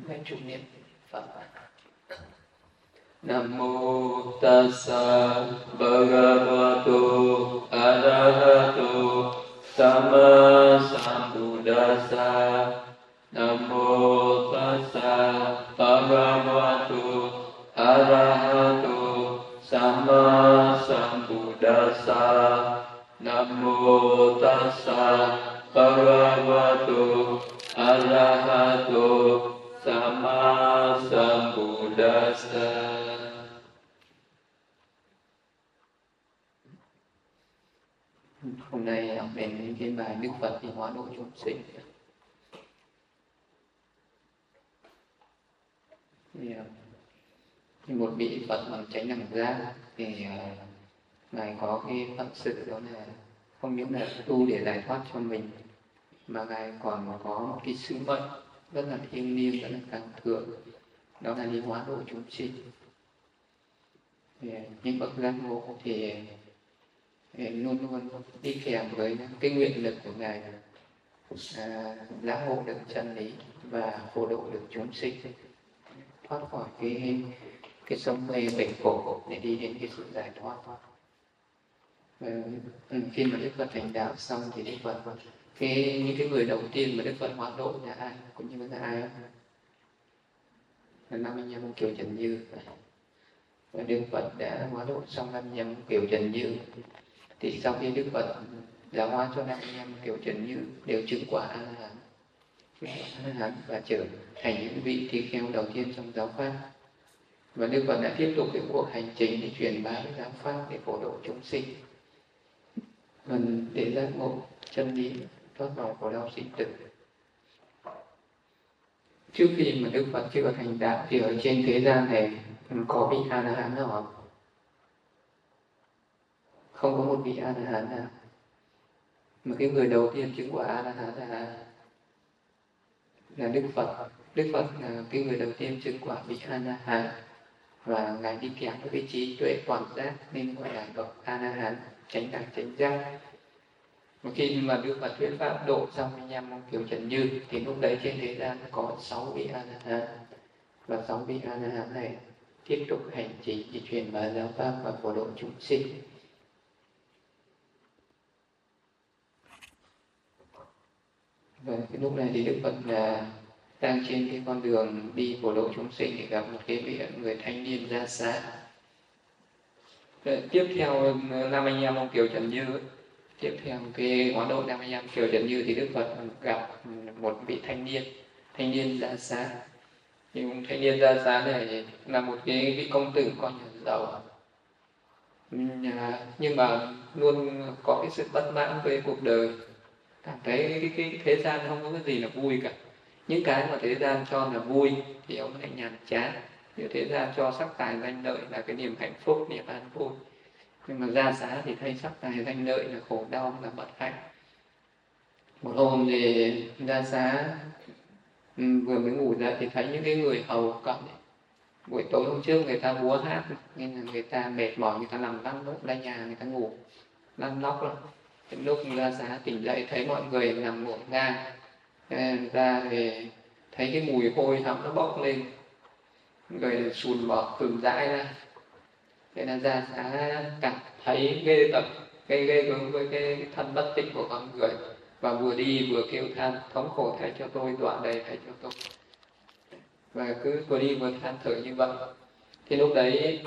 mấy chục niệm Phật. Nam mô tassa bhagavato arahato samma sambuddhassa. Nam mô tassa bhagavato arahato samma sambuddhassa. Nam mô tassa bhagavato arahato samma sambuddhassa. Hôm nay học về cái bài Đức Phật thì hóa độ chúng sinh. Thì một vị Phật bằng chánh đẳng giác thì ngài có cái phận sự đó là không những là tu để giải thoát cho mình, mà ngài còn có một cái sứ mệnh rất là thiêng liêng, rất là cao thượng, đó là đi hóa độ chúng sinh. Những bậc giác ngộ thì luôn luôn đi kèm với cái nguyện lực của ngài giác ngộ được chân lý và phổ độ được chúng sinh, thoát khỏi cái sống mê bệnh khổ để đi đến cái sự giải thoát. Khi mà Đức Phật thành đạo xong thì Đức Phật những cái người đầu tiên mà Đức Phật hóa độ là ai, cũng như là ai, là 55 ông Kiều Trần Như. Và Đức Phật đã hóa độ xong 55 ông Kiều Trần Như thì sau khi Đức Phật giáo hóa cho 55 Kiều Trần Như đều chứng quả A-la-hán và trở thành những vị tỳ kheo đầu tiên trong giáo pháp. Và Đức Phật đã tiếp tục cái cuộc hành trình để truyền bá cái giáo pháp để phổ độ chúng sinh, để giác ngộ chân lý, thoát khỏi khổ đau sinh tử. Trước khi mà Đức Phật chưa thành đạo thì ở trên thế gian này có vị A-la-hán nào không? Không có một vị A-la-hán nào. Mà cái người đầu tiên chứng quả A-la-hán là Đức Phật. Đức Phật là cái người đầu tiên chứng quả vị A-la-hán, và ngài đi kèm với cái trí tuệ toàn giác nên gọi là bậc A-la-hán chánh đẳng chánh giác. Một khi mà Đức Phật thuyết pháp độ xong 55 ông Kiều Trần Như thì lúc đấy trên thế gian có 6 vị A-la-hán, và 6 vị A-la-hán này tiếp tục hành trình để truyền bá giáo pháp và phổ độ chúng sinh. Và cái lúc này thì Đức Phật là đang trên cái con đường đi phổ độ chúng sinh thì gặp một cái người thanh niên ra xá. Tiếp theo năm anh em ông Kiều Trần Như, tiếp theo cái hóa độ năm anh em Kiều Trần Như thì Đức Phật gặp một vị thanh niên ra xá. Thì thanh niên ra xá này là một cái vị công tử con nhà giàu, nhưng mà luôn có cái sự bất mãn với cuộc đời, cảm thấy cái thế gian không có cái gì là vui cả. Những cái mà thế gian cho là vui thì ông lại nhàm chán. Như thế gian cho sắc tài danh lợi là cái niềm hạnh phúc, niềm an vui, nhưng mà ra xá thì thấy sắc tài danh lợi là khổ đau, là bất hạnh. Một hôm thì ra xá vừa mới ngủ dậy thì thấy những cái người hầu cận. Buổi tối hôm trước người ta múa hát nên là người ta mệt mỏi, người ta nằm lăn lóc ra nhà, người ta ngủ lăn lóc rồi. Đến lúc ra xá tỉnh dậy thấy mọi người nằm ngổn ngang, ra thì thấy cái mùi hôi thối nó bốc lên, người sùn bọt phừng dãi ra. Thế là ra xá cảm thấy ghê tởm, ghê gớm với cái thân bất tịnh của con người, và vừa đi vừa kêu than thống khổ thay cho tôi, đọa đầy thay cho tôi, và cứ vừa đi vừa than thở như vậy. Thì lúc đấy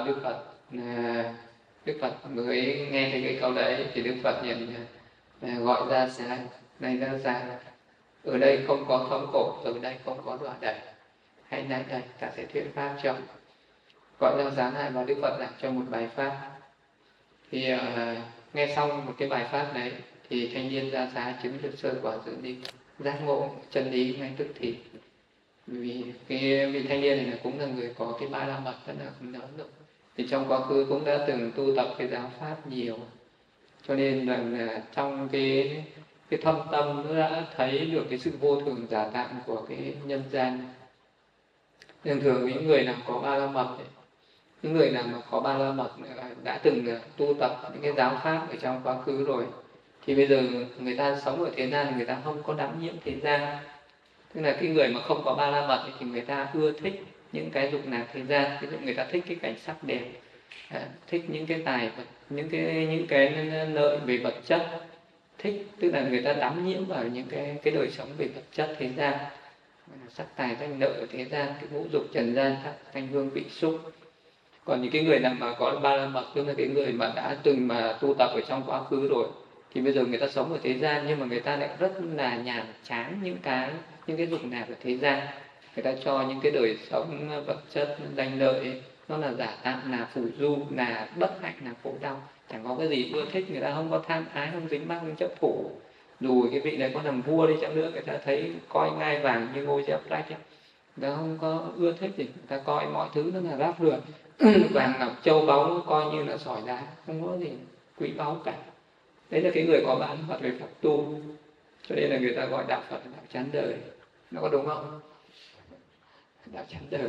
Đức Phật mới nghe thấy cái câu đấy thì Đức Phật gọi ra xá, này ra xá, ở đây không có thống khổ, ở đây không có đọa đầy, hãy lại đây, ta sẽ thuyết pháp cho. Gọi ra xá lại và Đức Phật giảng cho một bài pháp. Thì nghe xong một cái bài pháp đấy thì thanh niên ra xá chứng được sơ quả dự định, giác ngộ chân lý ngay tức thì. Vì cái vị thanh niên này cũng là người có cái ba la mật rất là lớn rồi, thì trong quá khứ cũng đã từng tu tập cái giáo pháp nhiều, cho nên là trong cái thâm tâm nó đã thấy được cái sự vô thường giả tạm của cái nhân gian. Thường thường những người nào có ba la mật ấy, những người nào mà có ba la mật đã từng tu tập những cái giáo pháp ở trong quá khứ rồi, thì bây giờ người ta sống ở thế gian thì người ta không có đắm nhiễm thế gian, Tức là cái người mà không có ba la mật thì người ta ưa thích những cái dục lạc thế gian. Ví dụ người ta thích cái cảnh sắc đẹp, thích những cái tài vật, những cái lợi về vật chất, thích, tức là người ta đắm nhiễm vào những cái đời sống về vật chất thế gian, sắc tài danh lợi ở thế gian, cái ngũ dục trần gian, thanh hương vị xúc. Còn những cái người nào mà có ba la mật, tức là cái người mà đã từng mà tu tập ở trong quá khứ rồi, thì bây giờ người ta sống ở thế gian nhưng mà người ta lại rất là nhàm chán những cái dục lạc ở thế gian. Người ta cho những cái đời sống vật chất danh lợi nó là giả tạm, là phù du, là bất hạnh, là khổ đau, chẳng có cái gì ưa thích. Người ta không có tham ái, không dính mắc, không chấp thủ. Dù cái vị này có làm vua đi chăng nữa, người ta thấy coi ngai vàng như ngôi dép rách ấy, người ta không có ưa thích gì, người ta coi mọi thứ nó là rác rưởi. Vàng ngọc châu báu coi như là sỏi đá, không có gì quý báu cả. Đấy là cái người có bán Phật về pháp tu, cho nên là người ta gọi đạo Phật là đạo chán đời. Nó có đúng không? Đạo chán đời.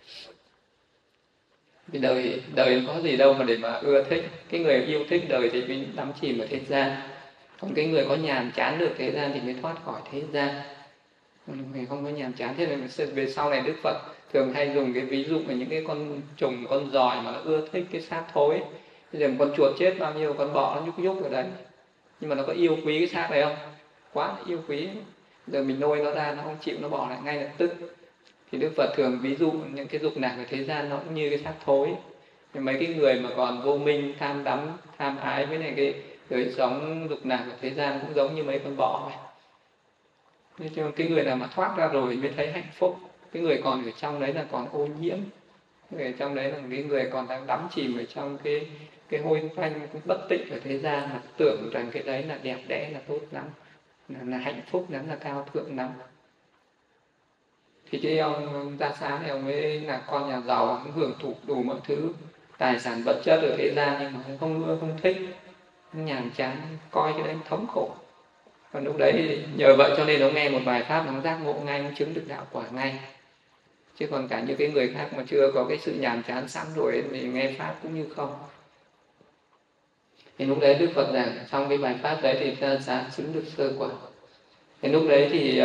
Vì đời có gì đâu mà để mà ưa thích. Cái người yêu thích đời thì mới đắm chìm ở thế gian. Còn cái người có nhàm chán được thế gian thì mới thoát khỏi thế gian. Người không có nhàm chán. Thế nên về sau này Đức Phật thường hay dùng cái ví dụ về những cái con trùng, con giòi mà nó ưa thích cái xác thối. Bây giờ một con chuột chết bao nhiêu, con bọ nó nhúc nhúc ở đấy, nhưng mà nó có yêu quý cái xác này không? Quá yêu quý. Giờ mình nôi nó ra, nó không chịu, nó bỏ lại ngay lập tức. Thì Đức Phật thường ví dụ những cái dục lạc ở thế gian nó cũng như cái xác thối. Thì mấy cái người mà còn vô minh, tham đắm, tham ái với này cái đời sống dục lạc ở thế gian cũng giống như mấy con bọ này. Nên cho cái người nào mà thoát ra rồi mới thấy hạnh phúc. Cái người còn ở trong đấy là còn ô nhiễm. Người trong đấy là cái người còn đang đắm chìm ở trong cái hôi phanh bất tịnh ở thế gian, mà tưởng rằng cái đấy là đẹp đẽ, là tốt lắm, là hạnh phúc lắm, là cao thượng lắm. Thì cái ông Gia Xá này, ông ấy là con nhà giàu, ông hưởng thụ đủ mọi thứ tài sản vật chất ở thế gian, nhưng mà không thích, nhàm chán, coi cái đấy thống khổ. Còn lúc đấy thì nhờ vậy cho nên nó nghe một bài pháp, nó giác ngộ ngay, nó chứng được đạo quả ngay. Chứ còn cả những cái người khác mà chưa có cái sự nhàm chán sẵn rồi thì nghe pháp cũng như không. Thì lúc đấy Đức Phật giảng xong cái bài pháp đấy thì Gia Xá chứng được sơ quả. Thì lúc đấy thì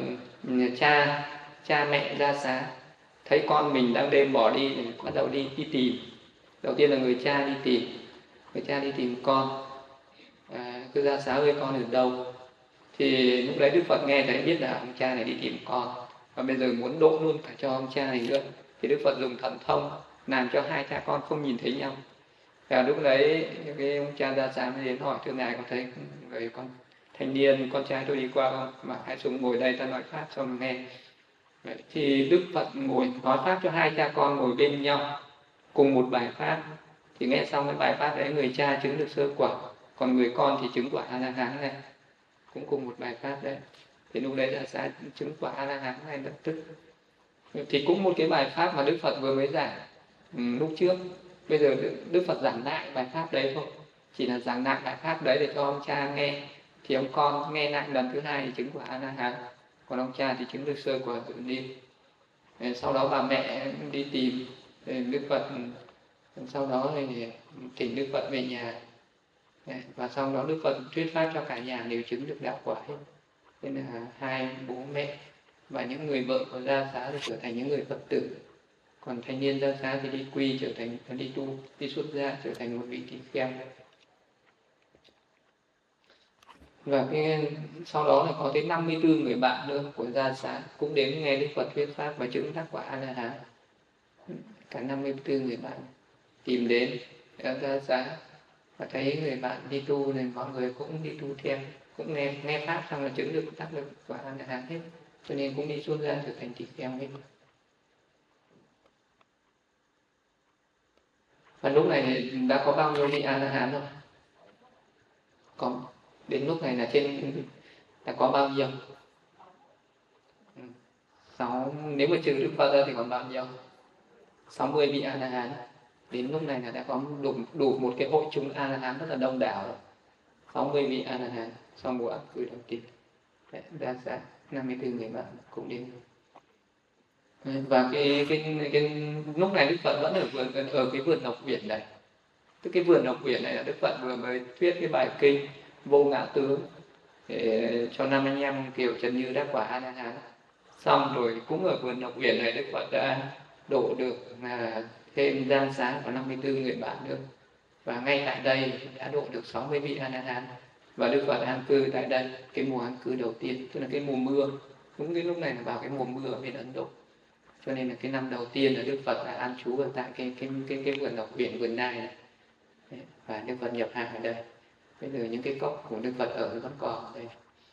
cha mẹ Gia Xá thấy con mình đang đêm bỏ đi thì bắt đầu đi tìm. Đầu tiên là người cha đi tìm, người cha đi tìm con. Cứ Gia Xá ơi, con ở đâu? Thì lúc đấy Đức Phật nghe thấy biết là ông cha này đi tìm con, và bây giờ muốn độ luôn cả cho ông cha này nữa. Thì Đức Phật dùng thần thông làm cho hai cha con không nhìn thấy nhau. Và lúc đấy cái ông cha Gia Xá mới đến hỏi: thưa ngài, có thấy người con thanh niên con trai tôi đi qua không? Mà hãy xuống ngồi đây, ta nói pháp cho mình nghe. Vậy thì Đức Phật ngồi nói pháp cho hai cha con ngồi bên nhau cùng một bài pháp. Thì nghe xong cái bài pháp đấy, người cha chứng được sơ quả, còn người con thì chứng quả A La Hán này, cũng cùng một bài pháp đấy. Thì lúc đấy Gia Xá chứng quả A La Hán ngay lập tức. Thì cũng một cái bài pháp mà Đức Phật vừa mới giảng lúc trước. Bây giờ Đức Phật giảng lại bài pháp đấy thôi, chỉ là giảng lại bài pháp đấy để cho ông cha nghe. Thì ông con nghe lại lần thứ hai thì chứng quả A La Hán, còn ông cha thì chứng được sơ quả Tử Niên. Sau đó bà mẹ đi tìm Đức Phật, sau đó thì thỉnh Đức Phật về nhà, và sau đó Đức Phật thuyết pháp cho cả nhà đều chứng được đạo quả hết. Nên là hai bố mẹ và những người vợ của Gia Xá thì trở thành những người Phật tử, còn thanh niên Gia Xá thì đi quy, trở thành đi tu, đi xuất gia, trở thành một vị tỳ kheo. Và sau đó là có tới 54 người bạn nữa của Gia Xá cũng đến nghe Đức Phật thuyết pháp và chứng đắc quả A La Hán. Cả 54 người bạn tìm đến Gia Xá và thấy người bạn đi tu thì mọi người cũng đi tu theo, cũng nghe pháp xong là chứng được đắc được quả A La Hán hết, cho nên cũng đi xuất gia trở thành tỳ kheo hết. Và lúc này đã có bao nhiêu vị A La Hán rồi? Có, đến lúc này là đã có bao nhiêu? 6, nếu mà trừ Đức Phật ra thì còn bao nhiêu? 60 vị A La Hán. Đến lúc này là đã có đủ một cái hội chúng A La Hán rất là đông đảo rồi. 60 vị A La Hán sau buổi cử đầu tiên. Ra xã 54 người bạn cũng đến. Và cái lúc này Đức Phật vẫn ở cái vườn Ngọc Uyển này. Tức cái vườn Ngọc Uyển này là Đức Phật vừa mới thuyết cái bài kinh Vô Ngã Tướng để cho 5 anh em Kiều Trần Như đắc quả A La Hán. Xong rồi cũng ở vườn Ngọc Uyển này Đức Phật đã độ được thêm Giang Xá và 54 người bạn nữa, và ngay tại đây đã độ được 60 vị A La Hán. Và Đức Phật an cư tại đây, cái mùa an cư đầu tiên, tức là cái mùa mưa. Đúng cái lúc này là vào cái mùa mưa ở bên Ấn Độ, cho nên là cái năm đầu tiên là Đức Phật đã an trú ở tại cái vườn Ngọc Uyển, vườn Nai này. Đấy, và Đức Phật nhập hàng ở đây. Bây giờ những cái cốc của Đức Phật ở vẫn còn ở đây.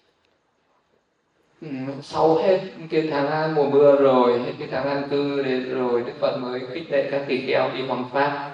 Sau hết cái tháng mùa mưa rồi, hết cái tháng an cư rồi, Đức Phật mới khích lệ các tỳ kheo đi hoằng pháp.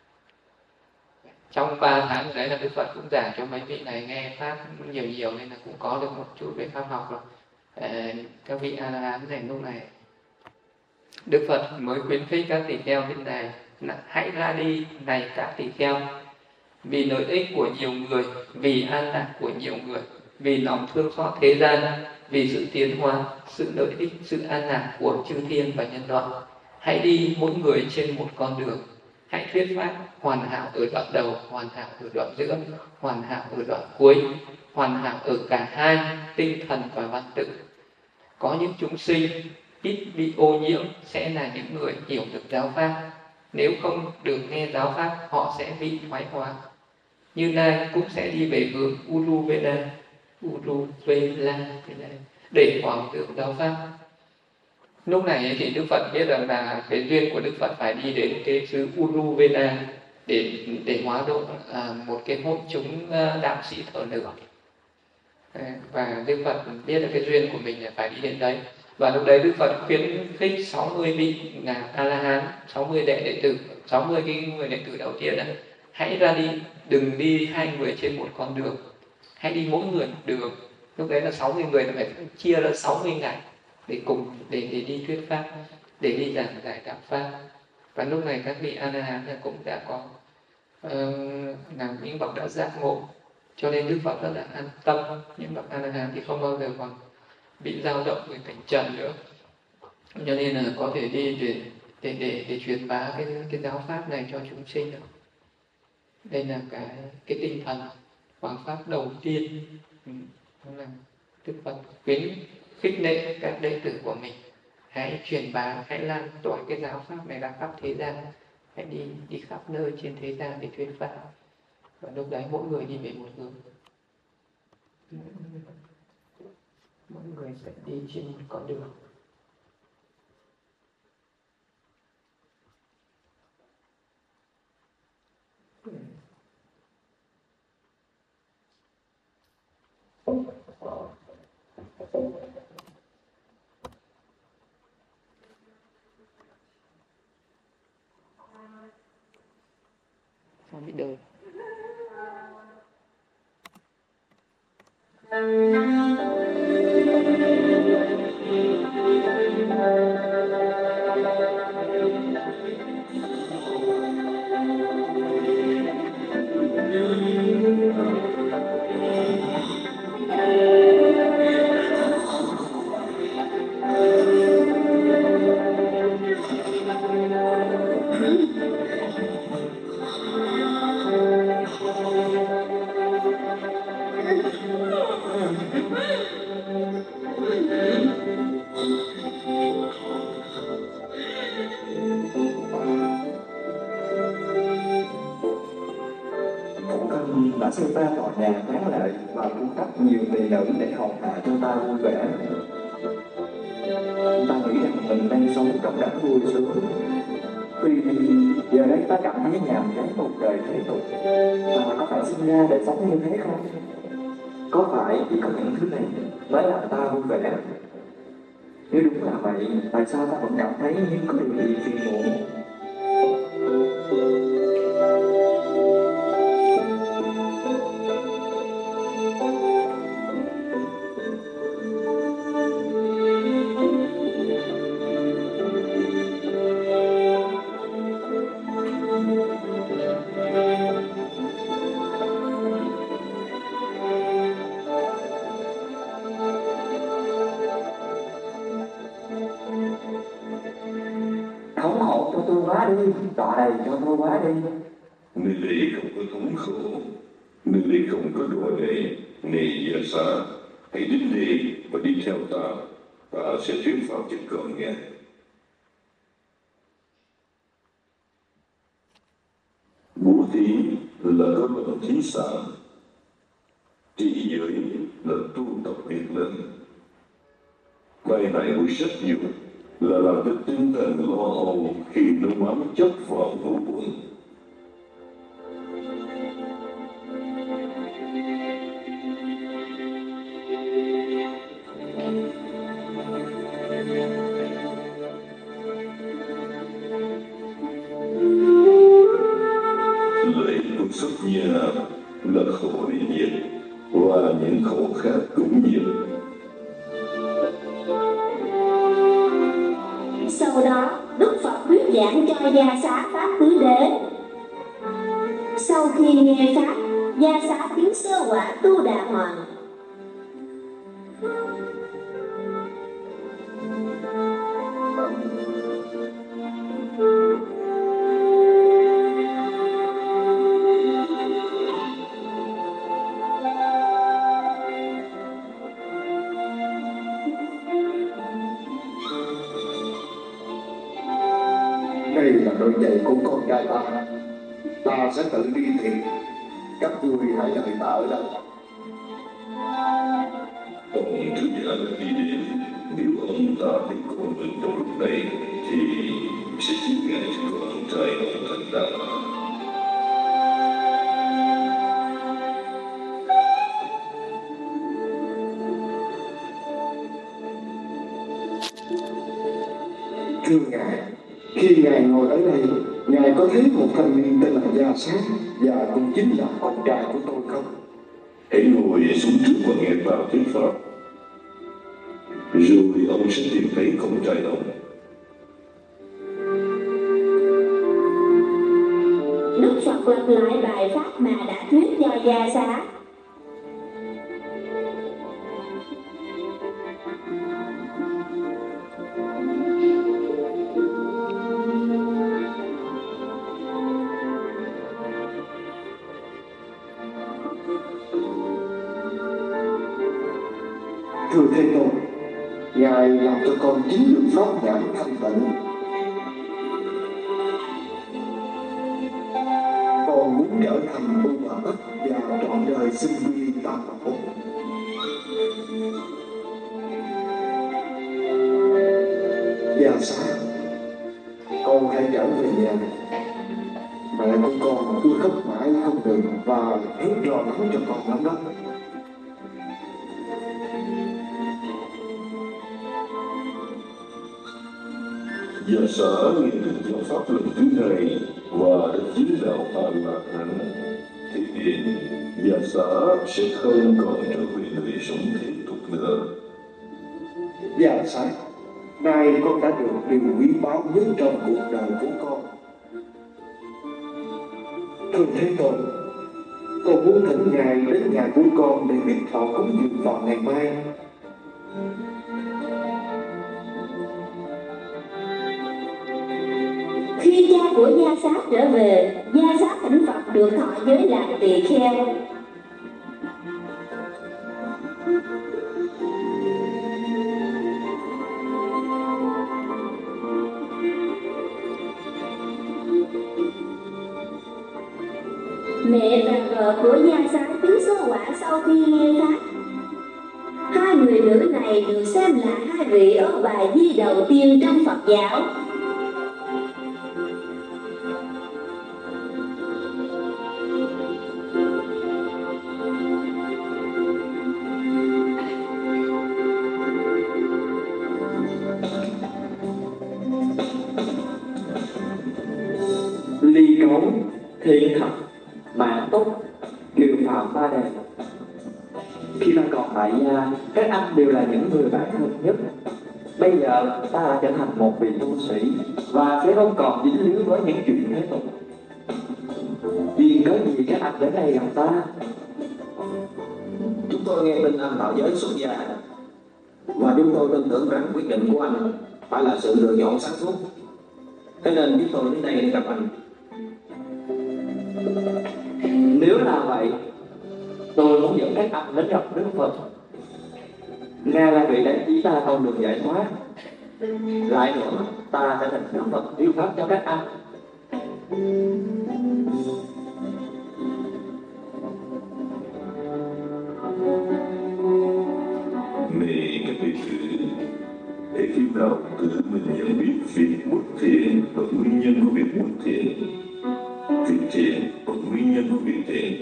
Trong 3 tháng đấy là Đức Phật cũng giảng cho mấy vị này nghe pháp nhiều nên là cũng có được một chút về pháp học rồi. Các vị A La Hán này lúc này Đức Phật mới khuyến khích các tỳ kheo bên này là hãy ra đi này các tỳ kheo, vì lợi ích của nhiều người, vì an lạc của nhiều người, vì lòng thương xót thế gian, vì sự tiến hóa, sự lợi ích, sự an lạc của chư thiên và nhân loại. Hãy đi mỗi người trên một con đường. Hãy thuyết pháp hoàn hảo ở đoạn đầu, hoàn hảo ở đoạn giữa, hoàn hảo ở đoạn cuối, hoàn hảo ở cả hai, tinh thần và văn tự. Có những chúng sinh ít bị ô nhiễm sẽ là những người hiểu được giáo pháp. Nếu không được nghe giáo pháp, họ sẽ bị thoái hóa. Như Lai cũng sẽ đi về hướng Uruvela để quảng thượng giáo pháp. Lúc này thì Đức Phật biết rằng là cái duyên của Đức Phật phải đi đến cái xứ Uruvela để hóa độ một cái hội chúng đạo sĩ thờ lửa. Và Đức Phật biết là cái duyên của mình là phải đi đến đấy. Và lúc đấy Đức Phật khuyến khích 60 vị là A-la-hán, 60 đệ tử, 60 cái người đệ tử đầu tiên đó, hãy ra đi, đừng đi hai người trên một con đường, hãy đi mỗi người một đường. Lúc đấy là 60 người là phải chia ra 60 ngày để cùng để đi thuyết pháp, để đi giảng giải đạo pháp. Và lúc này các vị A-la-hán cũng đã có là những bậc đã giác ngộ, cho nên Đức Phật rất là an tâm. Những bậc A-la-hán thì không bao giờ còn bị dao động về cảnh trần nữa, cho nên là có thể đi để truyền bá cái giáo pháp này cho chúng sinh nữa. Đây là cái tinh thần hoàng pháp đầu tiên, đó là Đức Phật khuyến khích lệ các đệ tử của mình hãy truyền bá, hãy lan tỏa cái giáo pháp này ra khắp thế gian, hãy đi khắp nơi trên thế gian để thuyết pháp. Và lúc đấy mỗi người đi về một hướng, mỗi người sẽ đi trên một con đường. Sao bị đơ? Đã xây ta tòa nhà kháng lợi và cung cấp nhiều tỳ nữ để hầu hạ cho ta vui vẻ. Ta nghĩ rằng mình đang sống trong cảnh vui sướng. Tuy giờ đây ta cảm thấy nhàm chán một đời thế tục. Ta có phải sinh ra để sống như thế không? Có phải chỉ có những thứ này mới làm ta vui vẻ? Nếu đúng là vậy, tại sao ta vẫn cảm thấy những có điều gì phiền muộn? Thống khổ cho tôi quá đi, tọa đầy cho tôi quá đi. Nơi đây không có thống khổ, nơi đây không có đọa đầy. Này Gia Xá, hãy đến đây và đi theo ta. ta sẽ thuyết pháp cho con nghe. Bố thí là có lòng thí sản, trì giới là tu tập việc lành. Bài này của rất nhiều là làm cho tinh thần lo âu khi nó bám chấp vào ngũ uẩn. Lễ của xuất gia là khổ diệt và những khổ khác cũng diệt. Sau đó, Đức Phật thuyết giảng cho Gia Xá Pháp Tứ Đế. Sau khi nghe Pháp, Gia Xá tiến sơ quả Tu Đà Hoàng. Đây là đôi giày của con trai ta. Ta sẽ tự đi tìm. Các ngươi hãy đợi ta ở đây. Ông thứ giả là đi đến. Nếu ông ta thấy con mình trong lúc này thì sẽ chỉ ngại cho con trai ông thành đạo. Thưa Ngài, khi Ngài ngồi ở đây, Ngài có thấy một thanh niên tên là Gia Sát và cũng chính là con trai của tôi không? Hãy ngồi xuống trước và nghe ta thuyết pháp. Rồi ông sẽ tìm thấy con trai ông. Đức Phật lặp lại bài pháp mà đã thuyết cho Gia Xá. Thưa Thế Tôn, Ngài làm cho con chính được pháp nhãn thanh tịnh. Con muốn trở thành tu Bà Bách và trọn đời sinh quy Tam Bảo. Gia Xá, con hãy trở về nhà. Mẹ của con cứ khóc mãi không ngừng và rất lo lắng cho con lắm đó. Gia Xá nghe được giáo pháp lần thứ hai và đã chứng đạo A La Hán. Thế nên Gia Xá sẽ không còn trở về đời sống thế tục nữa. Gia Xá, nay con đã được điều quý báu nhất trong cuộc đời của con. Thưa Thế Tôn, con muốn thỉnh Ngài đến nhà của con để biết thọ cúng dường vào ngày mai. Khi cha của Gia Xá trở về, Gia Xá thỉnh Phật được thọ giới làm tỳ kheo. Mẹ và vợ của Gia Xá tiến số quả sau khi nghe Pháp. Hai người nữ này được xem là hai vị ơn bà Di đầu tiên trong Phật giáo. Ly cấu, thiện thật, mạng tốt, kiều phạm ba đèn. Khi ta còn tại gia, các anh đều là những người bạn thân nhất. Bây giờ ta đã trở thành một vị tu sĩ và sẽ không còn dính líu với những chuyện thế tục. Duyên cớ gì các anh đến đây gặp ta? Chúng tôi nghe tin anh thọ giới xuất gia và chúng tôi tin tưởng rằng quyết định của anh phải là sự lựa chọn sáng suốt. Thế nên chúng tôi đến đây để gặp anh. Nếu là vậy, tôi muốn dẫn các anh đến gặp Đức Phật. Ngài là vị đã chỉ ta con đường giải thoát. Lại nữa, ta sẽ thành Đức Phật thuyết pháp cho các anh. Này các đệ tử, để khi nào tự mình nhận biết việc bất thiện và nguyên nhân của việc bất thiện, việc thiện và nguyên nhân của việc thiện,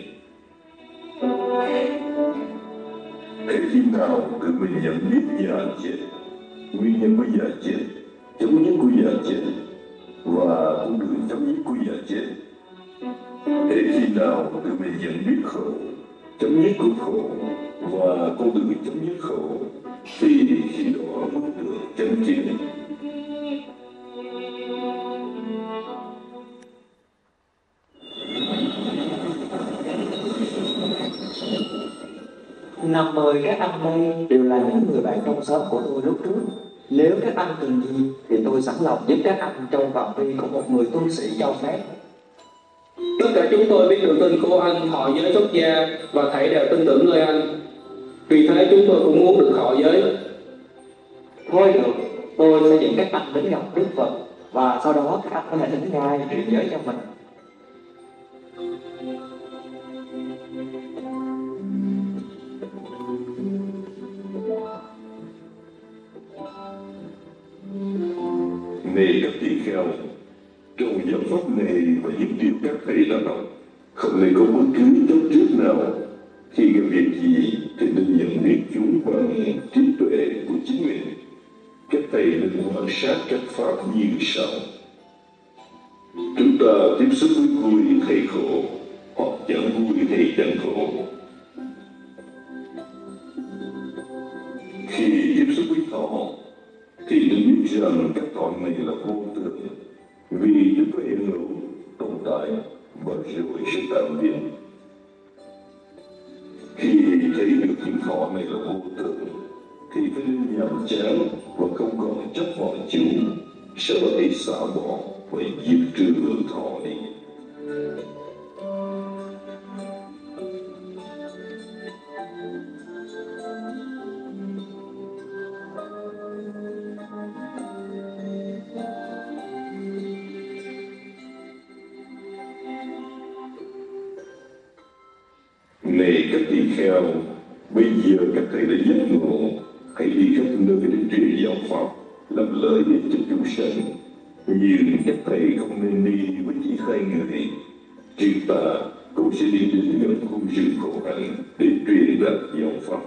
để khi nào tự mình nhận biết già chết, nguyên nhân của già chết, chấm dứt của già chết và con đường chấm dứt của già chết, để khi nào tự mình nhận biết khổ, chấm dứt của khổ và con đường chấm dứt khổ, thì khi đó mới được chân chính. Năm mời các anh đây đều là những người bạn trong xóm của tôi lúc trước. Nếu các anh cần gì thì tôi sẵn lòng giúp các anh trong phạm vi của một người tu sĩ cho phép. Tất cả chúng tôi biết được tin của anh thọ giới xuất gia và thảy đều tin tưởng nơi anh. Vì thế chúng tôi cũng muốn được thọ giới. Thôi được, tôi sẽ dẫn các anh đến gặp Đức Phật và sau đó các anh có thể đến Ngài truyền giới cho mình. Này các tỳ kheo, trong giáo pháp này và những điều các thầy đã học, không nên có bất cứ chấp trước nào. Khi gặp việc gì thì nên nhận biết chúng bằng trí tuệ của chính mình. Các thầy nên quan sát các pháp như sau. Chúng ta tiếp xúc với vui hay khổ, hoặc chẳng vui hay chẳng khổ. Khi tiếp xúc với thọ thì nên biết rằng các thọ này là vô thường, vì chúng có hiện hữu, tồn tại và rồi sẽ tạm biến. Khi thấy được những thọ này là vô thường thì phải nên nhàm chán và không còn chấp vào chúng, sau đó hãy xả bỏ và diệt trừ hưởng thọ đi. Này các tỳ kheo, bây giờ các thầy đã giác ngộ, hãy đi khắp nơi để truyền giáo pháp, làm lợi ích cho chúng sanh. Nhưng các thầy không nên đi với chỉ 2 người. Riêng ta cũng sẽ đi đến gần khu rừng khổ hạnh để truyền đạt giáo pháp.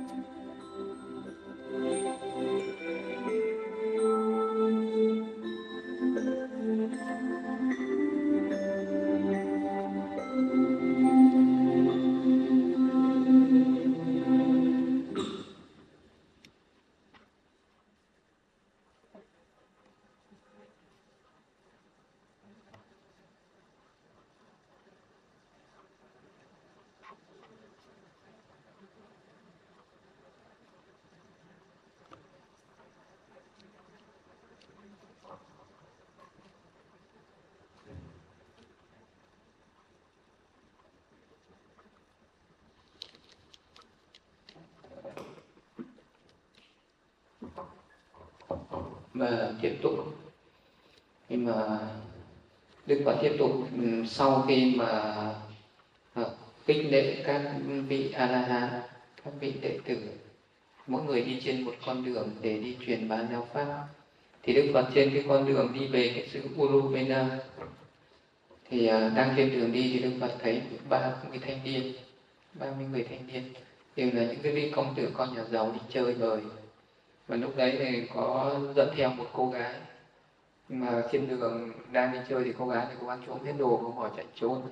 Và tiếp tục, khi mà Đức Phật tiếp tục sau khi mà khích lệ các vị A-la-hán, các vị đệ tử, mỗi người đi trên một con đường để đi truyền bá giáo pháp, thì Đức Phật trên cái con đường đi về cái xứ Uruvela, thì đang trên đường đi thì Đức Phật thấy 30 thanh niên, 30 người thanh niên đều là những cái vị công tử con nhà giàu đi chơi bời. Và lúc đấy thì có dẫn theo một cô gái, mà trên đường đang đi chơi thì cô gái này cố gắng trốn hết đồ, cô bỏ chạy trốn.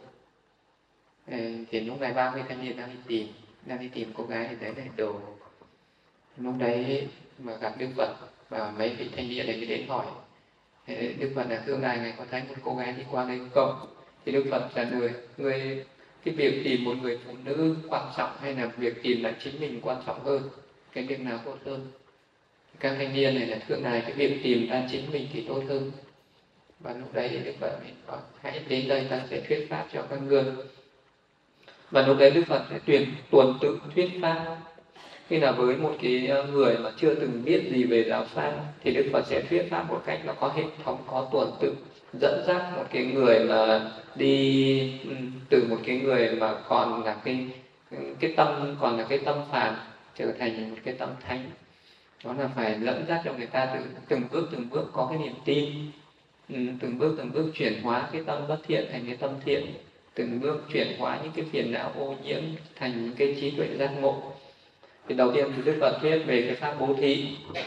Thì lúc này 30 thanh niên đang đi tìm cô gái thì đấy là đồ. Lúc đấy mà gặp Đức Phật và mấy vị thanh niên này mới đến hỏi Đức Phật là: thưa ngài có thấy một cô gái đi qua đây không? Thì Đức Phật trả lời: cái việc tìm một người phụ nữ quan trọng hay là việc tìm lại chính mình quan trọng hơn? Cái việc nào tốt hơn? Các thanh niên này là: thưa ngài, cái việc tìm ra chính mình thì tốt hơn. Và lúc đấy thì Đức Phật mới nói: hãy đến đây, ta sẽ thuyết pháp cho các ngươi. Và lúc đấy Đức Phật sẽ tuần tự thuyết pháp. Khi là với một cái người mà chưa từng biết gì về giáo pháp thì Đức Phật sẽ thuyết pháp một cách nó có hệ thống, có tuần tự, dẫn dắt một cái người mà đi từ một cái người mà còn là cái tâm còn là cái tâm phàm trở thành một cái tâm thánh. Đó là phải dẫn dắt cho người ta từng bước có cái niềm tin, từng bước chuyển hóa cái tâm bất thiện thành cái tâm thiện, từng bước chuyển hóa những cái phiền não ô nhiễm thành những cái trí tuệ giác ngộ. Thì đầu tiên thì Đức Phật thuyết về cái pháp bố thí,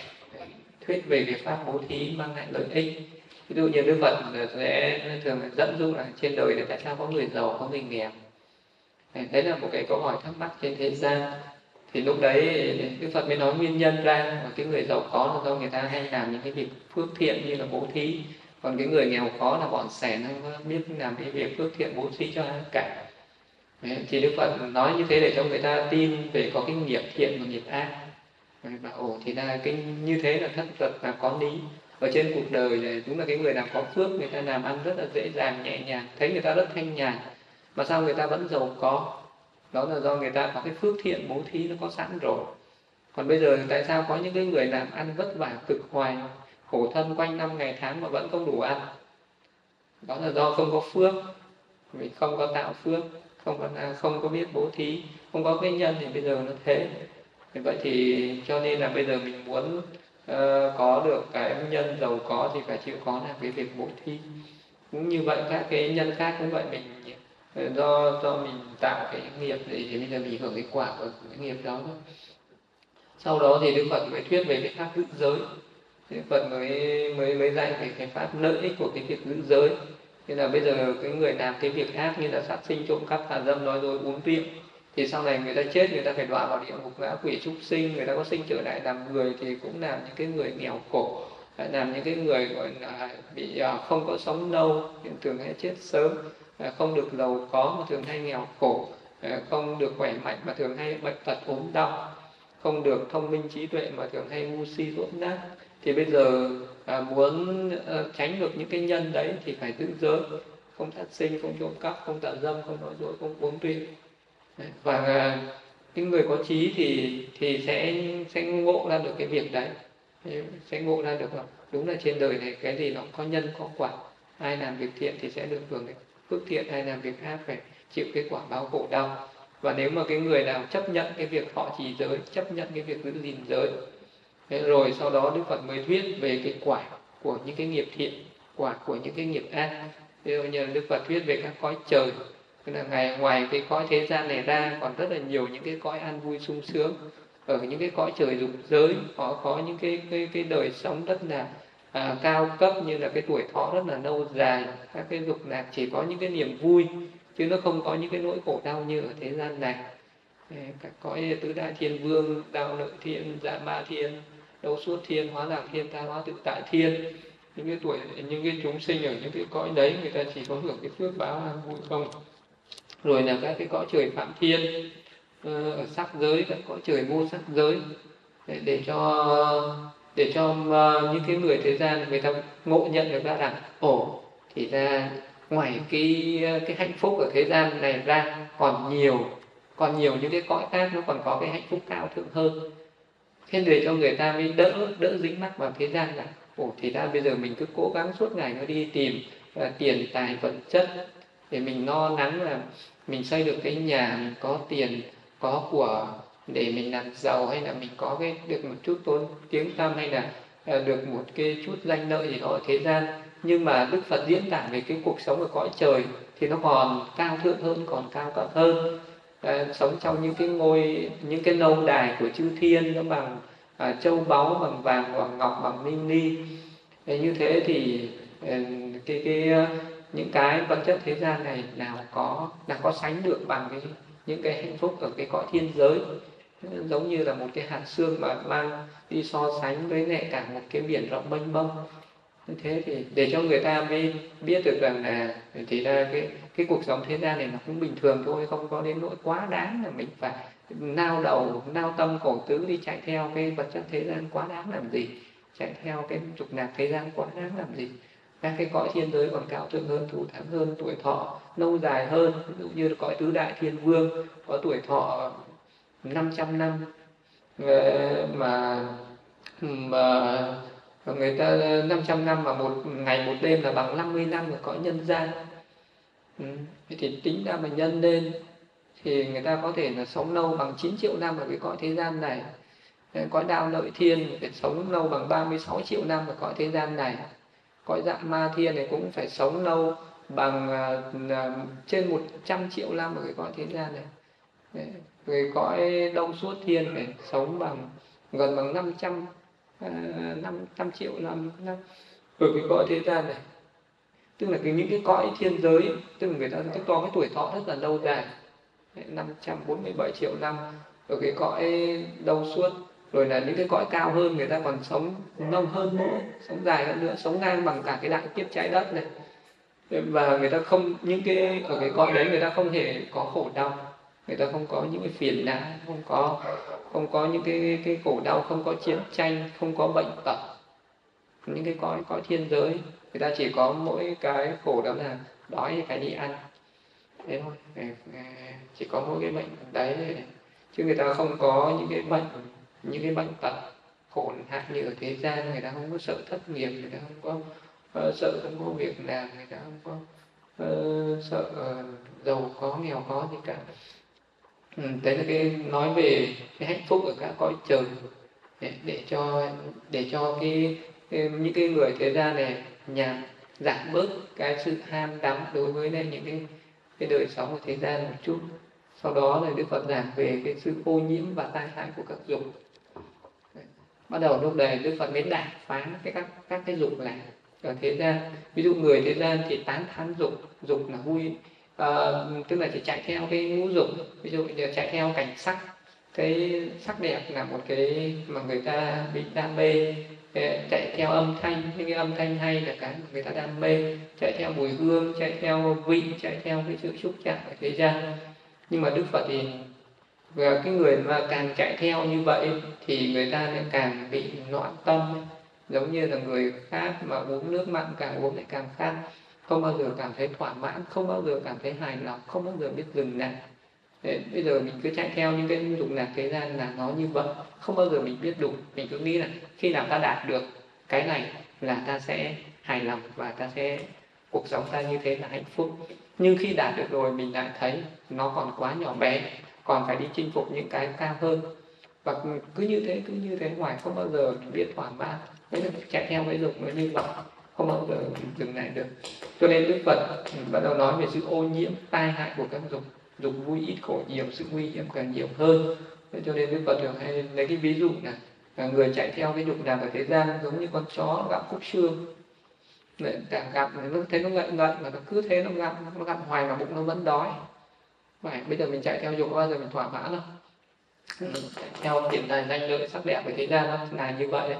thuyết về cái pháp bố thí mang lại lợi ích. Ví dụ như Đức Phật sẽ thường dẫn dụ là trên đời này tại sao có người giàu có người nghèo. Đấy là một cái câu hỏi thắc mắc trên thế gian. Thì lúc đấy Đức Phật mới nói nguyên nhân ra, và cái người giàu có là do người ta hay làm những cái việc phước thiện như là bố thí, còn cái người nghèo khó là bọn sẻn không biết làm cái việc phước thiện bố thí cho ai cả. Đấy, thì Đức Phật nói như thế để cho người ta tin về có cái nghiệp thiện và nghiệp ác. Và thì ra cái như thế là thật là có lý. Ở trên cuộc đời này đúng là cái người nào có phước người ta làm ăn rất là dễ dàng, nhẹ nhàng, thấy người ta rất thanh nhàn, mà sao người ta vẫn giàu có? Đó là do người ta có cái phước thiện bố thí nó có sẵn rồi. Còn bây giờ tại sao có những cái người làm ăn vất vả cực hoài, khổ thân quanh năm ngày tháng mà vẫn không đủ ăn? Đó là do không có phước, vì không có tạo phước, không có biết bố thí, không có cái nhân thì bây giờ nó thế. Vậy thì cho nên là bây giờ mình muốn có được cái nhân giàu có thì phải chịu khó làm cái việc bố thí. Cũng như vậy các cái nhân khác cũng vậy, mình do mình tạo cái nghiệp thì bây giờ mình hưởng cái quả của cái nghiệp đó thôi. Sau đó thì Đức Phật mới thuyết về cái pháp giữ giới. Đức Phật mới dạy về cái pháp lợi ích của cái việc giữ giới. Thế là bây giờ cái người làm cái việc ác như là sát sinh, trộm cắp, tà dâm, nói dối, uống rượu thì sau này người ta chết, người ta phải đọa vào địa ngục ngã quỷ súc sinh, người ta có sinh trở lại làm người thì cũng làm những cái người nghèo khổ, làm những cái người gọi là bị không có sống lâu, thường hay chết sớm, không được giàu có mà thường hay nghèo khổ, không được khỏe mạnh mà thường hay bệnh tật ốm đau, không được thông minh trí tuệ mà thường hay ngu si dốt nát. Thì bây giờ muốn tránh được những cái nhân đấy thì phải giữ giới, không sát sinh, không trộm cắp, không tà dâm, không nói dối, không uống rượu. Và cái người có trí thì sẽ ngộ ra được cái việc đấy, sẽ ngộ ra được là đúng là trên đời này cái gì nó có nhân có quả, ai làm việc thiện thì sẽ được hưởng cái phước thiện, ai làm việc ác phải chịu cái quả báo khổ đau. Và nếu mà cái người nào chấp nhận cái việc thọ trì giới, chấp nhận cái việc giữ gìn giới, rồi sau đó Đức Phật mới thuyết về cái quả của những cái nghiệp thiện, quả của những cái nghiệp ác. Ví dụ như Đức Phật thuyết về các cõi trời, tức là ngoài cái cõi thế gian này ra còn rất là nhiều những cái cõi an vui sung sướng. Ở những cái cõi trời dục giới họ có những cái đời sống rất là cao cấp, như là cái tuổi thọ rất là lâu dài, các cái dục lạc chỉ có những cái niềm vui chứ nó không có những cái nỗi khổ đau như ở thế gian này. Các cõi tứ đại thiên vương, đạo lợi thiên, dạ ma thiên, đấu suốt thiên, hóa lạc thiên, tha hóa tự tại thiên, những cái chúng sinh ở những cái cõi đấy người ta chỉ có hưởng cái phước báo an vui không. Rồi là các cái cõi trời phạm thiên, ở sắc giới, các cõi trời vô sắc giới, để cho những cái người thế gian người ta ngộ nhận được ra rằng thì ra ngoài cái hạnh phúc ở thế gian này ra còn nhiều những cái cõi khác nó còn có cái hạnh phúc cao thượng hơn. Thế để cho người ta mới đỡ dính mắc vào thế gian là thì ra bây giờ mình cứ cố gắng suốt ngày nó đi tìm tiền tài vật chất để mình no nắng là mình xây được cái nhà, mình có tiền có của để mình làm giàu, hay là mình có được một chút tôn tiếng tăm, hay là được một cái chút danh lợi gì đó ở thế gian. Nhưng mà Đức Phật diễn tả về cái cuộc sống ở cõi trời thì nó còn cao thượng hơn, còn cao cấp hơn. Sống trong những cái lâu đài của chư thiên, nó bằng châu báu, bằng vàng, bằng ngọc, bằng minh ni. Như thế thì những cái vật chất thế gian này nào có sánh được bằng những cái hạnh phúc ở cái cõi thiên giới. Giống như là một cái hạt sương mà mang đi so sánh với lại cả một cái biển rộng mênh mông. Như thế thì để cho người ta mới biết được rằng là thì ra cái cuộc sống thế gian này nó cũng bình thường thôi, không có đến nỗi quá đáng là mình phải nao đầu nao tâm khổ tứ đi chạy theo cái vật chất thế gian quá đáng làm gì, chạy theo cái dục lạc thế gian quá đáng làm gì. Các cái cõi thiên giới còn cao thượng hơn, thù thắng hơn, tuổi thọ lâu dài hơn. Ví dụ như cõi tứ đại thiên vương có tuổi thọ 500 năm, mà người ta 500 năm mà một ngày một đêm là bằng 50 năm ở cõi nhân gian. Thì tính ra mà nhân lên thì người ta có thể là sống lâu bằng 9 triệu năm ở cái cõi thế gian này. Cõi đạo lợi thiên phải sống lâu bằng 36 triệu năm ở cõi thế gian này. Cõi dạng ma thiên này cũng phải sống lâu bằng trên 100 triệu năm ở cái cõi thế gian này. Rồi cõi đông suốt thiên phải sống gần bằng 500 triệu năm ở cái cõi thế gian này. Tức là những cái cõi thiên giới, tức là người ta có cái tuổi thọ rất là lâu dài, 547 triệu năm ở cái cõi đông suốt. Rồi là những cái cõi cao hơn người ta còn sống lâu hơn nữa, sống dài hơn nữa, sống ngang bằng cả cái đại kiếp trái đất này. Và người ta không, ở cái cõi đấy người ta không hề có khổ đau, người ta không có những cái phiền não, không có những cái khổ đau, không có chiến tranh, không có bệnh tật. Những cái cõi thiên giới người ta chỉ có mỗi cái khổ đó là đói phải đi ăn, thế thôi, chỉ có mỗi cái bệnh đấy, chứ người ta không có những cái bệnh tật khổ hạn như ở thế gian. Người ta không có sợ thất nghiệp, người ta không có sợ không có việc làm, người ta không có sợ giàu có nghèo có gì cả. Đấy là cái nói về cái hạnh phúc ở các cõi trời, để cho những cái người thế gian này giảm bớt cái sự ham đắm đối với những cái đời sống của thế gian một chút. Sau đó là Đức Phật giảng về cái sự ô nhiễm và tai hại của các dục. Bắt đầu lúc này Đức Phật mới đạp phá các cái dục lạc ở thế gian. Ví dụ người thế gian thì tán thán dục là vui, tức là chỉ chạy theo cái ngũ dục. Ví dụ như chạy theo cảnh sắc, cái sắc đẹp là một cái mà người ta bị đam mê. Chạy theo âm thanh, những cái âm thanh hay là cái mà người ta đam mê. Chạy theo mùi hương, chạy theo vị, chạy theo cái sự xúc chạm ở thế gian. Nhưng mà Đức Phật thì cái người mà càng chạy theo như vậy thì người ta lại càng bị loạn tâm. Giống như là người khác mà uống nước mặn, càng uống lại càng khát, không bao giờ cảm thấy thỏa mãn, không bao giờ cảm thấy hài lòng, không bao giờ biết dừng lại. Bây giờ mình cứ chạy theo những cái dục lạc thế gian là nó như vậy, không bao giờ mình biết đủ. Mình cứ nghĩ là khi nào ta đạt được cái này là ta sẽ hài lòng và ta sẽ cuộc sống ta như thế là hạnh phúc. Nhưng khi đạt được rồi mình lại thấy nó còn quá nhỏ bé, còn phải đi chinh phục những cái cao hơn. Và cứ như thế hoài, không bao giờ mình biết thỏa mãn. Đấy là chạy theo cái dục nó như vậy, không bao giờ dừng lại được. Cho nên Đức Phật bắt đầu nói về sự ô nhiễm tai hại của các dục. Dục vui ít khổ nhiều, sự nguy hiểm càng nhiều hơn. Cho nên Đức Phật thường hay lấy cái ví dụ là người chạy theo cái dục lạc ở thế gian giống như con chó gặm khúc xương. Càng gặm nó thấy nó ngậy mà nó cứ thế nó gặm hoài mà bụng nó vẫn đói. Vậy bây giờ mình chạy theo dục bao giờ mình thỏa mãn không? Chạy theo tiền tài danh lợi sắc đẹp ở thế gian nó là như vậy.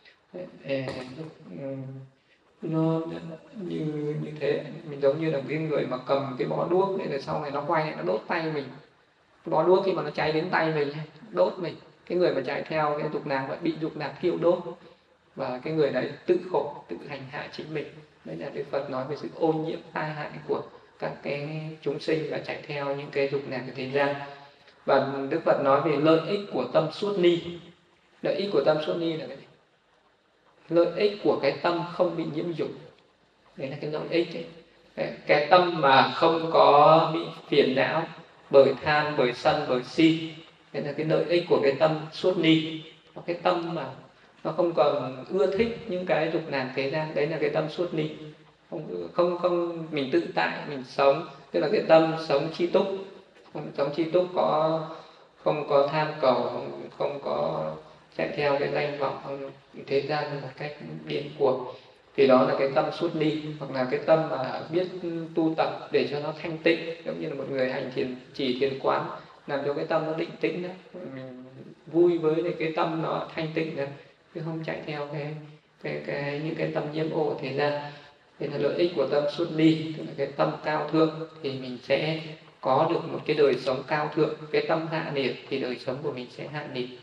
Nó như thế, mình giống như là cái người mà cầm cái bó đuốc để rồi sau này nó quay lại nó đốt tay mình. Cái bó đuốc khi mà nó cháy đến tay mình đốt mình. Cái người mà chạy theo cái dục lạc bị dục lạc thiêu đốt, và cái người đấy tự khổ, tự hành hạ chính mình. Đấy là Đức Phật nói về sự ô nhiễm tai hại của các cái chúng sinh và chạy theo những cái dục lạc của thế gian. Và Đức Phật nói về lợi ích của tâm suốt ni. Lợi ích của tâm suốt ni là cái gì? Lợi ích của cái tâm không bị nhiễm dục. Đấy là cái lợi ích ấy. Cái tâm mà không có bị phiền não bởi tham, bởi sân, bởi si. Đấy là cái lợi ích của cái tâm suốt ni. Cái tâm mà nó không còn ưa thích những cái dục lạc thế gian, đấy là cái tâm suốt ni. Không mình tự tại mình sống, tức là cái tâm sống chi túc. Sống chi túc không có tham cầu, không có chạy theo cái danh vọng thế gian một cách điên cuồng, thì đó là cái tâm suốt ni. Hoặc là cái tâm mà biết tu tập để cho nó thanh tịnh, giống như là một người hành thiền quán, làm cho cái tâm nó định tĩnh đấy, mình vui với cái tâm nó thanh tịnh đấy, chứ không chạy theo những cái tâm nhiễm ô thế gian. Thế là lợi ích của tâm suốt ni, tức là cái tâm cao thượng thì mình sẽ có được một cái đời sống cao thượng. Cái tâm hạ liệt thì đời sống của mình sẽ hạ liệt.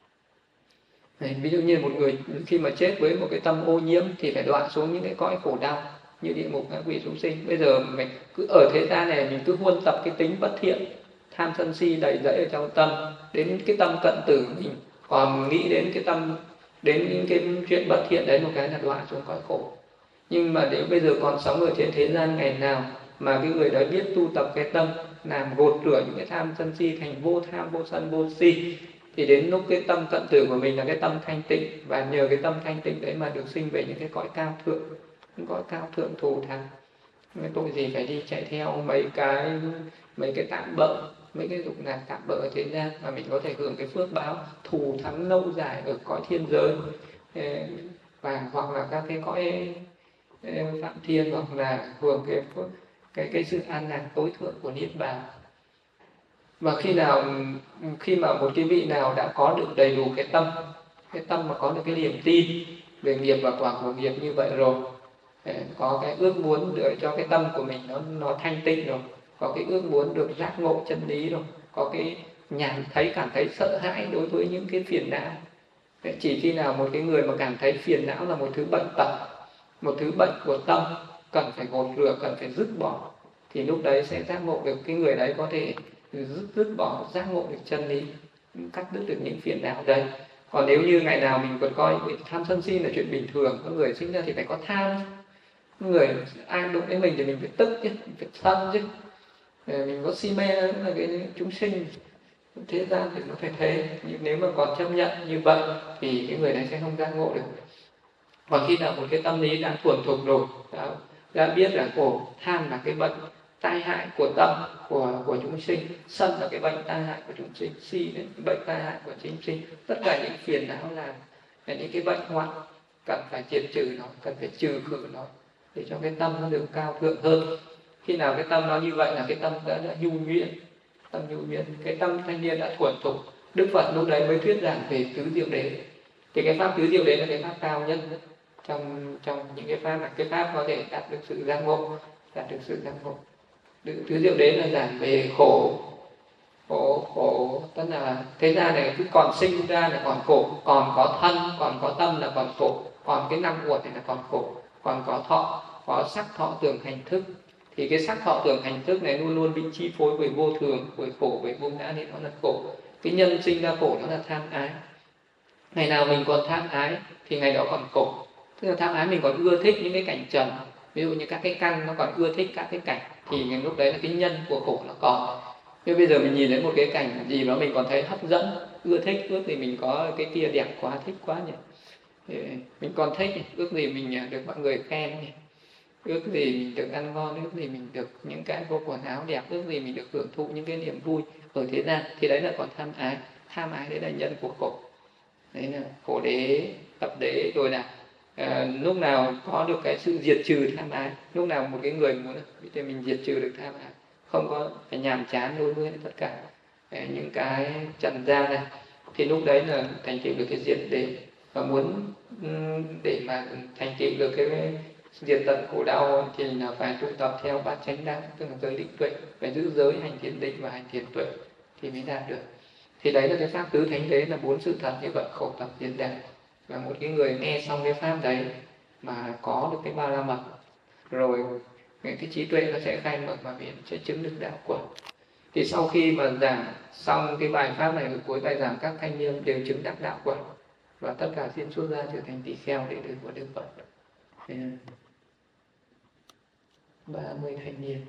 Ví dụ như một người khi mà chết với một cái tâm ô nhiễm thì phải đọa xuống những cái cõi khổ đau như địa ngục, ngạ quỷ, súc sinh. Bây giờ mình cứ ở thế gian này mình cứ huân tập cái tính bất thiện, tham sân si đầy rẫy ở trong tâm, đến cái tâm cận tử mình Còn nghĩ đến cái tâm, đến những cái chuyện bất thiện đấy một cái là đọa xuống cõi khổ. Nhưng mà nếu bây giờ còn sống ở trên thế gian, ngày nào mà cái người đó biết tu tập cái tâm, làm gột rửa những cái tham sân si thành vô tham, vô sân, vô si, thì đến lúc cái tâm cận tử của mình là cái tâm thanh tịnh, và nhờ cái tâm thanh tịnh đấy mà được sinh về những cái cõi cao thượng, những cõi cao thượng thù thắng. Cái tội gì phải đi chạy theo mấy cái tạm bợ, mấy cái dục lạc tạm bợ ở thế gian, mà mình có thể hưởng cái phước báo thù thắng lâu dài ở cõi thiên giới, và hoặc là các cái cõi phạm thiên, hoặc là hưởng cái sự an lạc tối thượng của niết bàn. Và khi mà một cái vị nào đã có được đầy đủ cái tâm mà có được cái niềm tin về nghiệp và quả của nghiệp như vậy rồi, có cái ước muốn để cho cái tâm của mình nó thanh tịnh rồi, có cái ước muốn được giác ngộ chân lý rồi, có cái cảm thấy sợ hãi đối với những cái phiền não. Chỉ khi nào một cái người mà cảm thấy phiền não là một thứ bệnh tật, một thứ bệnh của tâm, cần phải gột rửa, cần phải dứt bỏ, thì lúc đấy sẽ giác ngộ được. Cái người đấy có thể dứt bỏ, giác ngộ được chân lý, cắt đứt được những phiền não đấy. Còn nếu như ngày nào mình còn coi tham sân si là chuyện bình thường, có người sinh ra thì phải có tham, người ai đụng đến mình thì mình phải tức chứ, mình phải sân chứ, mình có si mê là cái chúng sinh thế gian thì nó phải thế. Nhưng nếu mà còn chấp nhận như vậy thì cái người này sẽ không giác ngộ được. Còn khi nào một cái tâm lý đã thuần thục rồi, đã biết là khổ, tham là cái bệnh tai hại của tâm, của chúng sinh, sân là cái bệnh tai hại của chúng sinh, si là cái bệnh tai hại của chúng sinh, tất cả những phiền não là những cái bệnh hoạn, cần phải diệt trừ nó, cần phải trừ khử nó để cho cái tâm nó được cao thượng hơn. Khi nào cái tâm nó như vậy là cái tâm đã nhu nhuyễn, tâm nhu nhuyễn, cái tâm thanh niên đã thuần thục. Đức Phật lúc đấy mới thuyết giảng về tứ diệu đế. Thì cái pháp tứ diệu đế là cái pháp cao nhất trong những cái pháp, là cái pháp có thể đạt được sự giác ngộ, Tứ diệu đế là giảng về khổ, tức là thế gian này cứ còn sinh ra là còn khổ, còn có thân, còn có tâm là còn khổ, còn cái năm uẩn này là còn khổ, còn có thọ, có sắc thọ tưởng hành thức. Thì cái sắc thọ tưởng hành thức này luôn luôn bị chi phối bởi vô thường, bởi khổ, bởi vô ngã, nên nó là khổ. Cái nhân sinh ra khổ nó là tham ái. Ngày nào mình còn tham ái thì ngày đó còn khổ. Tức là tham ái mình còn ưa thích những cái cảnh trần, ví dụ như các cái căn nó còn ưa thích các cái cảnh, thì lúc đấy là cái nhân của khổ nó còn. Nhưng bây giờ mình nhìn thấy một cái cảnh gì đó mình còn thấy hấp dẫn, ưa thích, ước gì mình có cái kia đẹp quá, thích quá nhỉ, mình còn thích, ước gì mình được mọi người khen nhỉ, ước gì mình được ăn ngon, ước gì mình được những cái bộ quần áo đẹp, ước gì mình được hưởng thụ những cái niềm vui ở thế gian, thì đấy là còn tham ái. Tham ái đấy là nhân của khổ, đấy là khổ đế, tập đế. Rồi là lúc nào có được cái sự diệt trừ tham ái, lúc nào một cái người muốn thì mình diệt trừ được tham ái, không có phải nhàm chán đối với tất cả những cái trần gian này, thì lúc đấy là thành tựu được cái diệt đế. Và muốn để mà thành tựu được cái diệt tận khổ đau thì là phải tu tập theo bát chánh đạo, tức là giới định tuệ, phải giữ giới, hành thiền định và hành thiền tuệ thì mới đạt được. Thì đấy là cái pháp tứ thánh đế, là 4 sự thật như vậy: khổ, tập, diệt, đạo. Và một cái người nghe xong cái pháp đấy mà có được cái ba la mật rồi, cái trí tuệ nó sẽ khai mở và biển sẽ chứng được đạo quả. Thì sau khi mà giảng xong cái bài pháp này, ở cuối bài giảng các thanh niên đều chứng đắc đạo quả, và tất cả xin xuất gia trở thành tỳ kheo đệ tử của Đức Phật. 30 thanh niên.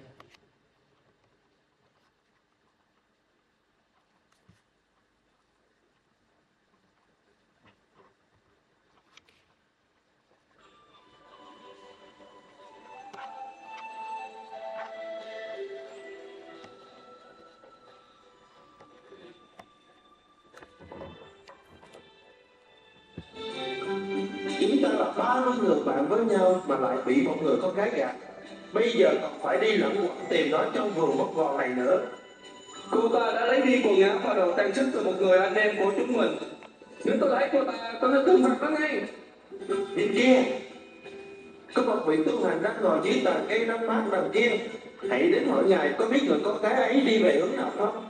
Chúng ta là 30 người bạn với nhau mà lại bị một người con gái gạt. Bây giờ còn phải đi lẫn quẩn tìm nó trong vườn mất gòn này nữa. Cô ta đã lấy đi quần áo và đồ trang sức từ một người anh em của chúng mình. Nếu tôi thấy cô ta, tôi sẽ trừng phạt nó ngay. Nhìn kia, có một vị tu hành đang ngồi dưới tàn cây năm mát đằng kia. Hãy đến hỏi ngài có biết người con gái ấy đi về hướng nào không?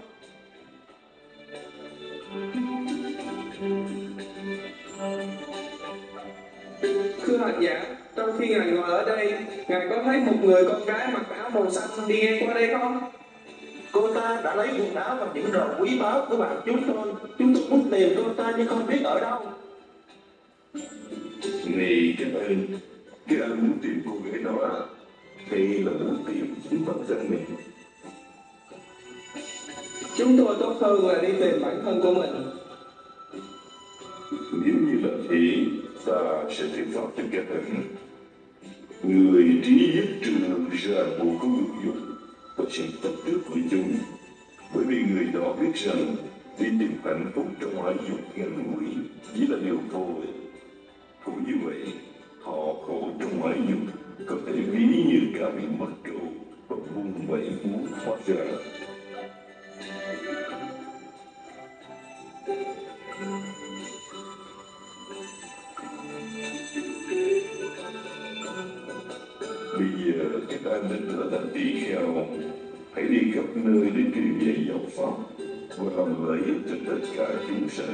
Thưa hành giả, trong khi ngài ngồi ở đây, ngài có thấy một người con gái mặc áo màu xanh đi ngang qua đây không? Cô ta đã lấy quần áo và những đồ quý báu của bạn chúng tôi muốn tìm cô ta nhưng không biết ở đâu. Này các anh muốn tìm cô gái đó à? Hay là muốn tìm chính bản thân mình? Chúng tôi tốt hơn là đi tìm bản thân của mình. Nếu như là thế, ta sẽ thuyết pháp cho các anh. Người trí nhất trường ra bộ có ngữ dụng và sẽ tập trước với chúng. Bởi vì người đó biết rằng đi tìm hạnh phúc trong ái dục ngắn ngủi chỉ là điều vô ích. Cũng như vậy, họ khổ trong ái dục có thể ví như cá bị mắc trụ và vung vẩy muốn thoát ra. Bây giờ các anh đã trở thành tỷ kheo, hãy đi khắp nơi để truyền dạy giáo pháp và làm lợi ích cho tất cả chúng sanh.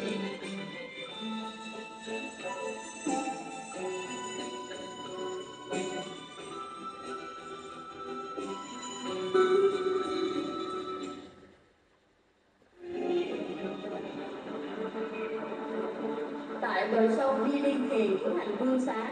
Tại bờ sông Di Linh Thiền của thành Vương Xá,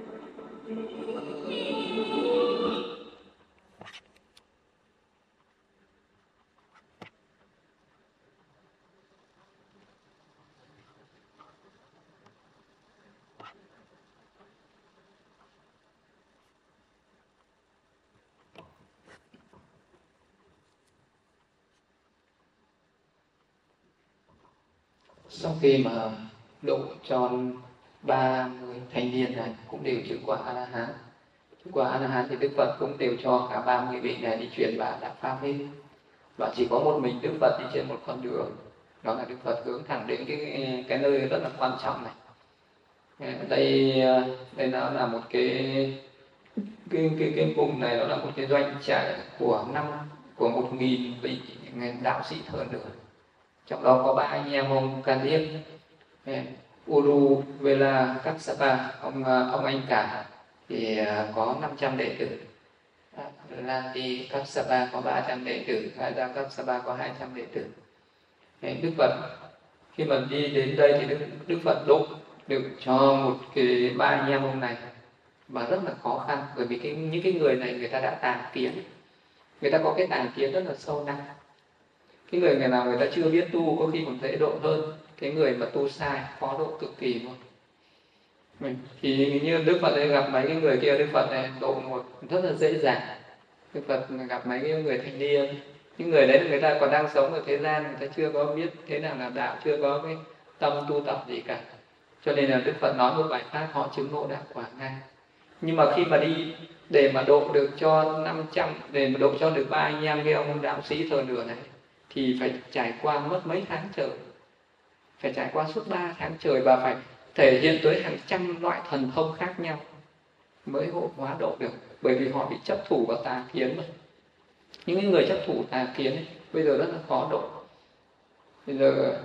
sau khi mà độ cho 30 thanh niên này cũng đều chứng quả A La Hán. Chứng quả A La Hán thì Đức Phật cũng đều cho cả 30 vị này đi truyền bá đạo pháp hết. Và chỉ có một mình Đức Phật đi trên một con đường, đó là Đức Phật hướng thẳng đến cái nơi rất là quan trọng này. Đây nó là một cái vùng này, nó là một cái doanh trại của 1.000 vị đạo sĩ thờ nữa. Trong đó có 3 anh em ông Ca Diếp, Uru Vela Kassapa, ông anh cả thì có 500 đệ tử, Lati Kassapa có 300 đệ tử, Raja Kassapa có 200 đệ tử. Đức Phật khi mà đi đến đây thì Đức Phật độ được cho một cái 3 anh em ông này và rất là khó khăn, bởi vì những cái người này người ta đã tà kiến, người ta có cái tà kiến rất là sâu nặng. Cái người nào người ta chưa biết tu có khi còn dễ độ hơn cái người mà tu sai, khó độ cực kỳ luôn. Thì như Đức Phật ấy gặp mấy cái người kia, Đức Phật này độ một rất là dễ dàng. Đức Phật gặp mấy cái người thanh niên, những người đấy người ta còn đang sống ở thế gian, người ta chưa có biết thế nào là đạo, chưa có cái tâm tu tập gì cả, cho nên là Đức Phật nói một bài pháp họ chứng ngộ đạo quả ngay. Nhưng mà khi mà đi để mà độ được cho 500, để mà độ cho được 3 anh em cái ông đạo sĩ thờ nửa này thì phải trải qua mất mấy tháng trời, phải trải qua suốt 3 tháng trời và phải thể hiện tới hàng trăm loại thần thông khác nhau mới hộ hóa độ được, bởi vì họ bị chấp thủ vào tà kiến mà. Những người chấp thủ tà kiến ấy, bây giờ rất là khó độ. Bây giờ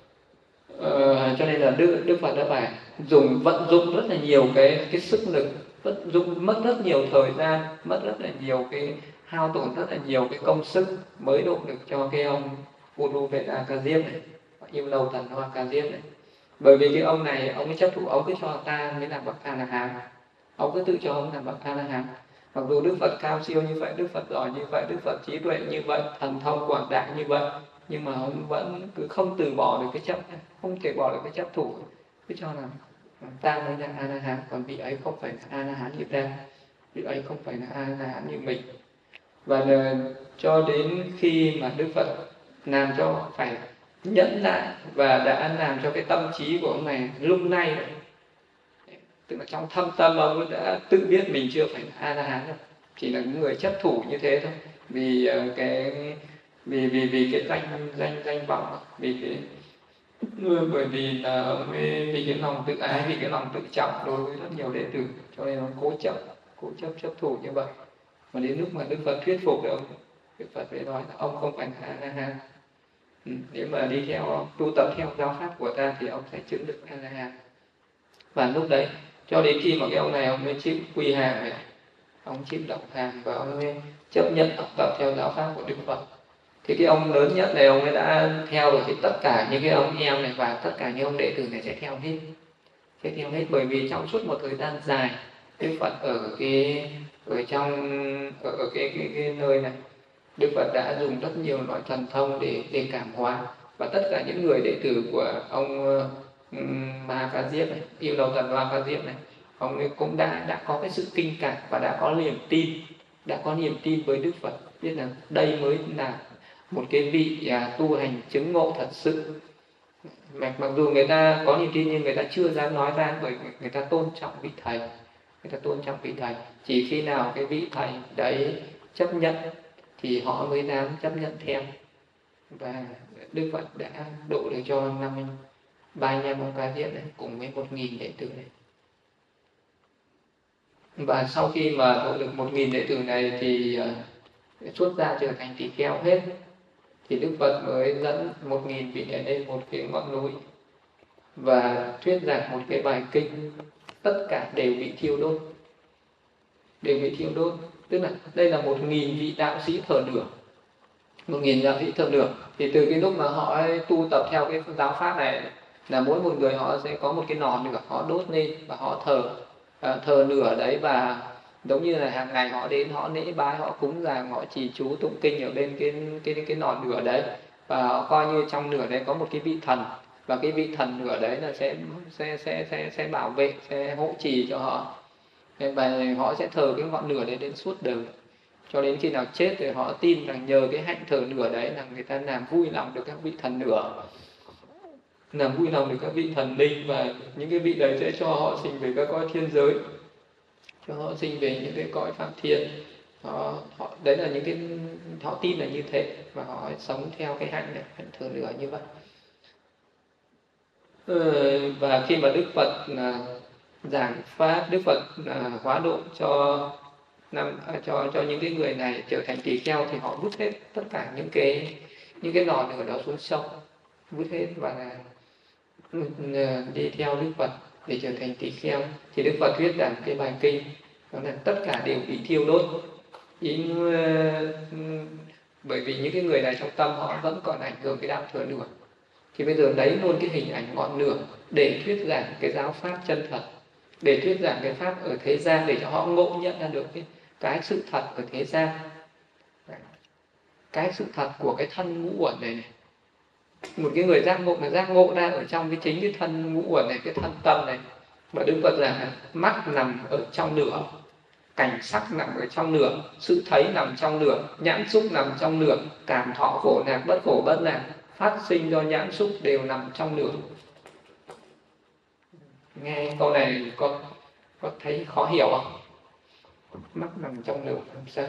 cho nên là Đức Phật đã phải vận dụng rất là nhiều cái sức lực, mất rất nhiều thời gian, mất rất là nhiều cái hao tổn rất là nhiều cái công sức mới độ được cho cái ông Uru Veda Ca Diếp này, Yêu Lâu Thần Hoa Ca Diếp này. Bởi vì cái ông này, ông ấy chấp thủ, ông cứ cho ta mới làm bậc A La Hán, ông cứ tự cho ông làm bậc A La Hán. Mặc dù Đức Phật cao siêu như vậy, Đức Phật giỏi như vậy, Đức Phật trí tuệ như vậy, thần thông quảng đại như vậy, nhưng mà ông vẫn cứ không từ bỏ được cái chấp, không thể bỏ được cái chấp thủ, cứ cho là ta mới là A La Hán, còn vị ấy không phải là A La Hán như ta, vị ấy không phải là A La Hán như mình. Và cho đến khi mà Đức Phật làm cho phải nhẫn lại và đã làm cho cái tâm trí của ông này lúc này, tức là trong thâm tâm ông đã tự biết mình chưa phải là A La Hán đâu, chỉ là những người chấp thủ như thế thôi, vì cái danh vọng, bởi vì là vì cái lòng tự ái, vì cái lòng tự trọng đối với rất nhiều đệ tử, cho nên ông cố chấp thủ như vậy. Mà đến lúc mà Đức Phật thuyết phục được ông, Đức Phật mới nói là ông không phải là A La Hán. Nếu mà đi theo tu tập theo giáo pháp của ta thì ông sẽ chứng được A La Hán. Và lúc đấy cho đến khi mà cái ông này ông mới chịu quy hàng này, ông chịu động hàng và ông mới chấp nhận học tập theo giáo pháp của Đức Phật, Thì cái ông lớn nhất này ông ấy đã theo rồi, thì tất cả những cái ông em này và tất cả những ông đệ tử này sẽ theo hết, bởi vì trong suốt một thời gian dài Đức Phật ở cái nơi này, Đức Phật đã dùng rất nhiều loại thần thông để cảm hóa, và tất cả những người đệ tử của ông Ma Ca Diếp này, Yêu Đầu Thần Ma Ca Diếp này, ông ấy cũng đã có cái sự kinh cảm và đã có niềm tin với Đức Phật, biết là đây mới là một cái vị tu hành chứng ngộ thật sự. Mặc dù người ta có niềm tin nhưng người ta chưa dám nói ra, bởi người ta tôn trọng vị thầy. Chỉ khi nào cái vị thầy đấy chấp nhận thì họ mới dám chấp nhận theo. Và Đức Phật đã độ được cho ba anh em ông Ca Diếp này cùng với 1.000 đệ tử này. Và sau khi mà độ được 1.000 đệ tử này thì xuất gia trở thành tỳ kheo hết, thì Đức Phật mới dẫn 1.000 vị này lên một cái ngọn núi và thuyết giảng một cái bài kinh, tất cả đều bị thiêu đốt. Tức là đây là 1.000 vị đạo sĩ thờ nửa. 1.000 đạo sĩ thờ nửa. Thì từ cái lúc mà họ tu tập theo cái giáo pháp này, là mỗi một người họ sẽ có một cái nỏ nửa, họ đốt lên và họ thờ nửa đấy, và giống như là hàng ngày họ đến, họ lễ bái, họ cúng dường, họ trì chú tụng kinh ở bên cái nỏ nửa đấy, và họ coi như trong nửa đấy có một cái vị thần, và cái vị thần nửa đấy là sẽ bảo vệ, sẽ hộ trì cho họ, và họ sẽ thờ cái ngọn lửa đấy đến suốt đời, cho đến khi nào chết thì họ tin rằng nhờ cái hạnh thờ lửa đấy là người ta làm vui lòng được các vị thần lửa, làm vui lòng được các vị thần linh, và những cái vị đấy sẽ cho họ sinh về các cõi thiên giới, cho họ sinh về những cái cõi phạm thiên. Họ đấy là những cái họ tin là như thế, và họ sống theo cái hạnh thờ lửa như vậy. Và khi mà Đức Phật giảng pháp, Đức Phật hóa độ cho những cái người này trở thành tỳ kheo, thì họ vứt hết tất cả những cái nỏ lửa đó xuống sông, vứt hết và đi theo Đức Phật để trở thành tỳ kheo. Thì Đức Phật thuyết giảng cái bài kinh đó là tất cả đều bị thiêu đốt. Bởi vì những cái người này trong tâm họ vẫn còn ảnh hưởng cái đạo thừa lửa, thì bây giờ lấy luôn cái hình ảnh ngọn lửa để thuyết giảng cái giáo pháp chân thật, để thuyết giảng cái pháp ở thế gian, để cho họ ngộ nhận ra được cái sự thật ở thế gian, cái sự thật của cái thân ngũ uẩn này. Một cái người giác ngộ ra ở trong chính cái thân ngũ uẩn này, cái thân tâm này. Và Đức Phật rằng mắt nằm ở trong lửa, cảnh sắc nằm ở trong lửa, sự thấy nằm trong lửa, nhãn xúc nằm trong lửa, cảm thọ khổ lạc bất khổ bất lạc phát sinh do nhãn xúc đều nằm trong lửa. Nghe câu này có thấy khó hiểu không? Mắt nằm trong lửa làm sao?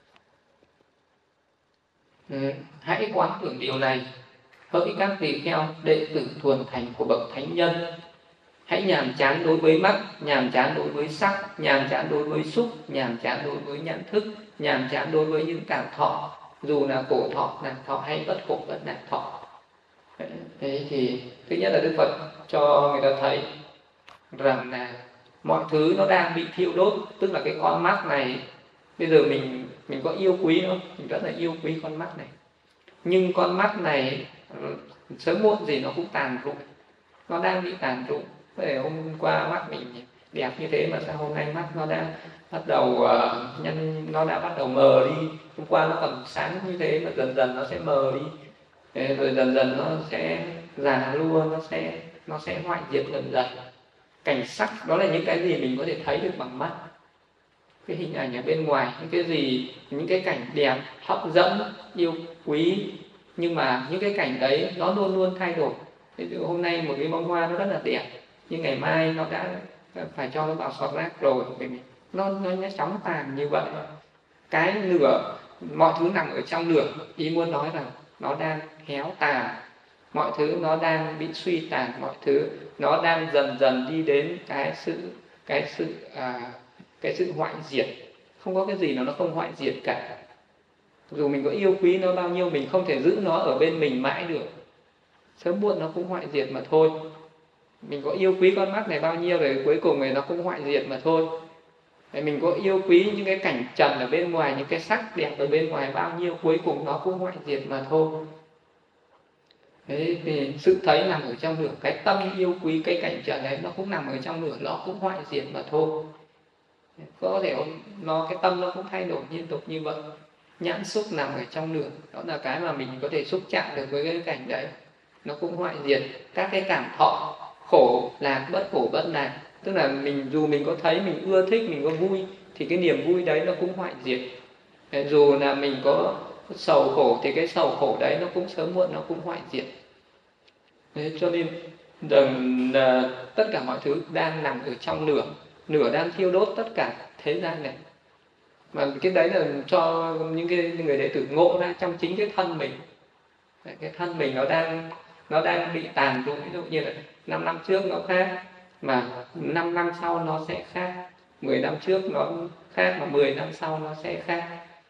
Hãy quán tưởng điều này, hỡi các tỳ kheo đệ tử thuần thành của bậc thánh nhân, hãy nhàm chán đối với mắt, nhàm chán đối với sắc, nhàm chán đối với xúc, nhàm chán đối với nhãn thức, nhàm chán đối với những cảm thọ, dù là khổ thọ, lạc thọ hay bất khổ bất lạc thọ. Thế thì thứ nhất là Đức Phật cho người ta thấy rằng là mọi thứ nó đang bị thiêu đốt, tức là cái con mắt này bây giờ mình có yêu quý nó, mình rất là yêu quý con mắt này, nhưng con mắt này sớm muộn gì nó cũng tàn rụng, nó đang bị tàn rụng. Hôm qua mắt mình đẹp như thế mà sao hôm nay mắt nó đã bắt đầu nó đã bắt đầu mờ đi. Hôm qua nó còn sáng như thế mà dần dần nó sẽ mờ đi, rồi dần dần nó sẽ già lua, nó sẽ hoại diệt dần dần. Cảnh sắc đó là những cái gì mình có thể thấy được bằng mắt, cái hình ảnh ở bên ngoài, những cái cảnh đẹp hấp dẫn yêu quý, nhưng mà những cái cảnh đấy nó luôn luôn thay đổi. Ví dụ hôm nay một cái bông hoa nó rất là đẹp, nhưng ngày mai nó đã phải cho nó vào sọt rác rồi, nó chóng tàn như vậy. Cái lửa, mọi thứ nằm ở trong lửa, ý muốn nói rằng nó đang héo tàn, mọi thứ nó đang bị suy tàn, mọi thứ nó đang dần dần đi đến cái sự hoại diệt. Không có cái gì nó không hoại diệt cả. Dù mình có yêu quý nó bao nhiêu, mình không thể giữ nó ở bên mình mãi được, sớm muộn nó cũng hoại diệt mà thôi. Mình có yêu quý con mắt này bao nhiêu rồi cuối cùng thì nó cũng hoại diệt mà thôi. Mình có yêu quý những cái cảnh trần ở bên ngoài, những cái sắc đẹp ở bên ngoài bao nhiêu, cuối cùng nó cũng hoại diệt mà thôi. Thế thì sự thấy nằm ở trong lửa, cái tâm yêu quý cái cảnh trần đấy nó cũng nằm ở trong lửa, nó cũng hoại diệt mà thôi. Có thể cái tâm nó cũng thay đổi liên tục như vậy. Nhãn xúc nằm ở trong lửa, đó là cái mà mình có thể xúc chạm được với cái cảnh đấy, nó cũng hoại diệt. Các cái cảm thọ khổ lạc bất khổ bất lạc, tức là dù mình có thấy, mình ưa thích, mình có vui thì cái niềm vui đấy nó cũng hoại diệt. Dù là mình có sầu khổ thì cái sầu khổ đấy nó cũng sớm muộn nó cũng hoại diệt. Thế cho nên tất cả mọi thứ đang nằm ở trong lửa, lửa đang thiêu đốt tất cả thế gian này. Mà cái đấy là cho những cái người đệ tử ngộ ra trong chính cái thân mình. Cái thân mình nó đang bị tàn rụng. Ví dụ như là 5 năm trước nó khác, mà 5 năm sau nó sẽ khác, 10 năm trước nó khác, mà 10 năm sau nó sẽ khác.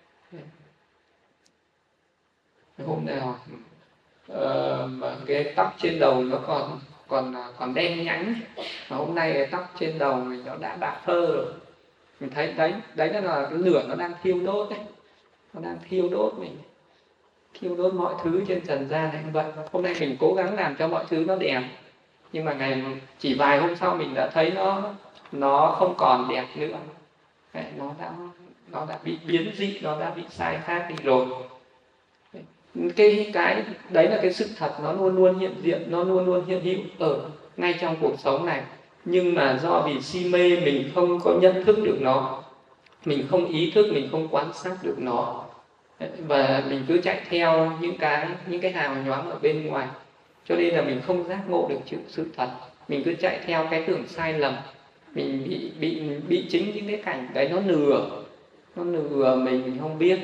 Hôm nào mà cái tóc trên đầu nó còn đen nhánh, mà hôm nay cái tóc trên đầu mình nó đã bạc phơ rồi. Mình thấy đấy là cái lửa nó đang thiêu đốt đấy, nó đang thiêu đốt mình, thiêu đốt mọi thứ trên trần gian này. Vậy hôm nay mình cố gắng làm cho mọi thứ nó đẹp, nhưng mà chỉ vài hôm sau mình đã thấy nó không còn đẹp nữa. Đấy, nó đã bị biến dị, nó đã bị sai khác đi rồi. Cái đấy là cái sự thật, nó luôn luôn hiện diện, nó luôn luôn hiện hữu ở ngay trong cuộc sống này. Nhưng mà do vì si mê mình không có nhận thức được nó, mình không ý thức, mình không quan sát được nó, và mình cứ chạy theo những cái hào nhoáng ở bên ngoài, cho nên là mình không giác ngộ được sự thật. Mình cứ chạy theo cái tưởng sai lầm, mình bị chính những cái cảnh đấy nó lừa mình không biết.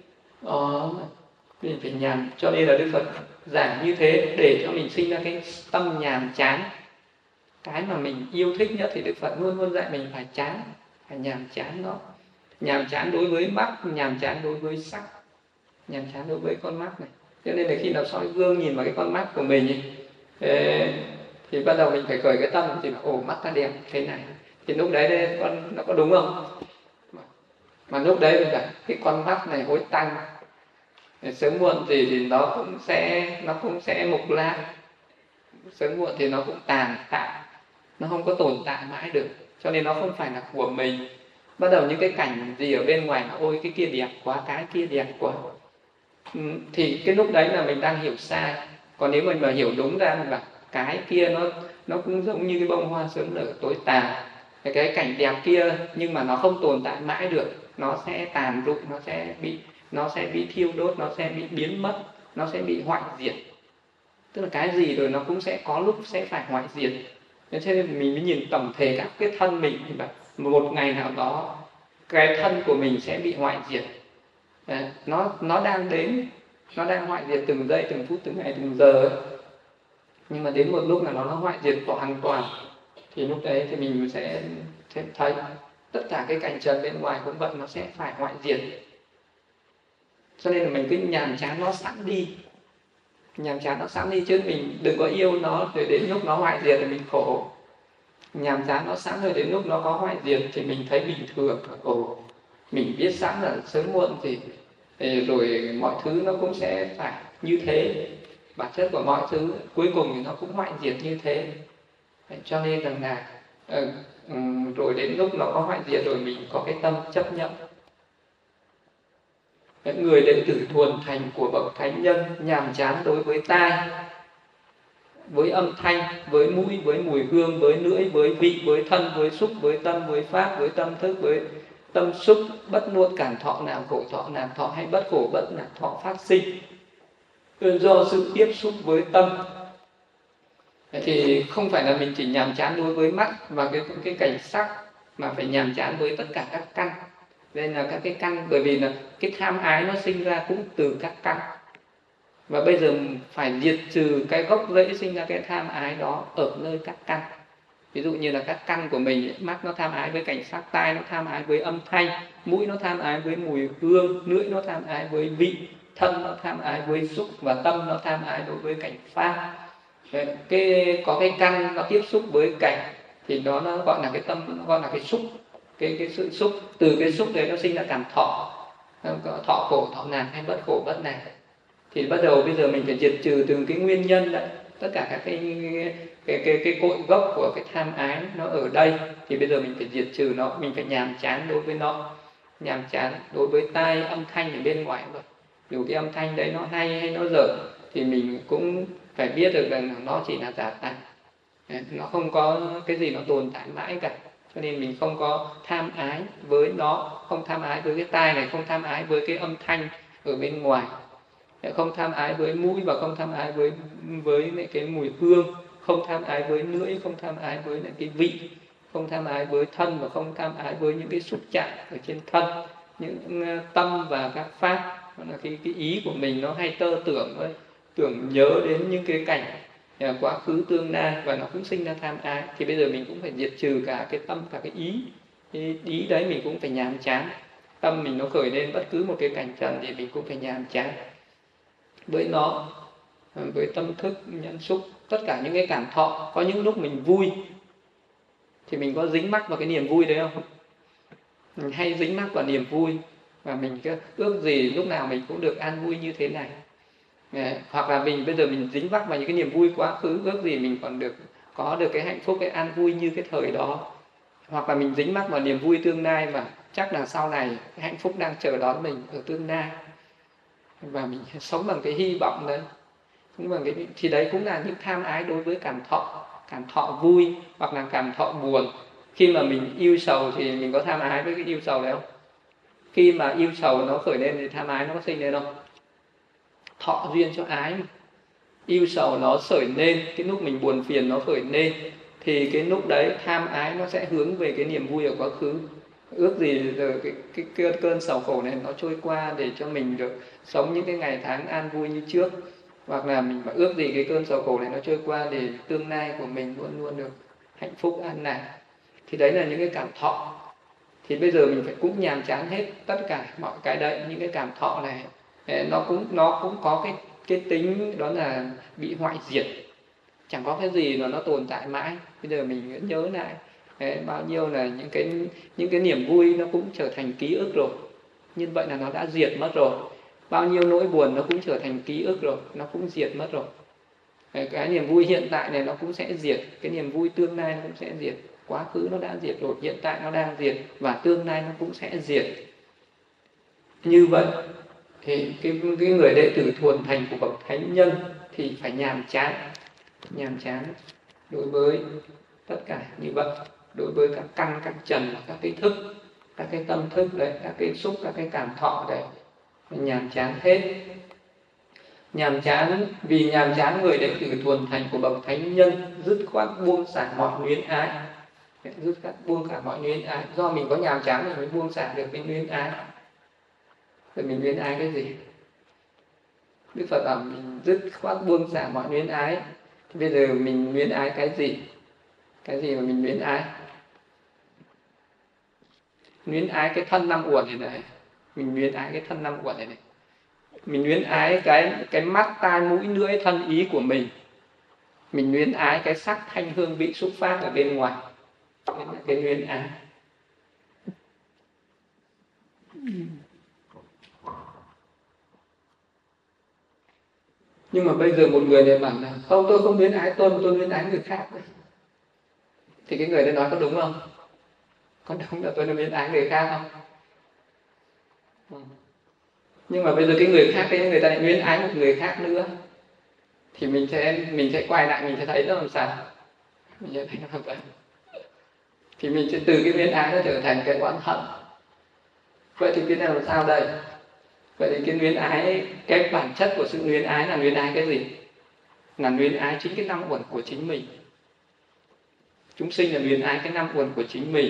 Mình phải nhàn, cho nên là Đức Phật giảng như thế để cho mình sinh ra cái tâm nhàm chán. Cái mà mình yêu thích nhất thì Đức Phật luôn luôn dạy mình phải chán, phải nhàm chán nó. Nhàm chán đối với mắt, nhàm chán đối với sắc, nhàm chán đối với con mắt này. Cho nên là khi nào soi gương nhìn vào cái con mắt của mình thì bắt đầu mình phải khởi cái tâm thì mắt ta đẹp thế này, thì lúc đấy nó có đúng không? Mà lúc đấy mình bảo cái con mắt này hối tanh, sớm muộn thì nó cũng sẽ mục lát, sớm muộn thì nó cũng tàn tạ, nó không có tồn tại mãi được, cho nên nó không phải là của mình. Bắt đầu những cái cảnh gì ở bên ngoài là ôi cái kia đẹp quá, cái kia đẹp quá, thì cái lúc đấy là mình đang hiểu sai. Còn nếu mình mà hiểu đúng ra mình bảo cái kia nó cũng giống như cái bông hoa sớm nở tối tàn, cái cảnh đẹp kia nhưng mà nó không tồn tại mãi được, nó sẽ tàn rụng, nó sẽ bị thiêu đốt, nó sẽ bị biến mất, nó sẽ bị hoại diệt. Tức là cái gì rồi nó cũng sẽ có lúc sẽ phải hoại diệt. Thế nên mình mới nhìn tổng thể các cái thân mình, thì một ngày nào đó cái thân của mình sẽ bị hoại diệt. Nó đang đến, nó đang hoại diệt từng giây, từng phút, từng ngày, từng giờ ấy. Nhưng mà đến một lúc nào nó hoại diệt hoàn toàn, thì lúc đấy thì mình sẽ thấy tất cả cái cảnh trần bên ngoài cũng vậy, nó sẽ phải hoại diệt. Cho nên là mình cứ nhàm chán nó sẵn đi, nhàm chán nó sẵn đi, chứ mình đừng có yêu nó rồi đến lúc nó hoại diệt thì mình khổ. Nhàm chán nó sẵn rồi đến lúc nó có hoại diệt thì mình thấy bình thường. Mình biết sẵn là sớm muộn thì rồi mọi thứ nó cũng sẽ phải như thế. Bản chất của mọi thứ cuối cùng thì nó cũng hoại diệt như thế. Cho nên rằng là rồi đến lúc nó có hoại diệt rồi mình có cái tâm chấp nhận. Người đệ tử thuần thành của bậc thánh nhân nhàm chán đối với tai, với âm thanh, với mũi, với mùi hương, với lưỡi, với vị, với thân, với xúc, với tâm, với pháp, với tâm thức, với tâm xúc, bất nuốt cản thọ nào, khổ thọ nào thọ, hay bất khổ bất lạc thọ phát sinh do sự tiếp xúc với tâm. Thì không phải là mình chỉ nhàm chán đối với mắt và cái cảnh sắc, mà phải nhàm chán với tất cả các căn. Nên là các cái căn, bởi vì là cái tham ái nó sinh ra cũng từ các căn, và bây giờ phải diệt trừ cái gốc rễ sinh ra cái tham ái đó ở nơi các căn. Ví dụ như là các căn của mình, mắt nó tham ái với cảnh sắc, tai nó tham ái với âm thanh, mũi nó tham ái với mùi hương, lưỡi nó tham ái với vị, thân nó tham ái với xúc, và tâm nó tham ái đối với cảnh pháp. Có cái căn nó tiếp xúc với cảnh thì nó gọi là cái tâm, nó gọi là cái xúc. cái sự xúc, từ cái xúc đấy nó sinh ra cảm thọ, thọ khổ thọ nạn hay bất khổ bất nạn. Thì bắt đầu bây giờ mình phải diệt trừ từng cái nguyên nhân đấy, tất cả các cái cội gốc của cái tham ái nó ở đây. Thì bây giờ mình phải diệt trừ nó, mình phải nhàm chán đối với nó, nhàm chán đối với tai âm thanh ở bên ngoài rồi. Dù cái âm thanh đấy nó hay hay nó dở thì mình cũng phải biết được rằng nó chỉ là giả tạm, nó không có cái gì nó tồn tại mãi cả. Cho nên mình không có tham ái với nó, không tham ái với cái tai này, không tham ái với cái âm thanh ở bên ngoài, không tham ái với mũi và không tham ái với cái mùi hương, không tham ái với lưỡi, không tham ái với cái vị, không tham ái với thân và không tham ái với những cái xúc chạm ở trên thân, những tâm và các pháp. Là cái ý của mình nó hay tơ tưởng nhớ đến những cái cảnh quá khứ tương lai và nó cũng sinh ra tham ái. Thì bây giờ mình cũng phải diệt trừ cả cái tâm, cả cái ý đấy mình cũng phải nhàm chán. Tâm mình nó khởi lên bất cứ một cái cảnh trần thì mình cũng phải nhàm chán với nó, với tâm thức, nhận xúc, tất cả những cái cảm thọ. Có những lúc mình vui thì mình có dính mắc vào cái niềm vui đấy không? Mình hay dính mắc vào niềm vui và mình cứ ước gì lúc nào mình cũng được an vui như thế này. Hoặc là mình bây giờ mình dính mắc vào những cái niềm vui quá khứ, ước gì mình còn có được cái hạnh phúc, cái an vui như cái thời đó. Hoặc là mình dính mắc vào niềm vui tương lai mà chắc là sau này cái hạnh phúc đang chờ đón mình ở tương lai, và mình sống bằng cái hy vọng đấy. Thì đấy cũng là những tham ái đối với cảm thọ vui hoặc là cảm thọ buồn. Khi mà mình yêu sầu thì mình có tham ái với cái yêu sầu đấy không? Khi mà yêu sầu nó khởi lên thì tham ái nó có sinh lên không? Thọ duyên cho ái mà. Yêu sầu nó khởi lên, cái lúc mình buồn phiền nó khởi lên thì cái lúc đấy tham ái nó sẽ hướng về cái niềm vui ở quá khứ. Ước gì rồi cái cơn sầu khổ này nó trôi qua để cho mình được sống những cái ngày tháng an vui như trước. Hoặc là mình mà ước gì cái cơn sầu khổ này nó trôi qua để tương lai của mình luôn luôn được hạnh phúc an lạc. Thì đấy là những cái cảm thọ. Thì bây giờ mình phải cũng nhàm chán hết tất cả mọi cái đấy. Những cái cảm thọ này nó cũng có cái tính đó là bị hoại diệt. Chẳng có cái gì mà nó tồn tại mãi. Bây giờ mình nhớ lại bao nhiêu là những cái niềm vui nó cũng trở thành ký ức rồi. Như vậy là nó đã diệt mất rồi. Bao nhiêu nỗi buồn nó cũng trở thành ký ức rồi, nó cũng diệt mất rồi. Cái niềm vui hiện tại này nó cũng sẽ diệt, cái niềm vui tương lai nó cũng sẽ diệt. Quá khứ nó đã diệt rồi, hiện tại nó đang diệt và tương lai nó cũng sẽ diệt. Như vậy thì cái người đệ tử thuần thành của bậc thánh nhân thì phải nhàm chán đối với tất cả như vậy, đối với các căn, các trần, các cái thức, các cái tâm thức đấy, các cái xúc, các cái cảm thọ đấy, nhàm chán hết. Nhàm chán, vì nhàm chán người đệ tử thuần thành của bậc thánh nhân dứt khoát buông xả mọi luyến ái, dứt khoát buông cả mọi luyến ái. Do mình có nhàm chán mình mới buông xả được cái luyến ái. Rồi mình luyến ái cái gì? Đức Phật bảo mình dứt khoát buông xả mọi luyến ái. Thì bây giờ mình luyến ái cái gì? Cái gì mà mình luyến ái? Luyến ái cái thân năm uẩn này này. Mình luyến ái cái thân năm uẩn này này. Mình luyến ái cái mắt, tai, mũi, lưỡi, thân, ý của mình. Mình luyến ái cái sắc, thanh, hương, vị, xúc, pháp ở bên ngoài. Đấy là cái luyến ái. Nhưng mà bây giờ một người này bảo là không, tôi không luyến ái tôi luyến ái người khác đấy. Thì cái người đấy nói có đúng không? Có đúng là tôi luyến ái người khác không? Nhưng mà bây giờ cái người khác đấy, người ta lại luyến ái một người khác nữa. Thì mình sẽ quay lại, mình sẽ thấy nó làm sao? Mình sẽ thấy nó làm sao? Thì mình sẽ từ cái luyến ái nó trở thành cái oán hận. Vậy thì cái này làm sao đây? Vậy thì cái luyến ái, cái bản chất của sự luyến ái là luyến ái cái gì? Là luyến ái chính cái năm uẩn của chính mình. Chúng sinh là luyến ái cái năm uẩn của chính mình.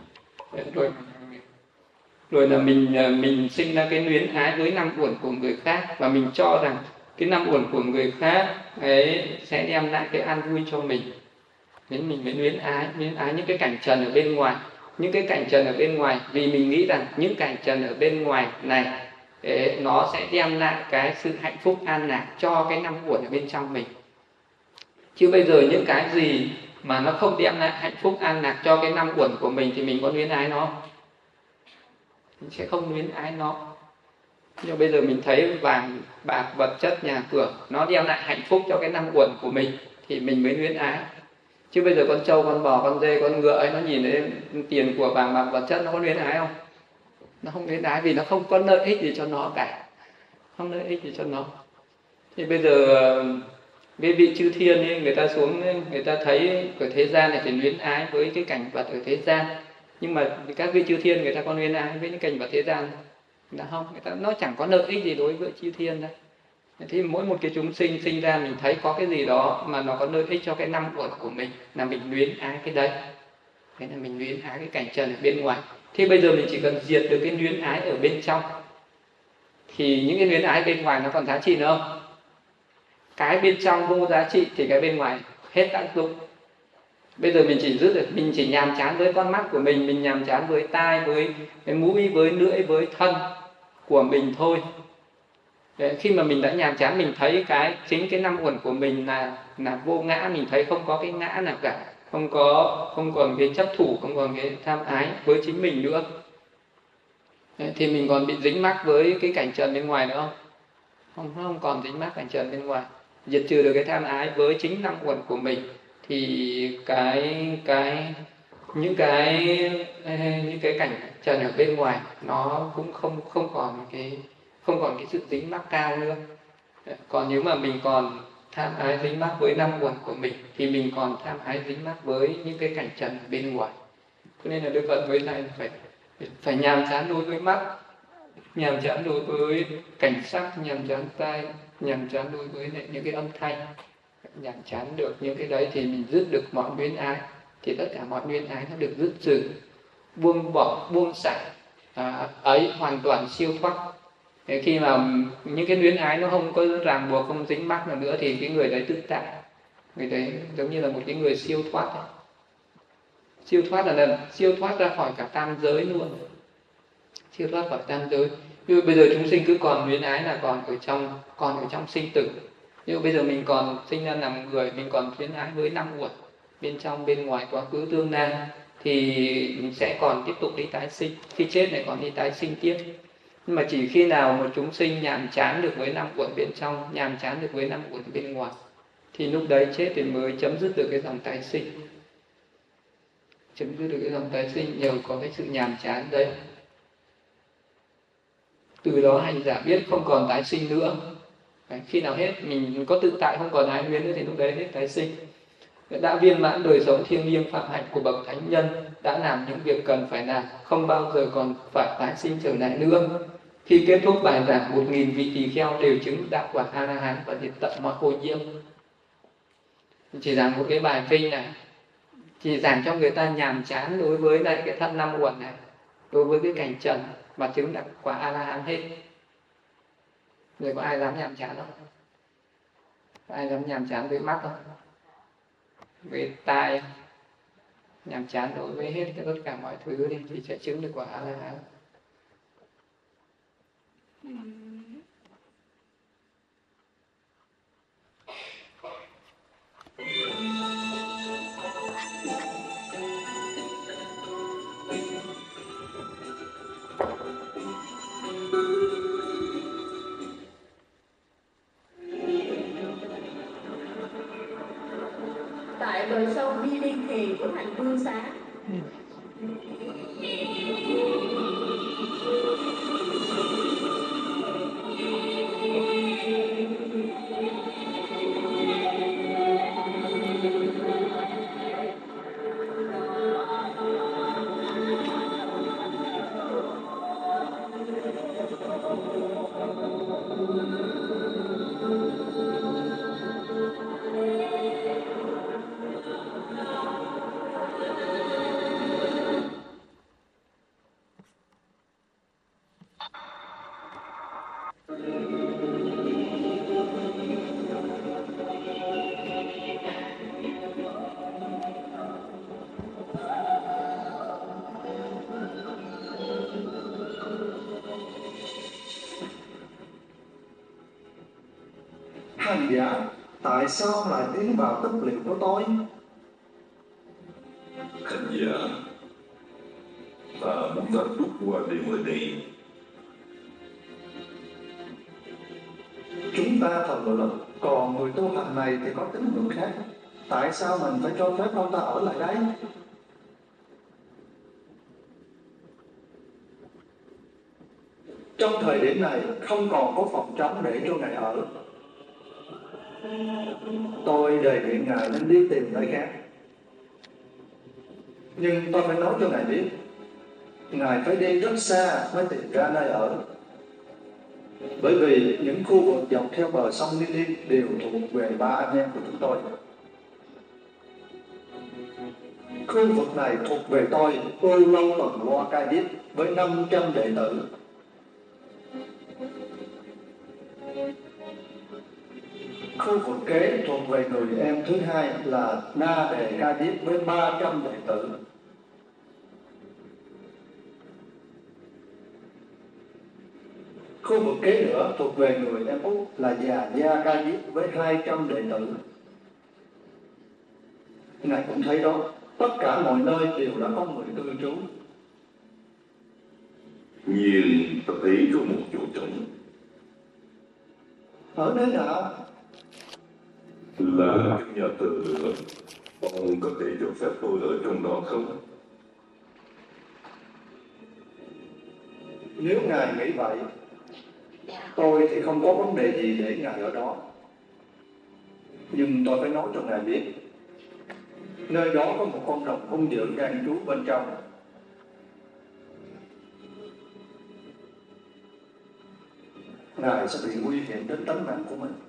Rồi là mình sinh ra cái luyến ái với năm uẩn của người khác, và mình cho rằng cái năm uẩn của người khác ấy sẽ đem lại cái an vui cho mình. Nên mình mới luyến ái những cái cảnh trần ở bên ngoài. Những cái cảnh trần ở bên ngoài vì mình nghĩ rằng những cảnh trần ở bên ngoài này nó sẽ đem lại cái sự hạnh phúc an lạc cho cái năm uẩn ở bên trong mình. Chứ bây giờ những cái gì mà nó không đem lại hạnh phúc an lạc cho cái năm uẩn của mình thì mình có luyến ái nó không? Mình sẽ không luyến ái nó. Nhưng bây giờ mình thấy vàng bạc vật chất nhà cửa nó đem lại hạnh phúc cho cái năm uẩn của mình thì mình mới luyến ái. Chứ bây giờ con trâu, con bò, con dê, con ngựa ấy, nó nhìn thấy tiền của vàng bạc vật chất nó có luyến ái không? Nó không luyến ái vì nó không có lợi ích gì cho nó cả. Không lợi ích gì cho nó. Thì bây giờ cái vị chư thiên ấy, người ta xuống, người ta thấy ở thế gian này phải luyến ái với cái cảnh vật ở thế gian. Nhưng mà các vị chư thiên người ta có luyến ái với những cảnh vật thế gian đã không? Người ta nó chẳng có lợi ích gì đối với chư thiên đâu. Thì mỗi một cái chúng sinh sinh ra mình thấy có cái gì đó mà nó có lợi ích cho cái năm uẩn của mình là mình luyến ái cái đấy. Thế là mình luyến ái cái cảnh trần ở bên ngoài. Thế bây giờ mình chỉ cần diệt được cái luyến ái ở bên trong thì những cái luyến ái bên ngoài nó còn giá trị nữa không? Cái bên trong không có giá trị thì cái bên ngoài hết tác dụng. Bây giờ mình chỉ dứt được, mình chỉ nhàm chán với con mắt của mình nhàm chán với tai, với cái mũi, với lưỡi, với thân của mình thôi. Đấy, khi mà mình đã nhàm chán, mình thấy chính cái năm uẩn của mình là vô ngã, mình thấy không có cái ngã nào cả, không còn cái chấp thủ, không còn cái tham ái với chính mình nữa. Đấy, thì mình còn bị dính mắc với cái cảnh trần bên ngoài nữa không? Không còn dính mắc cảnh trần bên ngoài. Diệt trừ được cái tham ái với chính năm uẩn của mình thì những cái cảnh trần ở bên ngoài nó cũng không còn cái sự dính mắc cao nữa. Còn nếu mà mình còn tham ái dính mắc với năm uẩn của mình thì mình còn tham ái dính mắc với những cái cảnh trần ở bên ngoài. Cho nên là Đức Phật với này phải nhàm chán đối với mắt, nhàm chán đối với cảnh sắc, nhàm chán tai, nhàm chán đối với những cái âm thanh. Nhàm chán được những cái đấy thì mình dứt được mọi luyến ái, thì tất cả mọi luyến ái nó được dứt trừ, buông bỏ, buông xả ấy hoàn toàn siêu thoát. Thế khi mà những cái luyến ái nó không có ràng buộc, không dính mắc nữa thì cái người đấy tự tại, người đấy giống như là một cái người siêu thoát ấy. Siêu thoát là siêu thoát ra khỏi cả tam giới luôn, siêu thoát khỏi tam giới. Nhưng bây giờ chúng sinh cứ còn luyến ái là còn ở trong sinh tử. Nhưng bây giờ mình còn sinh ra làm người, mình còn luyến ái với năm uẩn bên trong bên ngoài quá khứ tương lai thì mình sẽ còn tiếp tục đi tái sinh, khi chết này còn đi tái sinh tiếp. Nhưng mà chỉ khi nào một chúng sinh nhàm chán được với năm uẩn bên trong, nhàm chán được với năm uẩn bên ngoài thì lúc đấy chết thì mới chấm dứt được cái dòng tái sinh, chấm dứt được cái dòng tái sinh nhờ có cái sự nhàm chán đấy. Từ đó hành giả biết không còn tái sinh nữa. Đấy, khi nào hết mình có tự tại, không còn ái luyến nữa thì lúc đấy hết tái sinh. Đã viên mãn đời sống thiêng liêng phạm hạnh của bậc thánh nhân, đã làm những việc cần phải làm, không bao giờ còn phải tái sinh trở lại nữa. Khi kết thúc bài giảng, 1000 vị tỳ kheo đều chứng đạo quả A La Hán và diệt tận mọi ô nhiễm. Chỉ giảng một cái bài kinh này, chỉ giảng cho người ta nhàm chán đối với lại cái thân năm uẩn này, đối với cái cảnh trần mà chứng đạo quả A La Hán hết. Rồi có ai dám nhàm chán không? Có ai dám nhàm chán với mắt không? Với tai không? Nhàm chán đối với hết tất cả mọi thứ đi thì sẽ chứng được quả A La Hán. Tại bờ sông Di Liên Thiền của thành Vương Xá, hành giả, tại sao lại tiến vào tức liệu của tôi? giả. Ta muốn ta rút qua đêm ở đây. Chúng ta thờ ngược, còn người tu hành này thì có tín ngưỡng khác. Tại sao mình phải cho phép ông ta ở lại đấy? Trong thời điểm này không còn có phòng trống để cho Ngài ở. Tôi đề nghị Ngài nên đi tìm nơi khác. Nhưng tôi phải nói cho Ngài biết, Ngài phải đi rất xa mới tìm ra nơi ở. Bởi vì những khu vực dọc theo bờ sông Nili đều thuộc về ba anh em của chúng tôi. Khu vực này thuộc về tôi, tôi lâu tầng Loa Cai Điếp với 500 đệ tử. Khu vực kế thuộc về người em thứ hai là Na Đề Ca Diếp với 300 đệ tử. Khu vực kế nữa thuộc về người em út là Già Gia Ca Diếp với 200 đệ tử. Ngài cũng thấy đó, tất cả mọi nơi đều đã có người cư trú. Nhưng ta thấy có một chỗ trống. Ở nơi nào? Là căn nhà thờ nữa. Ông có thể cho phép tôi ở trong đó không? Nếu Ngài nghĩ vậy, tôi thì không có vấn đề gì để Ngài ở đó. Nhưng tôi phải nói cho Ngài biết, nơi đó có một con rồng hung dữ đang trú bên trong. Ngài sẽ bị nguy hiểm đến tính mạng của mình.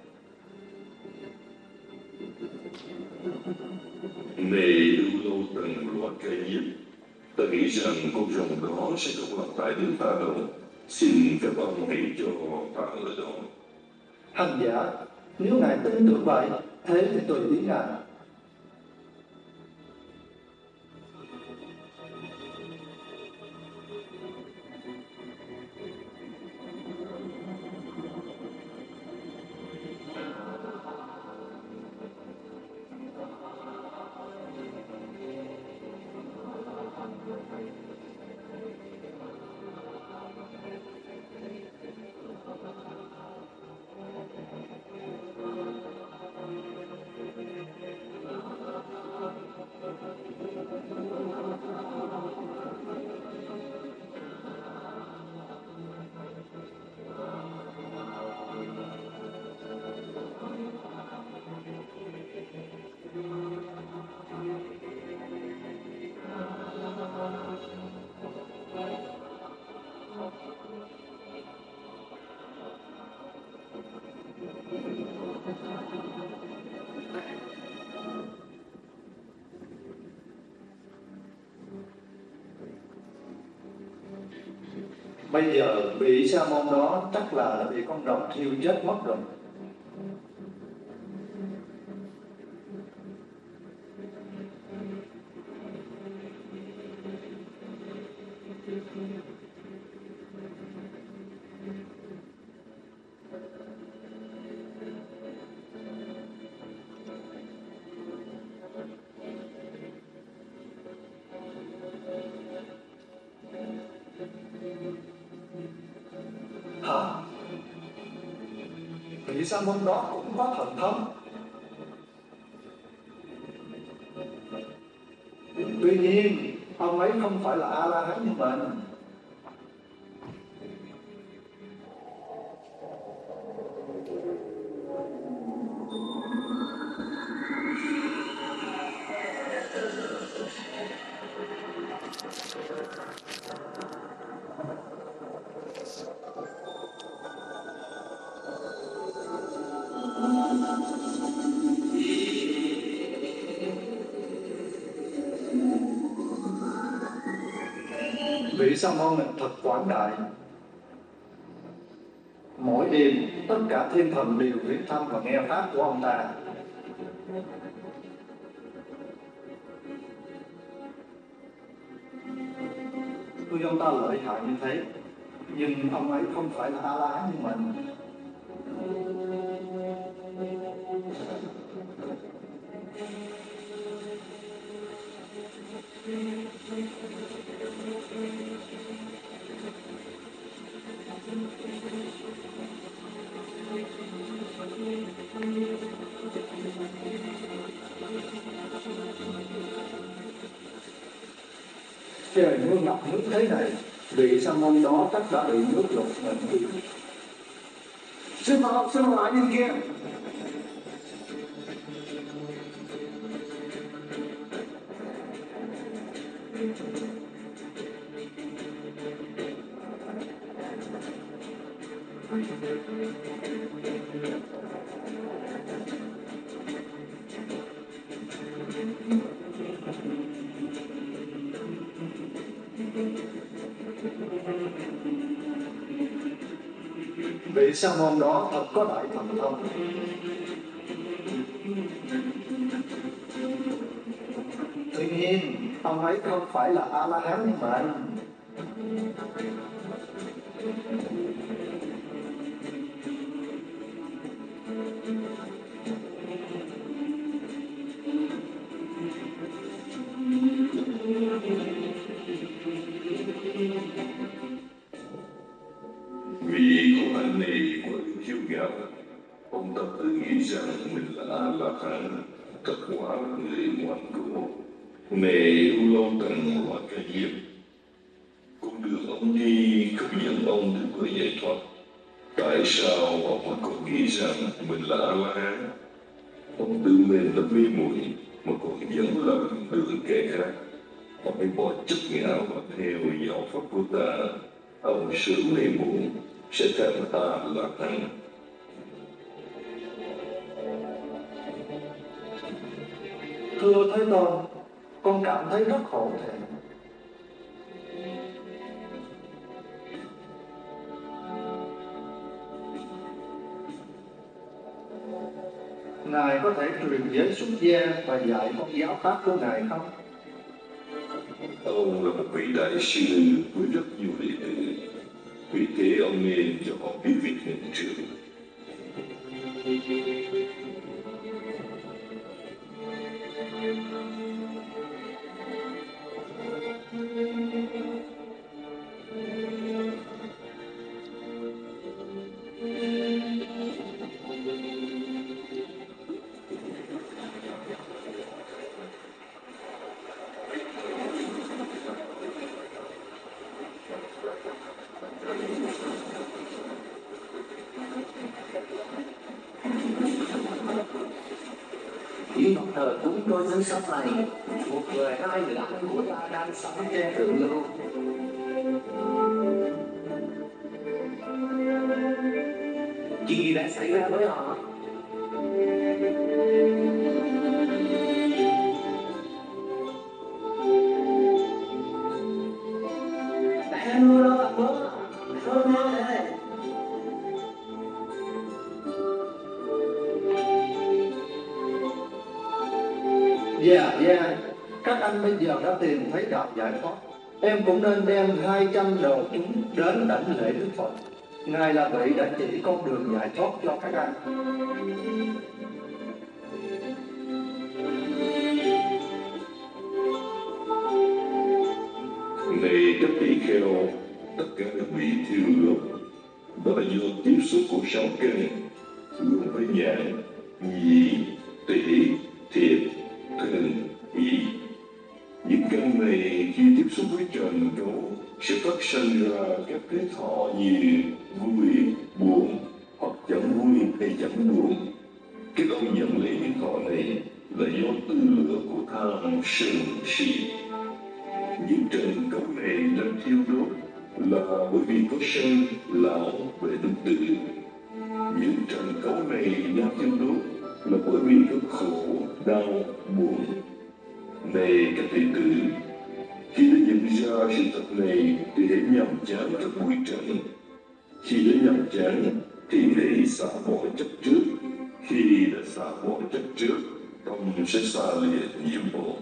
Này lưu lâu tầng Loa Cai Diếp, ta nghĩ rằng con rồng đó sẽ không làm hại đến ta đâu. Xin phép ông hãy cho ta ở đó. Hành giả, nếu Ngài tin tưởng vậy, thế thì tùy ý Ngài. Bây giờ vị sa môn đó chắc là đã bị con rồng thiêu chết mất rồi. Hả? Vị sa môn đó cũng có thần thông. Tuy nhiên, ông ấy không phải là A-la-hán như mình. Vị sa môn này thật quảng đại. Mỗi đêm, tất cả thiên thần đều viếng thăm và nghe pháp của ông ta. Tuy ông ta lợi hại như thế, nhưng ông ấy không phải là A-la-hán như mình. Trời mưa ngập nước thế này, vị sa môn đó chắc đã bị nước lụt ngập đi. Sư phụ lại bên kia. Vị sa môn đó thật có đại thần thông. Tuy nhiên, ông ấy không phải là A-la-hán mà. Vì của anh này quá kiêu ngạo, ông ta tự nghĩ rằng mình là A-la-hán, thật quả là người ngoan cố. Này U Lâu Tần Hoa Ca Diếp, con đường ông đi không dẫn ông đến với giải thoát. Tại sao ông mà còn nghĩ rằng mình là A-la-hán? Ông tự mình đã mê muội mà còn dẫn lầm đường kẻ khác. Ông hãy bỏ chấp ngã mà theo giáo pháp của ta. Ông sớm hay muộn sẽ thành A-la-hán. Thưa Thế Tôn, con cảm thấy rất khổ thể. Ngài có thể truyền giới xuất gia và dạy con giáo pháp của Ngài không? Ông là một vị đại sư với rất nhiều đệ tử, vì thế ông nên cho họ biết việc nhận trước. Những ngọc thờ cúng tôi dưới sông này, một người hai người anh của ta đang sống trên thượng lưu. Chuyện gì đã xảy ra với họ? Bạn mua đâu bạn mua? Tôi mua đây. Dạ, các anh bây giờ đã tìm thấy đạo giải thoát. Em cũng nên đem 200 đồ chúng đến đảnh lễ Đức Phật. Ngài là vị đã chỉ con đường giải thoát cho các anh. Này các tỳ kheo, tất cả các vị thiêu đốt, đó là do tiếp xúc của sáu căn, gồm với nhãn, nhĩ, tỷ, thiệt, thân, ý. Những căn này khi tiếp xúc với trần cấu sẽ phát sinh ra các thế thọ như vui, buồn, hoặc chẳng vui hay chẳng buồn. Các ông nhận lấy những thọ này là do tư lửa của tham sân si. Những trần cấu này đang thiêu đốt là bởi vì có sân lão về tương tự. Những trần cấu này đang thiêu đốt là bởi vì có khổ đau buồn. Này các đệ tử, khi đã nhận ra sự thật này thì hãy nhàm chán các bụi trần. Khi đã nhàm chán thì hãy xả bỏ chấp trước. Khi đã xả bỏ chấp trước, tâm sẽ xa lìa nhiễm hộ.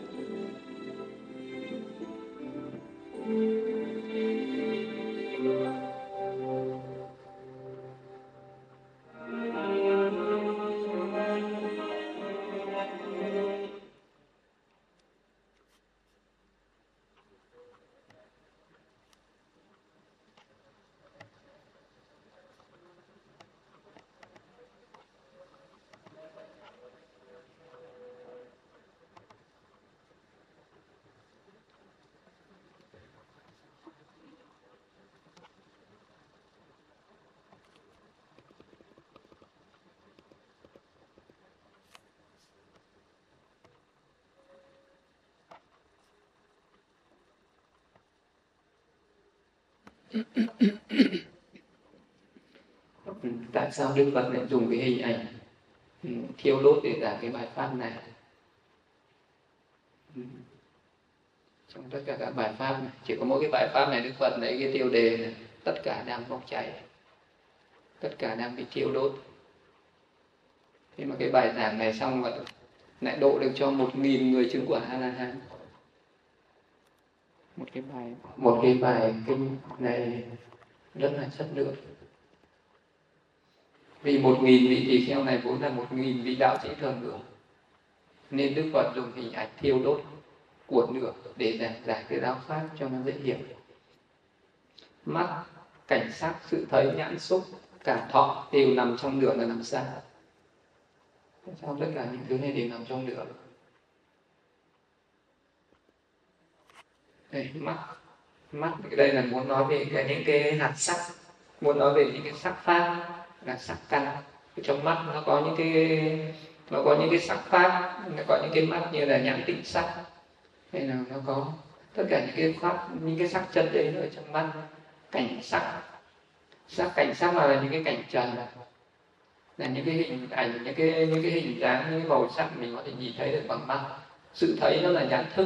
Tại sao Đức Phật lại dùng cái hình ảnh thiêu đốt để giảng cái bài pháp này? Trong tất cả các bài pháp này, chỉ có mỗi cái bài pháp này Đức Phật lấy cái tiêu đề này, tất cả đang bốc cháy, tất cả đang bị thiêu đốt. Thế mà cái bài giảng này xong mà lại độ được cho 1.000 người chứng quả A-la-hán. Một cái bài kinh này rất là chất lượng. Vì 1.000 vị tỳ kheo này vốn là 1.000 vị đạo sĩ thường nữa, nên Đức Phật dùng hình ảnh thiêu đốt của lửa để giảng cái giáo pháp cho nó dễ hiểu. Mắt, cảnh sắc, sự thấy, nhãn xúc, cả thọ đều nằm trong lửa là làm sao? Sao tất cả những thứ này đều nằm trong lửa? Đây, mắt đây là muốn nói về những cái hạt sắc, muốn nói về những cái sắc pháp là sắc căn. Trong mắt nó có những cái sắc pháp, nó có những cái mắt như là nhãn tịnh sắc, hay là nó có tất cả những cái pháp, những cái sắc chân đấy ở trong mắt. Cảnh sắc, cảnh sắc là những cái cảnh trần, là những cái hình ảnh, những cái hình dáng, những cái màu sắc mình có thể nhìn thấy được bằng mắt. Sự thấy nó là nhãn thức.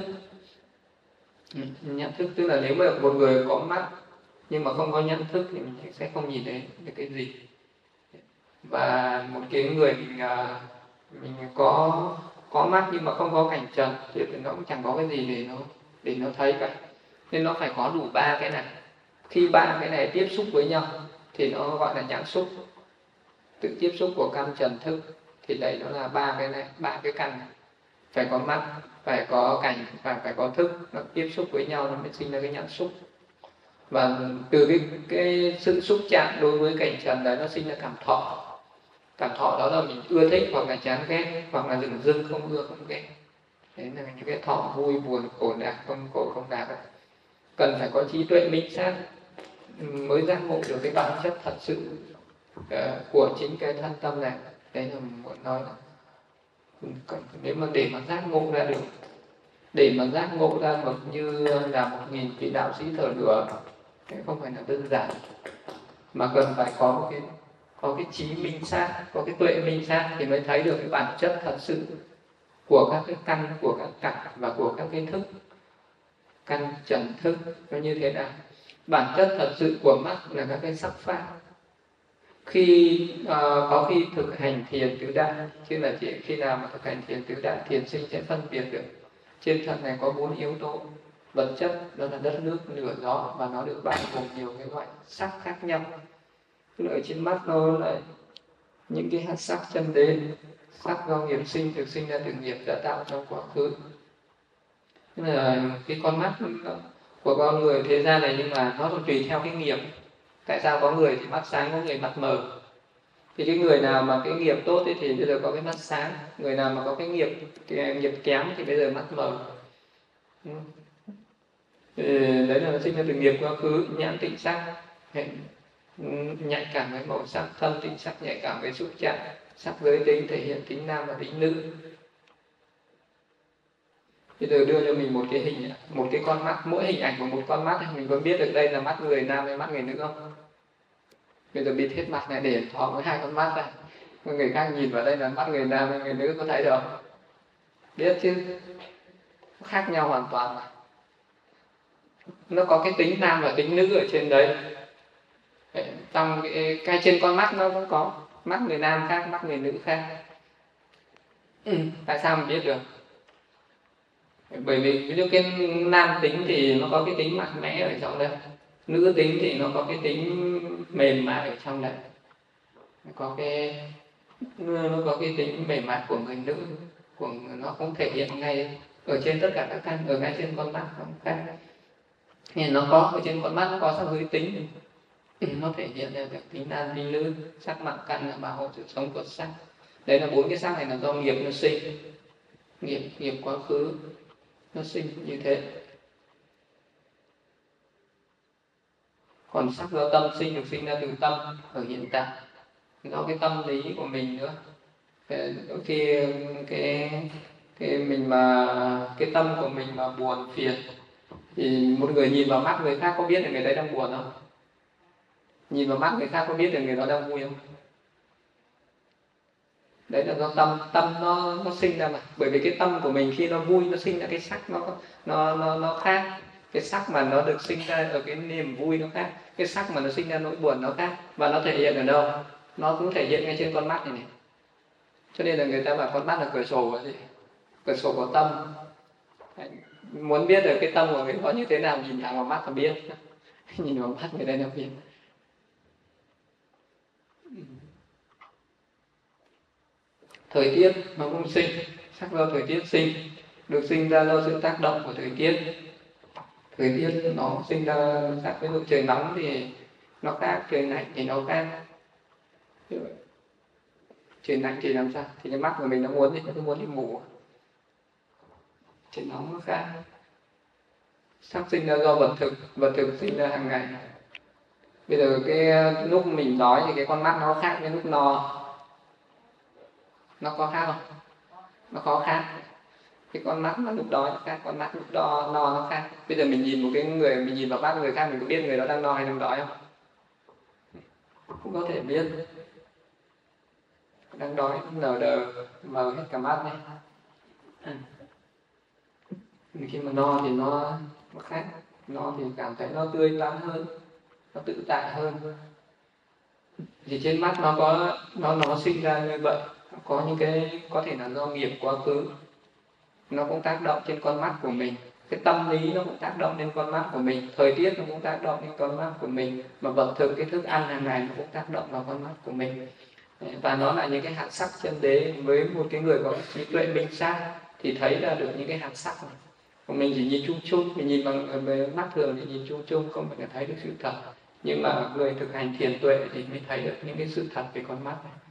Nhãn thức tức là nếu mà một người có mắt nhưng mà không có nhãn thức thì mình sẽ không nhìn thấy được cái gì. Và một cái người mình có mắt nhưng mà không có cảnh trần thì nó cũng chẳng có cái gì để nó thấy cả. Nên nó phải có đủ ba cái này. Khi ba cái này tiếp xúc với nhau thì nó gọi là nhãn xúc. Tự tiếp xúc của căn trần thức thì đấy nó là ba cái căn này. Phải có mắt, phải có cảnh và phải có thức, nó tiếp xúc với nhau nó mới sinh ra cái nhãn xúc. Và từ cái sự xúc chạm đối với cảnh trần đấy nó sinh ra cảm thọ. Cảm thọ đó là mình ưa thích hoặc là chán ghét, hoặc là dửng dưng, không ưa không ghét. Đấy là những cái thọ vui buồn, khổ đạt, không khổ không đạt. Cần phải có trí tuệ minh sát mới giác ngộ được cái bản chất thật sự của chính cái thân tâm này. Đấy là mình muốn nói là nếu mà để mà giác ngộ ra được, để mà giác ngộ ra một như là 1.000 vị đạo sĩ thở lửa, thế không phải là đơn giản, mà cần phải có cái trí minh sát, có cái tuệ minh sát thì mới thấy được cái bản chất thật sự của các cái căn, của các cảnh và của các cái thức. Căn trần thức nó như thế nào? Bản chất thật sự của mắt là các cái sắc pháp. Có khi thực hành thiền tứ đại, chứ là chỉ khi nào mà thực hành thiền tứ đại, thiền sinh sẽ phân biệt được trên thân này có 4 yếu tố vật chất, đó là đất, nước, lửa, gió, và nó được bao gồm nhiều cái loại sắc khác nhau. Tức là ở trên mắt nó là những cái hạt sắc chân đế, sắc do nghiệp sinh, được sinh ra từ nghiệp đã tạo trong quá khứ. Tức là cái con mắt của con người thế gian này, nhưng mà nó tùy theo cái nghiệp. Tại sao có người thì mắt sáng, có người mắt mờ? Thì cái người nào mà cái nghiệp tốt thì bây giờ có cái mắt sáng, người nào mà có cái nghiệp kém thì bây giờ mắt mờ. Đấy là nó sinh ra từ nghiệp quá khứ. Nhãn tịnh sắc nhạy cảm với màu sắc, thân tịnh sắc nhạy cảm với xúc chạm, sắc giới tính thể hiện tính nam và tính nữ. Bây giờ đưa cho mình một cái con mắt, mỗi hình ảnh của một con mắt mình có biết được đây là mắt người nam hay mắt người nữ không? Bây giờ bịt hết mặt này để thọ với 2 con mắt này, người khác nhìn vào đây là mắt người nam hay người nữ có thấy được không? Biết chứ, khác nhau hoàn toàn mà. Nó có cái tính nam và tính nữ ở trên đấy. Trong cái trên con mắt nó cũng có mắt người nam khác, mắt người nữ khác. Tại sao mình biết được? Bởi vì ví dụ cái nam tính thì nó có cái tính mạnh mẽ ở trong đây, nữ tính thì nó có cái tính mềm mại ở trong đây, nó có cái tính mềm mại của người nữ, nó cũng thể hiện ngay ở trên tất cả các căn, ở ngay trên con mắt không khác. Nên nó có ở trên con mắt nó có sắc giới tính, nó thể hiện ra được tính nam tính nữ, sắc mạng căn là bảo hộ sự sống của sắc. Đấy là 4 cái sắc này là do nghiệp nó sinh, nghiệp quá khứ nó sinh như thế. Còn sắc do tâm sinh, được sinh ra từ tâm ở hiện tại, do cái tâm lý của mình nữa. Đôi khi mình mà cái tâm của mình mà buồn phiền thì một người nhìn vào mắt người khác có biết là người đấy đang buồn không? Nhìn vào mắt người khác có biết được người đó đang vui không? Đấy là do tâm nó sinh ra mà. Bởi vì cái tâm của mình khi nó vui nó sinh ra cái sắc nó khác. Cái sắc mà nó được sinh ra ở cái niềm vui nó khác, cái sắc mà nó sinh ra nỗi buồn nó khác. Và nó thể hiện ở đâu? Nó cũng thể hiện ngay trên con mắt này này. Cho nên là người ta bảo con mắt là cửa sổ của gì? Cửa sổ của tâm. Muốn biết được cái tâm của người đó như thế nào, nhìn thẳng vào mắt là biết. Nhìn vào mắt người ta là biết. Thời tiết nó cũng sinh, sắc do thời tiết sinh, được sinh ra do sự tác động của thời tiết. Thời tiết nó sinh ra sắc, ví dụ trời nóng thì nó khác, trời lạnh thì nó khác. Trời lạnh thì làm sao? Thì cái mắt của mình nó muốn đi ngủ. Trời nóng nó khác. Sắc sinh ra do vật thực sinh ra hàng ngày. Bây giờ cái lúc mình đói thì cái con mắt nó khác với lúc no. Nó có khác không? Nó có khác. Cái con mắt nó lúc đói nó khác, con mắt lúc no nó khác. Bây giờ mình nhìn một cái người, mình nhìn vào mắt người khác, mình có biết người đó đang no hay đang đói không? Cũng có thể biết. Đang đói, nở đờ, mờ hết cả mắt này. Khi mà no thì nó khác. No thì cảm thấy nó tươi tắn hơn, nó tự tại hơn. Thì trên mắt nó sinh ra như vậy. Có những cái có thể là do nghiệp quá khứ, nó cũng tác động trên con mắt của mình. Cái tâm lý nó cũng tác động lên con mắt của mình. Thời tiết nó cũng tác động lên con mắt của mình. Mà vật thực, cái thức ăn hàng ngày nó cũng tác động vào con mắt của mình. Và nó là những cái hạt sắc chân đế. Với một cái người có trí tuệ minh sát thì thấy ra được những cái hạt sắc này. Còn mình chỉ nhìn chung chung, mình nhìn bằng mắt thường thì nhìn chung chung, không phải thấy được sự thật. Nhưng mà người thực hành thiền tuệ thì mới thấy được những cái sự thật về con mắt này.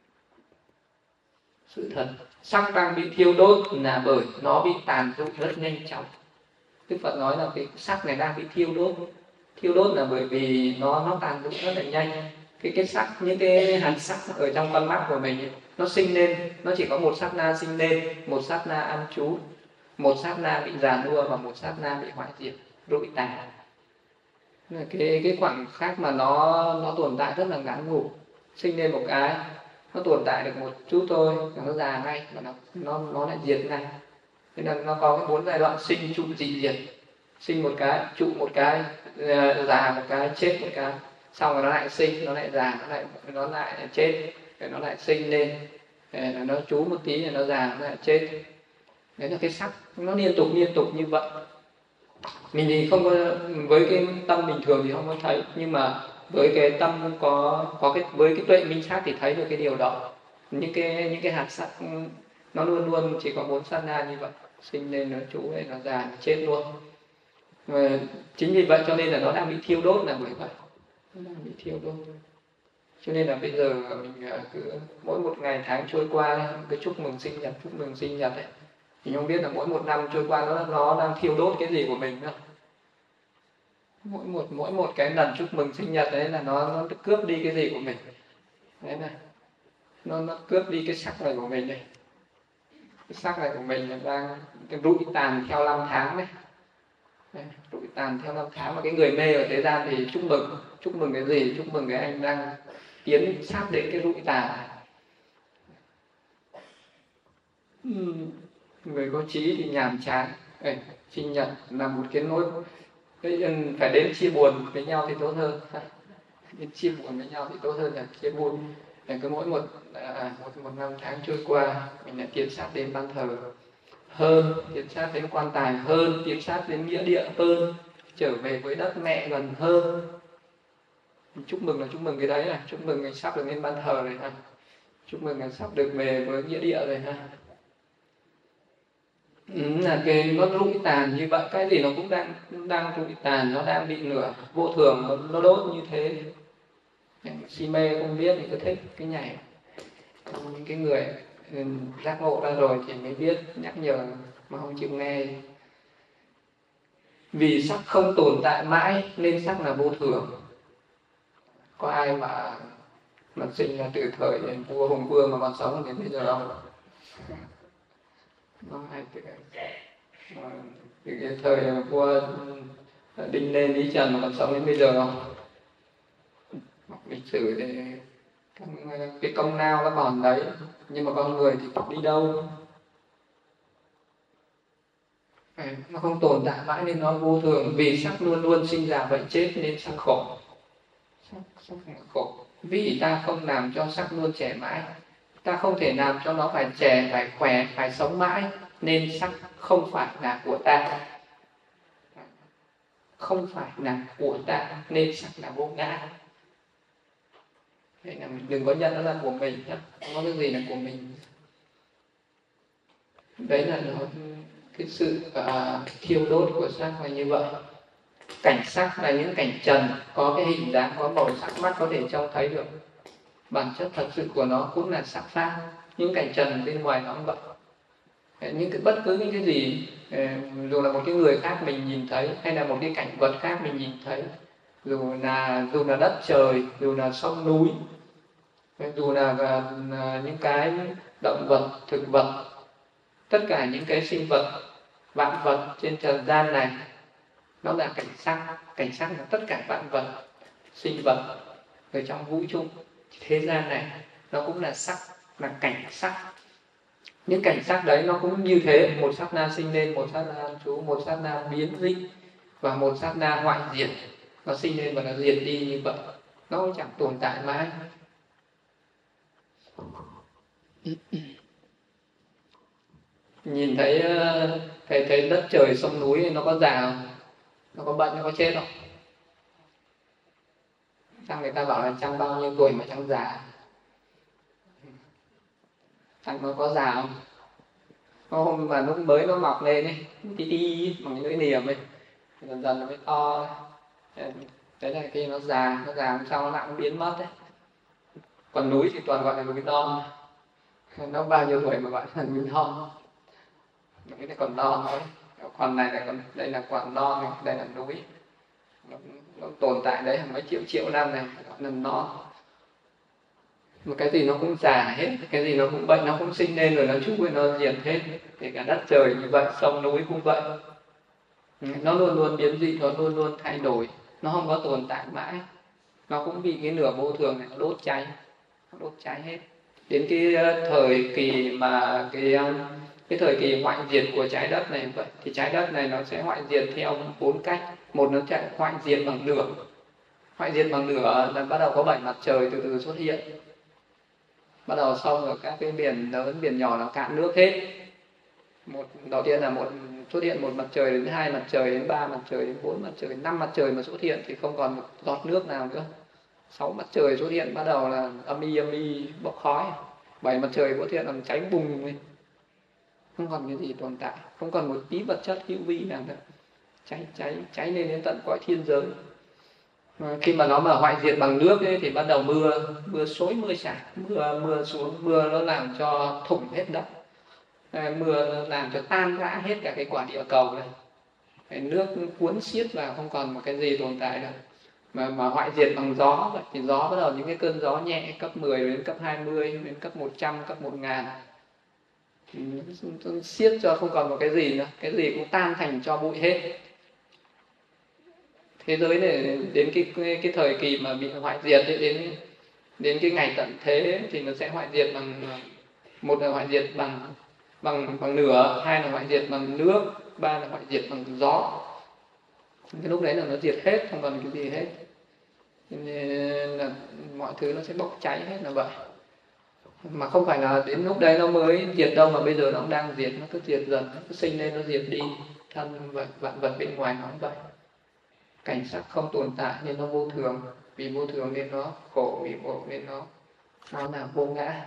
Sự thật, sắc đang bị thiêu đốt là bởi nó bị tàn rụng rất nhanh chóng. Đức Phật nói là cái sắc này đang bị thiêu đốt. Thiêu đốt là bởi vì nó tàn rụng rất là nhanh. Cái sắc, những cái hạt sắc ở trong con mắt của mình ấy, nó sinh lên, nó chỉ có một sát na sinh lên, một sát na an trú, một sát na bị già nua và một sát na bị hoại diệt, rụi tàn. Cái khoảng khắc mà nó tồn tại rất là ngắn ngủi, sinh lên một cái, nó tồn tại được một chút thôi, nó già ngay và nó lại diệt ngay. Thế nên nó có cái 4 giai đoạn sinh, trụ, dị, diệt. Sinh một cái, trụ một cái, già một cái, chết một cái. Xong rồi nó lại sinh, nó lại già, nó lại chết, rồi nó lại sinh lên. Nó trú một tí rồi nó già, nó lại chết. Đấy là cái sắc, nó liên tục như vậy. Mình thì không có, với cái tâm bình thường thì không có thấy, nhưng mà với cái tâm với cái tuệ minh sát thì thấy được cái điều đó. Những cái hạt sắc nó luôn chỉ có 4 sát na như vậy, sinh lên, nó trú lên, nó già, nó chết luôn. Và chính vì vậy cho nên là nó đang bị thiêu đốt là bởi vậy. Nó đang bị thiêu đốt. Cho nên là bây giờ mình cứ mỗi một ngày tháng trôi qua cái chúc mừng sinh nhật ấy, thì không biết là mỗi một năm trôi qua nó đang thiêu đốt cái gì của mình nữa. Mỗi một cái lần chúc mừng sinh nhật đấy là nó cướp đi cái gì của mình. Đấy này, nó cướp đi cái sắc này của mình đây. Cái sắc này của mình là đang rụi tàn theo 5 tháng đấy. Rụi tàn theo 5 tháng. Mà cái người mê ở thế gian thì chúc mừng cái gì? Chúc mừng cái anh đang tiến sát đến cái rụi tàn. Người có trí thì nhàm chán. Sinh nhật là một cái nỗi, phải đến chia buồn với nhau thì tốt hơn. Đến chia buồn với nhau thì tốt hơn là chia buồn. Cứ mỗi một năm tháng trôi qua, mình lại tiến sát đến ban thờ hơn, tiến sát đến quan tài hơn, tiến sát đến nghĩa địa hơn, trở về với đất mẹ gần hơn. Chúc mừng là chúc mừng cái đấy này, chúc mừng mình sắp được lên ban thờ rồi ha, chúc mừng mình sắp được về với nghĩa địa rồi ha. Là cái nó rụi tàn như vậy, cái gì nó cũng đang rụi tàn, nó đang bị nửa vô thường, nó đốt như thế. Si mê không biết thì cứ thích cái nhảy. Những cái người giác ngộ ra rồi thì mới biết, nhắc nhở mà không chịu nghe. Vì sắc không tồn tại mãi nên sắc là vô thường. Có ai mà sinh ra từ thời vua Hùng Vương mà còn sống đến bây giờ không? Từ cái thời vua Đinh Lê Lý Trần mà còn sống đến bây giờ không? lịch sử thì cái công lao nó còn đấy, nhưng mà con người thì đi đâu? Nó không tồn tại mãi nên nó vô thường. Vì sắc luôn luôn sinh già bệnh chết nên sắc khổ. Sắc khổ. Vì ta không làm cho sắc luôn trẻ mãi, ta không thể làm cho nó phải trẻ, phải khỏe, phải sống mãi, nên sắc không phải là của ta. Không phải là của ta nên sắc là vô ngã. Thế là mình đừng có nhận nó là của mình nhé, không có cái gì là của mình. Đấy là nó cái sự thiêu đốt của sắc là như vậy. Cảnh sắc là những cảnh trần, có cái hình dáng, có màu sắc, mắt có thể trông thấy được. Bản chất thật sự của nó cũng là sắc pháp. Những cảnh trần bên ngoài nó cũng vậy. Những cái bất cứ những cái gì, dù là một cái người khác mình nhìn thấy, hay là một cái cảnh vật khác mình nhìn thấy, dù là đất trời, dù là sông núi, dù là những cái động vật, thực vật, tất cả những cái sinh vật, vạn vật trên trần gian này, nó là cảnh sắc. Cảnh sắc là tất cả vạn vật, sinh vật ở trong vũ trụ thế gian này, nó cũng là sắc, là cảnh sắc. Những cảnh sắc đấy nó cũng như thế, một sát na sinh lên, một sát na an trú, một sát na biến dị, và một sát na hoại diệt. Nó sinh lên và nó diệt đi như vậy, nó cũng chẳng tồn tại mãi. Nhìn thấy đất trời sông núi nó có già không? Nó có bệnh, nó có chết không? Sao người ta bảo là chẳng bao nhiêu tuổi mà chẳng già? Chẳng nó có già không? Có hôm mà lúc mới nó mọc lên ấy, tí bằng những cái niềm ấy, dần dần nó mới to. Đấy là khi nó già hôm sau nó lại biến mất đấy. Còn núi thì toàn gọi là núi non. Nó bao nhiêu tuổi mà gọi là núi non? Cái này còn non thôi. Còn này là đây là còn non này, đây là núi. Nó tồn tại đấy hàng mấy triệu năm này, gọi là non. Mà cái gì nó cũng già hết, cái gì nó cũng bệnh, nó cũng sinh lên rồi nó trú rồi nó diệt hết. Kể cả đất trời như vậy, sông núi cũng vậy. Nó luôn luôn biến dị, nó luôn luôn thay đổi, nó không có tồn tại mãi. Nó cũng bị cái nửa vô thường này nó đốt cháy hết. Đến cái thời kỳ mà cái thời kỳ hoại diệt của trái đất này vậy, thì trái đất này nó sẽ hoại diệt theo 4 cách. Một, nó sẽ hoại diệt bằng lửa. Hoại diệt bằng lửa là bắt đầu có 7 mặt trời từ từ xuất hiện. Bắt đầu xong rồi các cái biển lớn, biển nhỏ nó cạn nước hết. Đầu tiên là xuất hiện một mặt trời, đến 2 mặt trời, đến 3 mặt trời, đến 4 mặt trời, 5 mặt trời mà xuất hiện thì không còn một giọt nước nào nữa. 6 mặt trời xuất hiện bắt đầu là âm y bốc khói. 7 mặt trời xuất hiện làm cháy bùng lên. Không còn cái gì tồn tại, không còn một tí vật chất hữu vi nào nữa. Cháy lên đến tận cõi thiên giới. Khi mà nó mà hoại diệt bằng nước ấy, thì bắt đầu mưa xối mưa xả, mưa xuống, mưa nó làm cho thủng hết đất. Mưa nó làm cho tan rã hết cả cái quả địa cầu này. Cái nước cuốn xiết vào, không còn một cái gì tồn tại đâu. Mà hoại diệt bằng gió vậy, thì gió bắt đầu những cái cơn gió nhẹ cấp 10 đến cấp 20 đến cấp 100, cấp 1000. Xiết cho không còn một cái gì nữa, cái gì cũng tan thành tro bụi hết. Thế giới này đến cái thời kỳ mà bị hoại diệt ấy, đến cái ngày tận thế thì nó sẽ hoại diệt bằng, một là hoại diệt bằng lửa, hai là hoại diệt bằng nước, ba là hoại diệt bằng gió. Cái lúc đấy là nó diệt hết, không còn cái gì hết. Nên là mọi thứ nó sẽ bốc cháy hết là vậy. Mà không phải là đến lúc đấy nó mới diệt đâu, mà bây giờ nó cũng đang diệt, nó cứ diệt dần, nó cứ sinh lên nó diệt đi. Thân vạn vật bên ngoài nó cũng vậy. Cảnh sắc không tồn tại nên nó vô thường, vì vô thường nên nó khổ, vì khổ nên nó là vô ngã.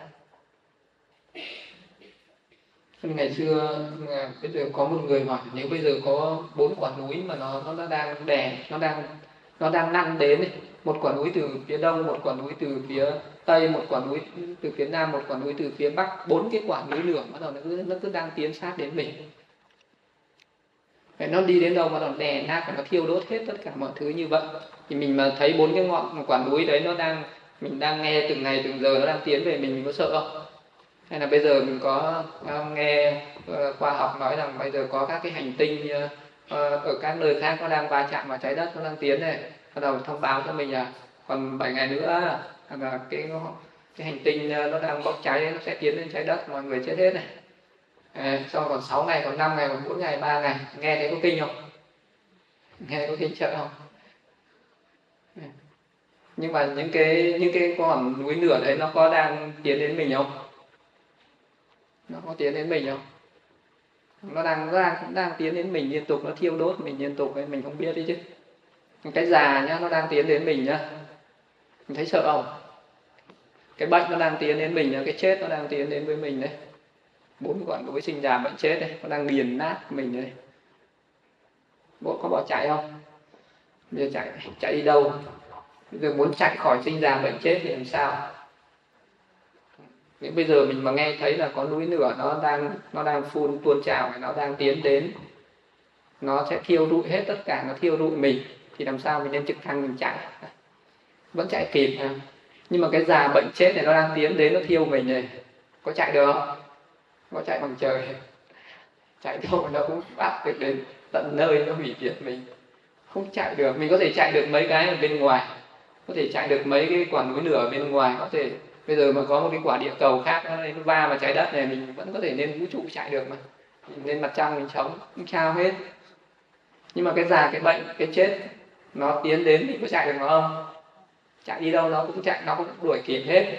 Ngày xưa bây giờ có một người hỏi, nếu bây giờ có 4 quả núi mà nó đang đè, nó đang nặng đến ấy. Một quả núi từ phía đông, một quả núi từ phía tây, một quả núi từ phía nam, một quả núi từ phía bắc, 4 cái quả núi lửa bắt đầu nó cứ đang tiến sát đến mình. Vậy nó đi đến đâu mà nó đè nát và nó thiêu đốt hết tất cả mọi thứ như vậy. Thì mình mà thấy 4 cái ngọn quả núi đấy mình đang nghe từng ngày từng giờ nó đang tiến về mình có sợ không? Hay là bây giờ mình có nghe khoa học nói rằng bây giờ có các cái hành tinh ở các nơi khác nó đang va chạm vào trái đất, nó đang tiến này, bắt đầu thông báo cho mình là còn 7 ngày nữa là cái hành tinh nó đang bốc cháy, nó sẽ tiến lên trái đất, mọi người chết hết này. Xong còn 6 ngày, còn 5 ngày, còn 4 ngày, 3 ngày. Nghe thấy có kinh không? Nghe có kinh sợ không? Nhưng mà những cái con núi lửa đấy nó có đang tiến đến mình không? Nó có tiến đến mình không? Nó đang tiến đến mình liên tục, nó thiêu đốt mình liên tục, mình không biết đấy chứ. Cái già nhá, nó đang tiến đến mình nhá, mình thấy sợ không? Cái bệnh nó đang tiến đến mình nhá, cái chết nó đang tiến đến với mình đấy. 4 con đối sinh già bệnh chết đấy, nó đang nghiền nát mình đấy. Bộ có bỏ chạy không? Bây giờ chạy đi đâu? Bây giờ muốn chạy khỏi sinh già bệnh chết thì làm sao? Nếu bây giờ mình mà nghe thấy là có núi lửa nó đang tuôn trào, nó đang tiến đến, nó sẽ thiêu rụi hết tất cả, nó thiêu rụi mình, thì làm sao mình lên trực thăng mình chạy? Vẫn chạy kịp. Nhưng mà cái già bệnh chết này nó đang tiến đến, nó thiêu mình này, có chạy được không? Có chạy bằng trời, chạy đâu nó cũng bắt được đến tận nơi, nó hủy diệt mình. Không chạy được. Mình có thể chạy được mấy cái ở bên ngoài, có thể chạy được mấy cái quả núi lửa ở bên ngoài, có thể bây giờ mà có một cái quả địa cầu khác nó va vào trái đất này, mình vẫn có thể lên vũ trụ chạy được mà. Mình lên mặt trăng mình sống không sao hết. Nhưng mà cái già, cái bệnh, cái chết nó tiến đến thì có chạy được nó không? Chạy đi đâu nó cũng chạy, nó cũng đuổi kịp hết.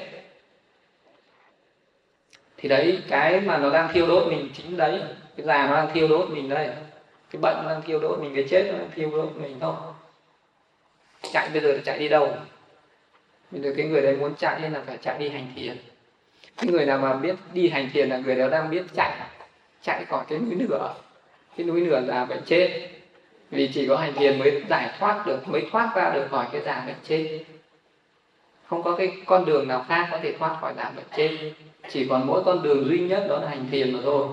Thì đấy, cái mà nó đang thiêu đốt mình chính đấy. Cái già nó đang thiêu đốt mình đây, cái bệnh nó đang thiêu đốt mình, cái chết nó đang thiêu đốt mình không? Chạy bây giờ là chạy đi đâu? Bây giờ cái người đấy muốn chạy nên là phải chạy đi hành thiền. Cái người nào mà biết đi hành thiền là người đó đang biết chạy khỏi cái núi lửa, cái núi lửa già bệnh chết. Vì chỉ có hành thiền mới giải thoát được, mới thoát ra được khỏi cái già bệnh chết. Không có cái con đường nào khác có thể thoát khỏi già bệnh chết. Chỉ còn mỗi con đường duy nhất, đó là hành thiền mà thôi.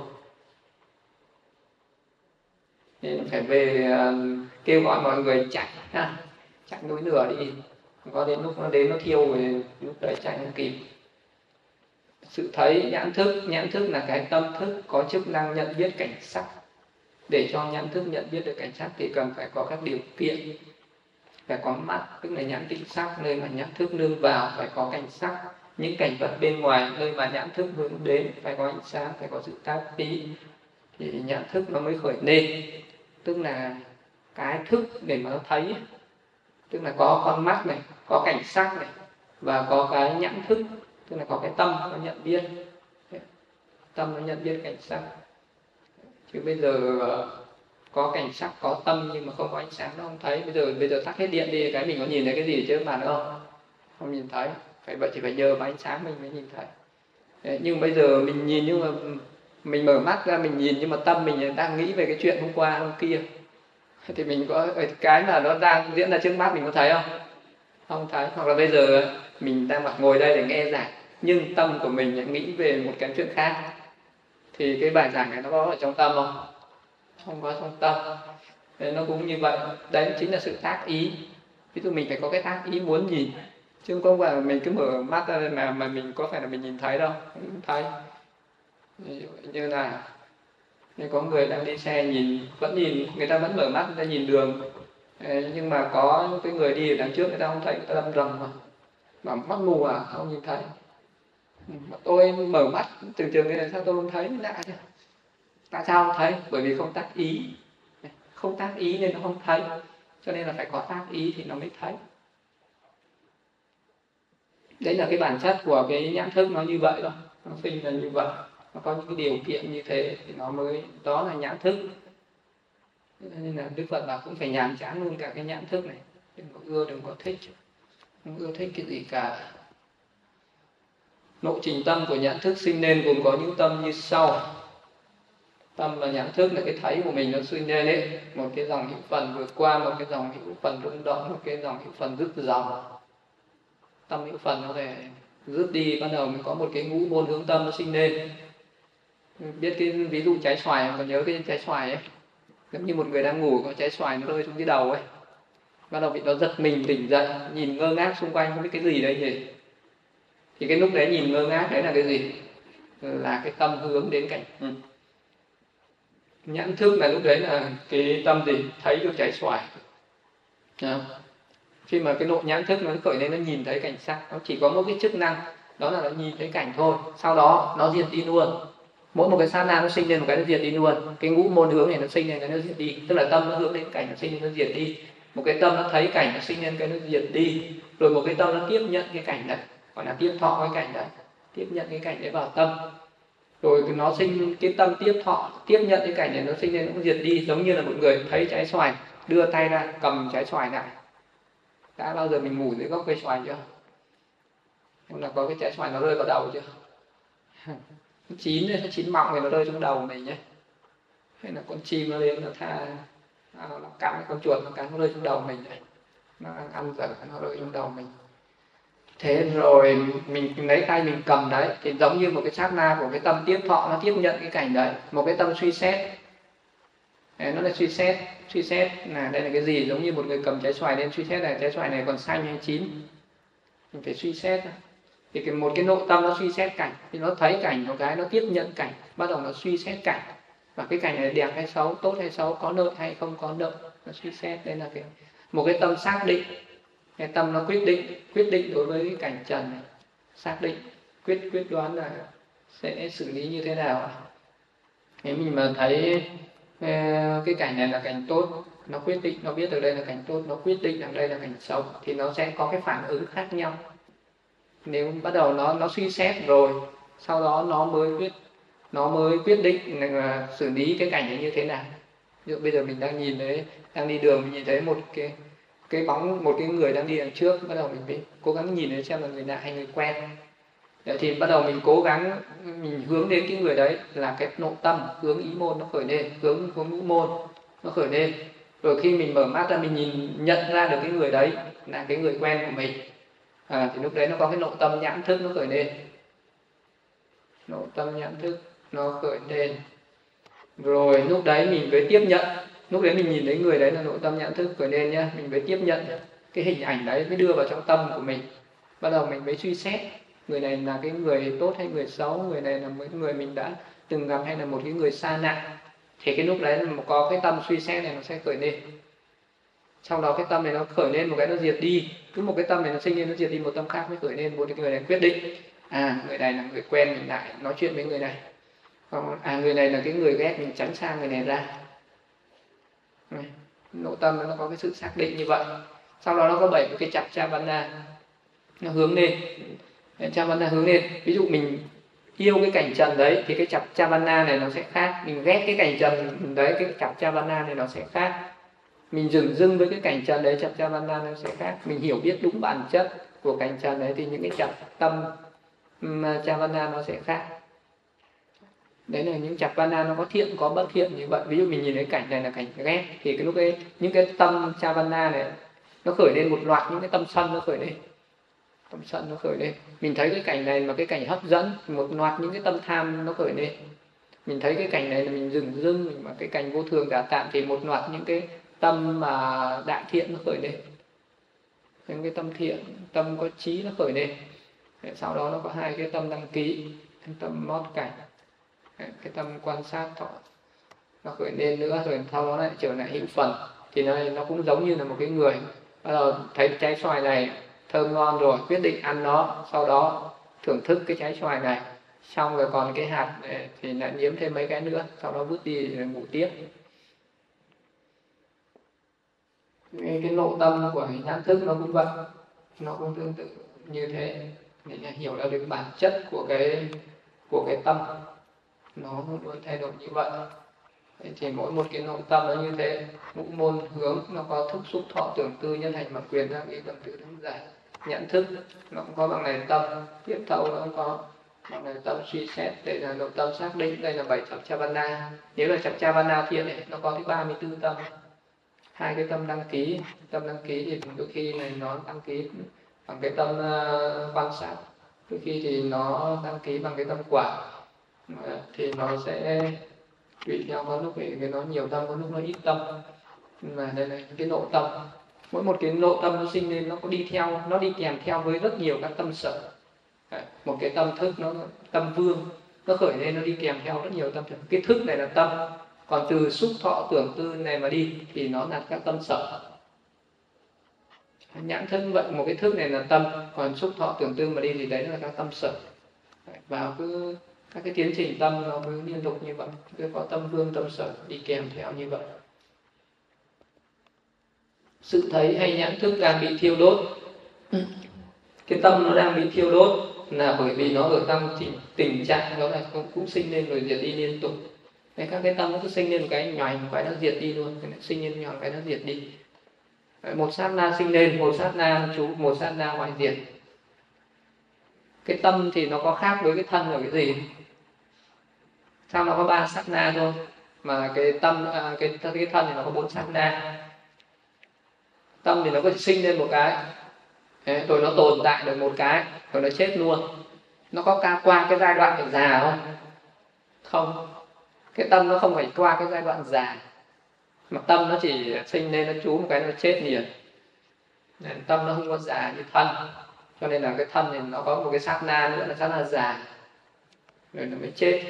Nên phải về kêu gọi mọi người chạy núi lửa đi. Có đến lúc nó đến nó thiêu rồi, lúc đấy chạy không kịp. Sự thấy, nhãn thức là cái tâm thức có chức năng nhận biết cảnh sắc. Để cho nhãn thức nhận biết được cảnh sắc thì cần phải có các điều kiện. Phải có mắt, tức là nhãn tịnh sắc, nơi mà nhãn thức nương vào, phải có cảnh sắc. Những cảnh vật bên ngoài, nơi mà nhãn thức hướng đến, phải có ánh sáng, phải có sự tác ý. Thì nhãn thức nó mới khởi lên. Tức là cái thức để mà nó thấy. Tức là có con mắt này, có cảnh sắc này, và có cái nhãn thức, tức là có cái tâm nó nhận biết. Tâm nó nhận biết cảnh sắc. Chứ bây giờ có cảnh sắc, có tâm nhưng mà không có ánh sáng nó không thấy. Bây giờ tắt hết điện đi, cái mình có nhìn thấy cái gì trước mặt không? Không nhìn thấy. Vậy chỉ phải nhờ vào ánh sáng mình mới nhìn thấy. Đấy, nhưng bây giờ mình nhìn, nhưng mà mình mở mắt ra mình nhìn, nhưng mà tâm mình đang nghĩ về cái chuyện hôm qua hôm kia. Thì mình có cái mà nó đang diễn ra trước mắt mình có thấy không? Không thấy. Hoặc là bây giờ mình đang ngồi đây để nghe giảng, nhưng tâm của mình nghĩ về một cái chuyện khác, thì cái bài giảng này nó có ở trong tâm không? Không có trong tâm. Nên nó cũng như vậy. Đấy chính là sự tác ý. Ví dụ mình phải có cái tác ý muốn nhìn, chứ không phải mình cứ mở mắt ra mà mình có phải là mình nhìn thấy đâu. Không thấy. Ví dụ như là có người đang đi xe vẫn nhìn, người ta vẫn mở mắt, người ta nhìn đường. Nhưng mà có cái người đi ở đằng trước người ta không thấy, người ta đâm rầm mà mắt mù không nhìn thấy. Mà tôi mở mắt tưởng chừng này sao tôi không thấy, lạ chứ. Tại sao không thấy? Bởi vì không tác ý. Không tác ý nên nó không thấy. Cho nên là phải có tác ý thì nó mới thấy. Đấy là cái bản chất của cái nhãn thức nó như vậy thôi. Nó sinh ra như vậy. Nó có những cái điều kiện như thế thì nó mới, đó là nhãn thức. Nên là Đức Phật bảo cũng phải nhàm chán luôn cả cái nhãn thức này. Đừng có ưa, đừng có thích. Không ưa thích cái gì cả. Lộ trình tâm của nhãn thức sinh nên gồm có những tâm như sau. Tâm và nhãn thức là cái thấy của mình nó sinh nên ấy. Một cái dòng hữu phần vượt qua, một cái dòng hữu phần rung động, một cái dòng hữu phần dứt dòng. Tâm hữu phần nó thể dứt đi, bắt đầu mới có một cái ngũ môn hướng tâm nó sinh nên. Biết cái ví dụ trái xoài, còn nhớ cái trái xoài ấy, giống như một người đang ngủ có trái xoài nó rơi xuống cái đầu ấy, bắt đầu bị nó giật mình tỉnh dậy, nhìn ngơ ngác xung quanh không biết cái gì đây nhỉ. Thì cái lúc đấy nhìn ngơ ngác đấy là cái gì? Là cái tâm hướng đến cảnh. Nhãn thức là lúc đấy là cái tâm gì? Thấy được trái xoài. Khi mà cái nội nhãn thức nó khởi lên, nó nhìn thấy cảnh sắc, nó chỉ có một cái chức năng, đó là nó nhìn thấy cảnh thôi, sau đó nó diệt đi luôn. Mỗi một cái sát na nó sinh lên một cái nó diệt đi luôn. Cái ngũ môn hướng này nó sinh lên cái nó diệt đi, tức là tâm nó hướng đến cảnh nó sinh lên nó diệt đi. Một cái tâm nó thấy cảnh nó sinh lên cái nó diệt đi. Rồi một cái tâm nó tiếp nhận cái cảnh đấy, gọi là tiếp thọ cái cảnh đấy, tiếp nhận cái cảnh đấy vào tâm. Rồi nó sinh cái tâm tiếp thọ, tiếp nhận cái cảnh này, nó sinh lên nó cũng diệt đi. Giống như là một người thấy trái xoài, đưa tay ra cầm trái xoài lại. Đã bao giờ mình ngủ dưới gốc cây xoài chưa? Hoặc là có cái trái xoài nó rơi vào đầu chưa? Nó chín đấy, nó chín mọng thì nó rơi trong đầu mình nhé. Hay là con chim nó đến nó nó cắn con chuột, nó cắn nó rơi trong đầu mình này. Nó ăn dần nó rơi trong đầu mình. Thế rồi mình lấy tay mình cầm đấy, thì giống như một cái sát na của cái tâm tiếp thọ, nó tiếp nhận cái cảnh đấy. Một cái tâm suy xét, nó là suy xét là đây là cái gì, giống như một người cầm trái xoài lên suy xét là trái xoài này còn xanh hay chín, mình phải suy xét. Thì một cái nội tâm nó suy xét cảnh, thì nó thấy cảnh một cái, nó tiếp nhận cảnh, bắt đầu nó suy xét cảnh, và cái cảnh này đẹp hay xấu, tốt hay xấu, có nợ hay không có nợ, nó suy xét. Đây là một cái tâm xác định. Cái tâm nó quyết định đối với cái cảnh trần này, xác định, quyết đoán là sẽ xử lý như thế nào. Nếu mình mà thấy cái cảnh này là cảnh tốt, nó quyết định, nó biết được đây là cảnh tốt, nó quyết định rằng đây là cảnh xấu, thì nó sẽ có cái phản ứng khác nhau. Nếu bắt đầu nó suy xét rồi, sau đó nó mới quyết định là xử lý cái cảnh này như thế nào. Ví dụ bây giờ mình đang nhìn thấy, đang đi đường, mình nhìn thấy một cái bóng, một cái người đang đi đằng trước, bắt đầu mình phải cố gắng nhìn thấy xem là người lạ hay người quen. Thì bắt đầu mình cố gắng mình hướng đến cái người đấy, là cái nội tâm, hướng ý môn nó khởi lên, hướng ngũ môn nó khởi lên. Rồi khi mình mở mắt ra, mình nhận ra được cái người đấy là cái người quen của mình, thì lúc đấy nó có cái nội tâm nhãn thức nó khởi lên. Nội tâm nhãn thức nó khởi lên. Rồi lúc đấy mình phải tiếp nhận. Lúc đấy mình nhìn thấy người đấy là nội tâm nhãn thức khởi lên nhá, mình phải tiếp nhận cái hình ảnh đấy, mới đưa vào trong tâm của mình. Bắt đầu mình mới suy xét người này là cái người tốt hay người xấu, người này là một người mình đã từng gặp hay là một cái người xa lạ. Thì cái lúc đấy có cái tâm suy xét này nó sẽ khởi lên. Sau đó cái tâm này nó khởi lên một cái nó diệt đi. Cứ một cái tâm này nó sinh lên nó diệt đi, một tâm khác mới khởi lên. Một cái người này quyết định, người này là người quen, mình lại nói chuyện với người này. Người này là cái người ghét, mình tránh xa người này ra. Nội tâm nó có cái sự xác định như vậy. Sau đó nó có 7 cái chập chavana, nó hướng lên. Chavana hướng lên. Ví dụ mình yêu cái cảnh trần đấy thì cái chập chavana này nó sẽ khác. Mình ghét cái cảnh trần đấy, cái chập chavana này nó sẽ khác. Mình dừng dưng với cái cảnh trần đấy, chập chavana nó sẽ khác. Mình hiểu biết đúng bản chất của cảnh trần đấy thì những cái chập tâm chavana nó sẽ khác. Đấy là những chavana nó có thiện có bất thiện như vậy. Ví dụ mình nhìn thấy cảnh này là cảnh ghét, thì cái lúc ấy những cái tâm chavana này nó khởi lên một loạt những cái tâm sân nó khởi lên. Tâm sân nó khởi lên. Mình thấy cái cảnh này mà cái cảnh hấp dẫn, một loạt những cái tâm tham nó khởi lên. Mình thấy cái cảnh này là mình dừng dưng, mà cái cảnh vô thường giả tạm thì một loạt những cái tâm mà đại thiện nó khởi lên. Những cái tâm thiện, tâm có trí nó khởi lên. Sau đó nó có 2 cái tâm đăng ký, tâm mót cảnh, cái tâm quan sát thọ nó khởi lên nữa. Rồi sau đó lại trở lại hữu phần. Thì nó cũng giống như là một cái người bắt đầu thấy trái xoài này thơm ngon rồi, quyết định ăn nó, sau đó thưởng thức cái trái xoài này, xong rồi còn cái hạt này, thì lại nhiễm thêm mấy cái nữa, sau đó vứt đi rồi ngủ tiếp. Cái nội tâm của nhãn thức nó cũng vậy, nó cũng tương tự như thế, để hiểu ra được bản chất của cái tâm, nó luôn thay đổi như vậy. Thì mỗi một cái nội tâm nó như thế. Ngũ môn hướng nó có thức xúc thọ tưởng tư nhân hành mặc quyền ra nghĩ tâm tự thắng giải. Nhận thức nó cũng có bằng này tâm, tiếp thâu nó cũng có bằng này tâm, suy xét. Đây là nội tâm xác định, đây là 7 chập chavana. Nếu là chập chavana thiên này nó có tới 34 tâm. 2 cái tâm đăng ký. Tâm đăng ký thì đôi khi này nó đăng ký bằng cái tâm quan sát, đôi khi thì nó đăng ký bằng cái tâm quả. Thì nó sẽ tùy theo, có lúc thì nó nhiều tâm, có lúc nó ít tâm. Mà đây là cái nội tâm. Mỗi một cái nội tâm nó sinh lên, nó có đi theo, nó đi kèm theo với rất nhiều các tâm sở. Một cái tâm thức, nó tâm vương, nó khởi lên, nó đi kèm theo rất nhiều tâm thức. Cái thức này là tâm, còn từ xúc thọ tưởng tư này mà đi thì nó là các tâm sở. Nhãn thức vậy, một cái thức này là tâm, còn xúc thọ tưởng tư mà đi thì đấy là các tâm sở. Vào cứ các cái tiến trình tâm nó cứ liên tục như vậy, cứ có tâm vương tâm sở đi kèm theo như vậy. Sự thấy hay nhãn thức đang bị thiêu đốt. Cái tâm nó đang bị thiêu đốt là bởi vì nó ở trong tình trạng đó là cũng sinh lên rồi diệt đi liên tục. Đấy, các cái tâm nó cứ sinh lên một cái nhoành, một cái nó diệt đi luôn, cái sinh lên nhoành, cái nó diệt đi. Một sát na sinh lên, một sát na trú, một sát na hoại diệt. Cái tâm thì nó có khác với cái thân là cái gì? Sao nó có 3 sát na thôi, mà cái tâm, cái thân thì nó có 4 sát na. Tâm thì nó có sinh lên một cái, rồi nó tồn tại được một cái, rồi nó chết luôn. Nó có qua cái giai đoạn già không? Không. Cái tâm nó không phải qua cái giai đoạn già, mà tâm nó chỉ sinh lên, nó trú một cái nó chết liền. Tâm nó không có già như thân, cho nên là cái thân thì nó có một cái sát na nữa là sát na già, rồi nó mới chết.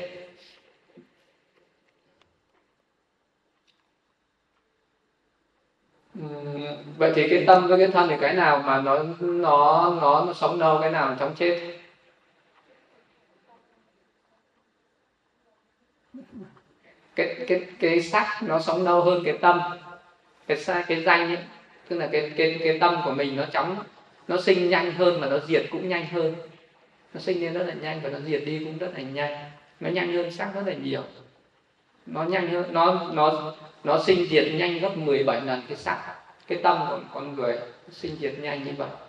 Vậy thì cái tâm với cái thân thì cái nào mà nó sống lâu, cái nào chóng chết? Cái sắc nó sống lâu hơn cái tâm. Cái danh ấy, tức là cái tâm của mình nó sinh nhanh hơn mà nó diệt cũng nhanh hơn. Nó sinh lên rất là nhanh và nó diệt đi cũng rất là nhanh. Nó nhanh hơn sắc rất là nhiều. Nó nhanh hơn, nó sinh diệt nhanh gấp 17 lần cái sắc. Cái tâm của con người sinh diệt nhanh như vậy.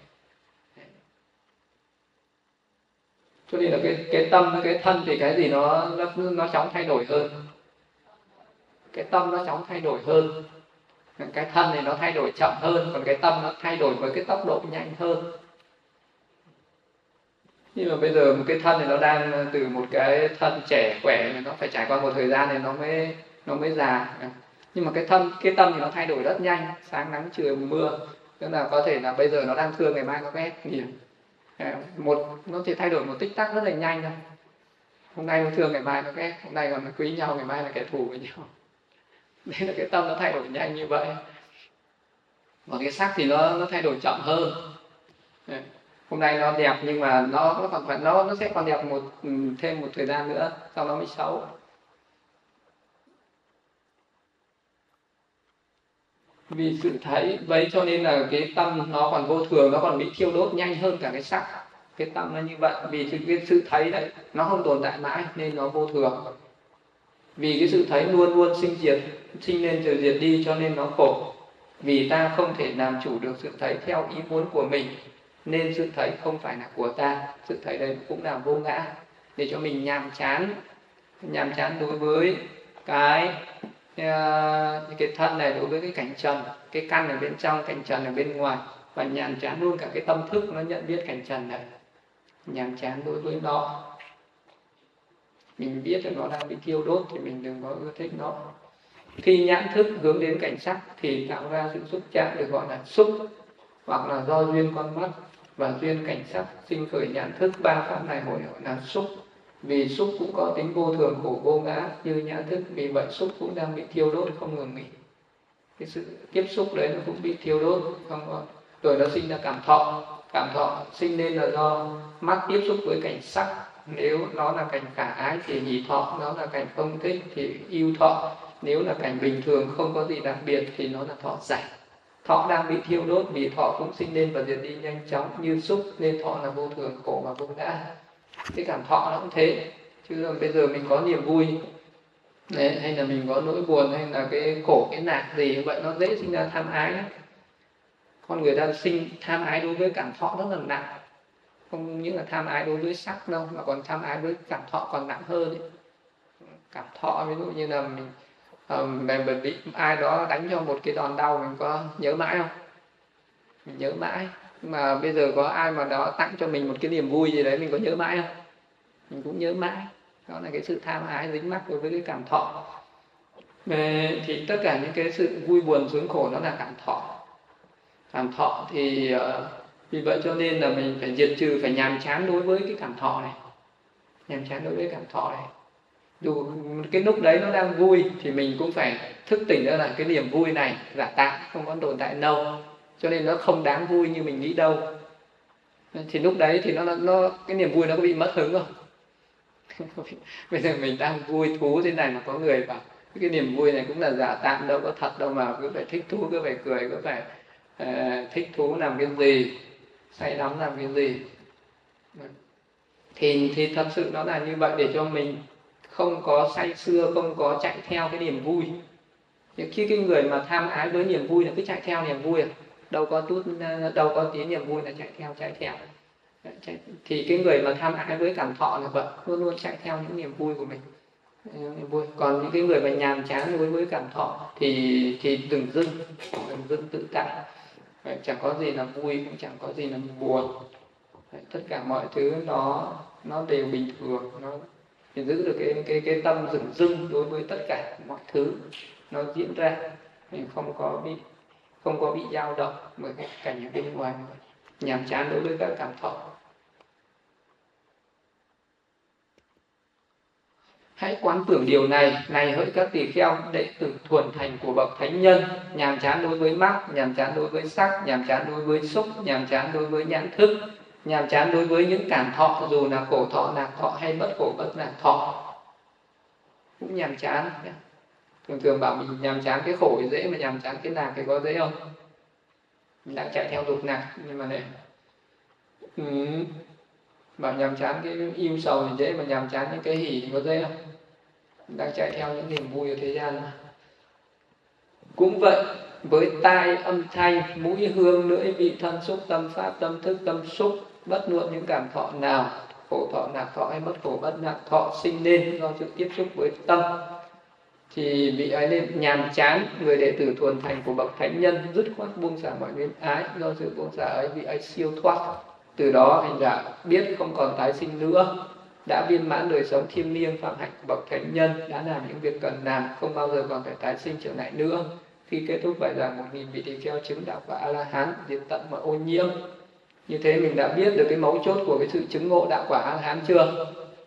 Cho nên là cái tâm với cái thân thì cái gì nó chóng thay đổi hơn? Cái tâm nó chóng thay đổi hơn. Cái thân thì nó thay đổi chậm hơn, còn cái tâm nó thay đổi với cái tốc độ nhanh hơn. Nhưng mà bây giờ một cái thân thì nó đang từ một cái thân trẻ khỏe, nó phải trải qua một thời gian thì nó mới già. Nhưng mà cái tâm thì nó thay đổi rất nhanh, sáng nắng chiều mưa. Tức là có thể là bây giờ nó đang thương, ngày mai nó ghét nhiều. Nó chỉ thay đổi một tích tắc rất là nhanh thôi. Hôm nay nó thương, ngày mai nó ghét, hôm nay còn quý nhau, ngày mai là kẻ thù với nhau. Đấy là cái tâm nó thay đổi nhanh như vậy. Còn cái sắc thì nó thay đổi chậm hơn. Hôm nay nó đẹp nhưng mà nó sẽ còn đẹp thêm một thời gian nữa, sau đó mới xấu. Vì sự thấy vậy cho nên là cái tâm nó còn vô thường, nó còn bị thiêu đốt nhanh hơn cả cái sắc. Cái tâm nó như vậy, vì cái sự thấy đấy nó không tồn tại mãi nên nó vô thường. Vì cái sự thấy luôn luôn sinh diệt, sinh lên rồi diệt đi cho nên nó khổ. Vì ta không thể làm chủ được sự thấy theo ý muốn của mình, nên sự thấy không phải là của ta. Sự thấy đây cũng là vô ngã, để cho mình nhàm chán đối với cái thân này, đối với cái cảnh trần, cái căn ở bên trong, cảnh trần ở bên ngoài, và nhàm chán luôn cả cái tâm thức nó nhận biết cảnh trần này, nhàm chán đối với nó. Mình biết là nó đang bị thiêu đốt thì mình đừng có ưa thích nó. Khi nhãn thức hướng đến cảnh sắc thì tạo ra sự xúc chạm được gọi là xúc, hoặc là do duyên con mắt và duyên cảnh sắc sinh khởi nhãn thức. 3 pháp này gọi là xúc. Vì xúc cũng có tính vô thường khổ vô ngã như nhãn thức, vì vậy xúc cũng đang bị thiêu đốt không ngừng nghỉ. Cái sự tiếp xúc đấy nó cũng bị thiêu đốt không có. Rồi nó sinh ra cảm thọ sinh lên là do mắt tiếp xúc với cảnh sắc. Nếu nó là cảnh khả ái thì hỷ thọ, nó là cảnh không thích thì ưu thọ. Nếu là cảnh bình thường không có gì đặc biệt thì nó là thọ giải. Thọ đang bị thiêu đốt vì thọ cũng sinh lên và diệt đi nhanh chóng như xúc, nên thọ là vô thường khổ và vô ngã. Cái cảm thọ nó cũng thế, chứ là bây giờ mình có niềm vui đấy, hay là mình có nỗi buồn, hay là cái khổ cái nạn gì vậy, nó dễ sinh ra tham ái lắm. Con người ta sinh tham ái đối với cảm thọ rất là nặng, không những là tham ái đối với sắc đâu, mà còn tham ái với cảm thọ còn nặng hơn ấy. Cảm thọ ví dụ như là mình bị ai đó đánh cho một cái đòn đau, mình có nhớ mãi không? Mình nhớ mãi. Mà bây giờ có ai mà đó tặng cho mình một cái niềm vui gì đấy, mình có nhớ mãi không? Mình cũng nhớ mãi. Đó là cái sự tham ái dính mắc đối với cái cảm thọ. Thì tất cả những cái sự vui buồn sướng khổ đó là cảm thọ. Cảm thọ thì vì vậy cho nên là mình phải diệt trừ, phải nhàm chán đối với cái cảm thọ này. Nhàm chán đối với cảm thọ này. Dù cái lúc đấy nó đang vui thì mình cũng phải thức tỉnh ra là cái niềm vui này giả tạm, không có tồn tại lâu. cho nên nó không đáng vui như mình nghĩ đâu. Thì lúc đấy thì nó cái niềm vui nó có bị mất hứng không? Bây giờ mình đang vui thú thế này mà có người bảo cái niềm vui này cũng là giả tạm, đâu có thật đâu mà cứ phải thích thú, cứ phải cười, cứ phải thích thú làm cái gì, say đắm làm cái gì. Thì thật sự nó là như vậy để cho mình không có say sưa, không có chạy theo cái niềm vui. Khi cái người mà tham ái với niềm vui là cứ chạy theo niềm vui, đâu có tí niềm vui là chạy theo. Thì cái người mà tham ái với cảm thọ là vậy, luôn luôn chạy theo những niềm vui của mình, niềm vui. Còn những cái người mà nhàm chán đối với cảm thọ thì dừng tự tại, chẳng có gì là vui cũng chẳng có gì là buồn. Tất cả mọi thứ nó đều bình thường, nó giữ được cái tâm dửng dưng đối với tất cả mọi thứ nó diễn ra, mình không có bị dao động bởi cái cảnh ở bên ngoài, nhàm chán đối với các cảm thọ. Hãy quán tưởng điều này, này hỡi các tỳ kheo, đệ tử thuần thành của bậc thánh nhân, nhàm chán đối với mắt, nhàm chán đối với sắc, nhàm chán đối với xúc, nhàm chán đối với nhãn thức, nhàm chán đối với những cảm thọ, dù là khổ thọ, lạc thọ hay bất khổ bất lạc thọ, cũng nhàm chán. Thường bảo mình nhàm chán cái khổ thì dễ, mà nhàm chán cái lạc thì có dễ không? Mình đang chạy theo dục lạc, nhưng mà này bảo nhàm chán cái yêu sầu thì dễ, mà nhàm chán những cái hỉ thì có dễ không? Mình đang chạy theo những niềm vui ở thế gian mà. Cũng vậy, với tai, âm thanh, mũi, hương, lưỡi, vị, thân, xúc, tâm, pháp, tâm thức, tâm xúc, bất luận những cảm thọ nào, khổ thọ, lạc thọ hay bất khổ bất lạc thọ sinh lên do sự tiếp xúc với tâm, thì vị ấy nên nhàm chán. Người đệ tử thuần thành của bậc thánh nhân dứt khoát buông xả mọi luyến ái, do sự buông xả ấy vị ấy siêu thoát. Từ đó hành giả biết không còn tái sinh nữa, đã viên mãn đời sống thiêng liêng phạm hạnh của bậc thánh nhân, đã làm những việc cần làm, không bao giờ còn phải tái sinh trở lại nữa. Khi kết thúc bài giảng 1000 vị tỳ kheo chứng đạo quả A La Hán, diệt tận mọi ô nhiễm. Như thế mình đã biết được cái mấu chốt của cái sự chứng ngộ đạo quả A La Hán chưa?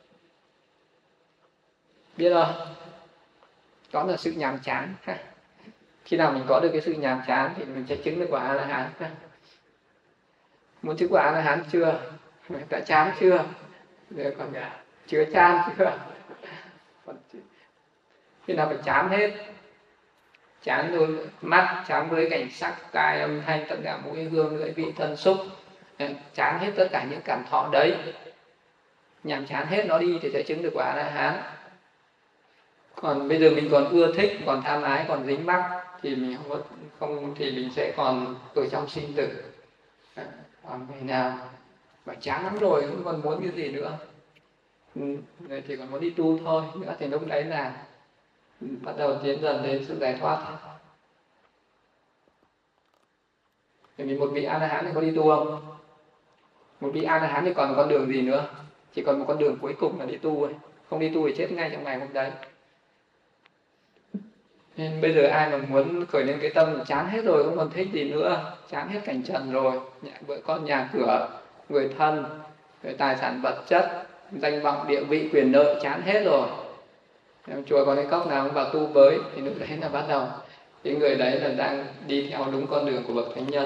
Biết không? Đó là sự nhàm chán. Khi nào mình có được cái sự nhàm chán thì mình sẽ chứng được quả A La Hán. Muốn chứng quả A La Hán chưa? Đã chán chưa? Rồi còn chưa chán chưa? Khi nào phải chán hết. Chán với mắt, chán với cảnh sắc, tai, âm thanh, tất cả mũi, hương, lưỡi, vị, thân, xúc, chán hết tất cả những cảm thọ đấy, nhàm chán hết nó đi thì sẽ chứng được quả A La Hán. Còn bây giờ mình còn ưa thích, còn tham ái, còn dính mắc thì mình không thì mình sẽ còn ở trong sinh tử. Còn ngày nào mà chán lắm rồi không còn muốn cái gì nữa, thì còn muốn đi tu thôi nữa, thì lúc đấy là bắt đầu tiến dần đến sự giải thoát. Vì một vị A La Hán thì có đi tu không? Một vị A La Hán thì còn một con đường gì nữa? Chỉ còn một con đường cuối cùng là đi tu thôi. Không đi tu thì chết ngay trong ngày hôm đấy. Nên bây giờ ai mà muốn khởi lên cái tâm chán hết rồi, không còn thích gì nữa, chán hết cảnh trần rồi, vợ con nhà cửa, người thân, người tài sản vật chất, danh vọng địa vị quyền lợi, chán hết rồi, chùa còn cái cốc nào cũng vào tu với, thì lúc đấy là bắt đầu cái người đấy là đang đi theo đúng con đường của bậc thánh nhân.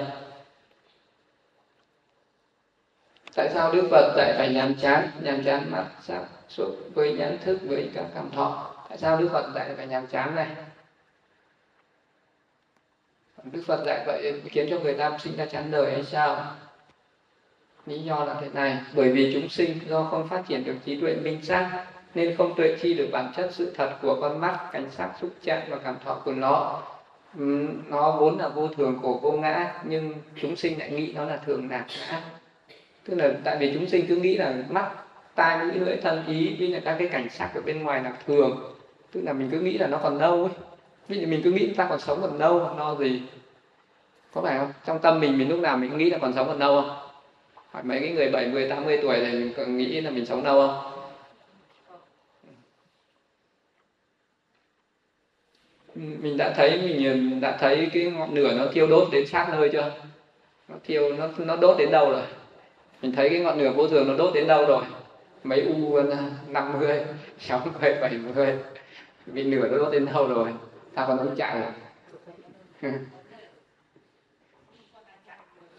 Tại sao Đức Phật dạy phải nhàm chán mắt, sắc, xúc với nhãn thức, với các cảm thọ? Tại sao Đức Phật dạy phải nhàm chán này? Đức Phật dạy vậy khiến cho người ta sinh ra chán đời hay sao? Lý do là thế này: bởi vì chúng sinh do không phát triển được trí tuệ minh sát nên không tuệ chi được bản chất sự thật của con mắt, cảnh sắc, xúc chạm và cảm thọ của nó. Nó vốn là vô thường, khổ, vô ngã, nhưng chúng sinh lại nghĩ nó là thường, lạc, ngã. Tức là tại vì chúng sinh cứ nghĩ là mắt, tai, mũi, lưỡi, thân, ý, với các cái cảnh sắc ở bên ngoài là thường. Tức là mình cứ nghĩ là nó còn đâu ấy. Ví dụ mình cứ nghĩ ta còn sống còn đâu, còn lo gì? Có phải không? Trong tâm mình lúc nào mình nghĩ là còn sống còn đâu không? Hỏi mấy cái người 70, 80 tuổi thì mình còn nghĩ là mình sống đâu không? Mình đã thấy cái ngọn lửa nó thiêu đốt đến sát nơi chưa? Nó đốt đến đâu rồi? Mình thấy cái ngọn lửa vô thường nó đốt đến đâu rồi? Mấy U 50, 60, 70 bị lửa nó đốt đến đâu rồi? Ta còn không chạy rồi.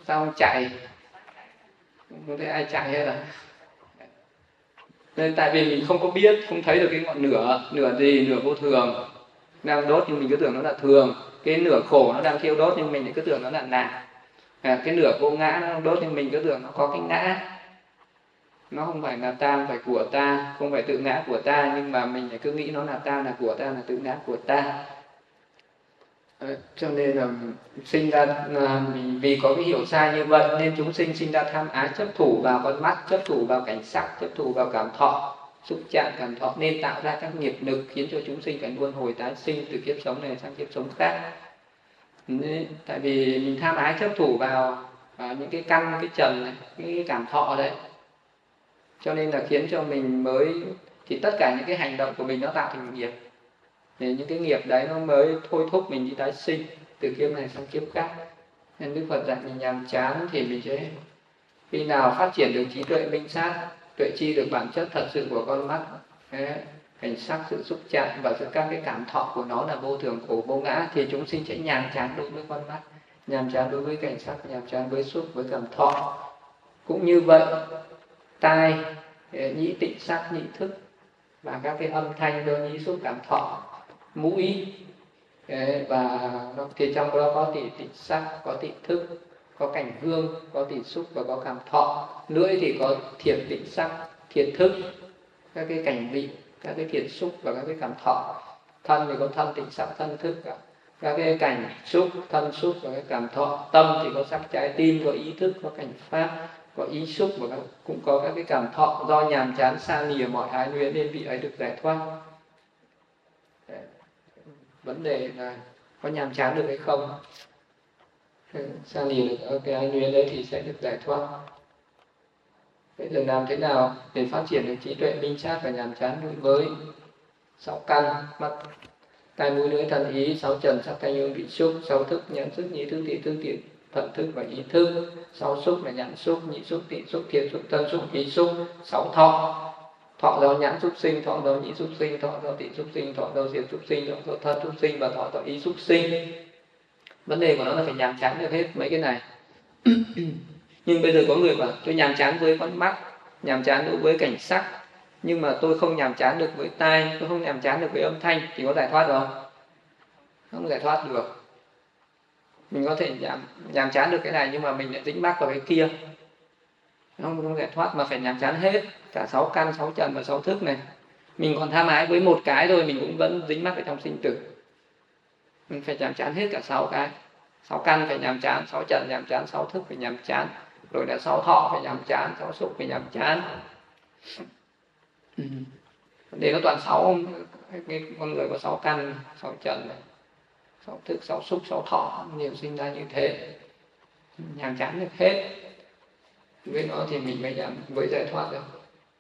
sao không chạy, không thấy ai chạy hết à. Nên tại vì mình không có biết, không thấy được cái ngọn lửa gì, lửa vô thường đang đốt nhưng mình cứ tưởng nó là thường, cái lửa khổ nó đang thiêu đốt nhưng mình cứ tưởng nó là nạn, cái lửa vô ngã nó đang đốt nhưng mình cứ tưởng nó có cái ngã, nó không phải là ta, không phải của ta, không phải tự ngã của ta, nhưng mà mình cứ nghĩ nó là ta, là của ta, là tự ngã của ta. Cho nên là sinh ra vì có cái hiểu sai như vậy nên chúng sinh ra tham ái, chấp thủ vào con mắt, chấp thủ vào cảnh sắc, chấp thủ vào cảm thọ, xúc chạm cảm thọ, nên tạo ra các nghiệp lực khiến cho chúng sinh phải luân hồi tái sinh từ kiếp sống này sang kiếp sống khác. Nên, tại vì mình tham ái chấp thủ vào những cái căn, cái trần này, cái cảm thọ đấy, cho nên là khiến cho mình mới, thì tất cả những cái hành động của mình nó tạo thành nghiệp. Nên những cái nghiệp đấy nó mới thôi thúc mình đi tái sinh từ kiếp này sang kiếp khác. Nên Đức Phật dạy mình nhàm chán thì mình sẽ khi nào phát triển được trí tuệ minh sát, tuệ chi được bản chất thật sự của con mắt, cảnh sắc, sự xúc chạm và các cái cảm thọ của nó là vô thường, khổ, vô ngã, thì chúng sinh sẽ nhàm chán đối với con mắt, nhàm chán đối với cảnh sắc, nhàm chán với xúc, với cảm thọ. Cũng như vậy, tai, nhĩ tịnh sắc, nhĩ thức và các cái âm thanh do nhĩ xúc cảm thọ, mũi và thì trong đó có tịnh sắc, có tịnh thức, có cảnh hương, có tịnh xúc và có cảm thọ. Lưỡi thì có thiệt tịnh sắc, thiệt thức, các cái cảnh vị, các cái thiệt xúc và các cái cảm thọ. Thân thì có thân tịnh sắc, thân thức, các cái cảnh xúc, thân xúc và cái cảm thọ. Tâm thì có sắc trái tim, có ý thức, có cảnh pháp, có ý xúc và cũng có các cái cảm thọ. Do nhàm chán xa lìa mọi ái luyến nên vị ấy được giải thoát. Vấn đề là có nhàm chán được hay không, xa lìa được cái ái luyến đấy thì sẽ được giải thoát. Vậy giờ làm thế nào để phát triển được trí tuệ minh sát và nhàm chán đối với 6 căn: mắt, tai, mũi, lưỡi, thân, ý, 6 trần, sắc, thanh, hương, vị, xúc, 6 thức, nhãn xúc, nhĩ thức, thị thức, thận thức và ý thức. 6 xúc là nhãn xúc, nhĩ xúc, thị xúc, thiệt xúc, thân xúc, ý xúc. 6 thọ, thọ do nhãn xúc sinh, thọ do nhĩ xúc sinh, thọ do thị xúc sinh, thọ do diệt xúc sinh, thọ do thân xúc sinh và thọ do ý xúc sinh. Vấn đề của nó là phải nhàm chán được hết mấy cái này. Nhưng bây giờ có người bảo tôi nhàm chán với con mắt, nhàm chán đối với cảnh sắc, nhưng mà tôi không nhàm chán được với tai, tôi không nhàm chán được với âm thanh, thì có giải thoát không? Không giải thoát được. Mình có thể nhàm chán được cái này nhưng mà mình lại dính mắc vào cái kia, không giải thoát, mà phải nhàm chán hết cả 6 căn, 6 trần và 6 thức này. Mình còn tham ái với một cái thôi mình cũng vẫn dính mắc ở trong sinh tử. Mình phải nhàm chán hết cả 6 cái. 6 căn phải nhàm chán, 6 trần nhàm chán, 6 thức phải nhàm chán, rồi là 6 thọ phải nhàm chán, 6 xúc phải nhàm chán. Để nó toàn 6, cái con người có 6 căn, 6 trần này, 6 thức, 6 xúc, 6 thọ, nhiều sinh ra như thế, nhàm chán được hết. Với nó thì mình mới giải thoát được.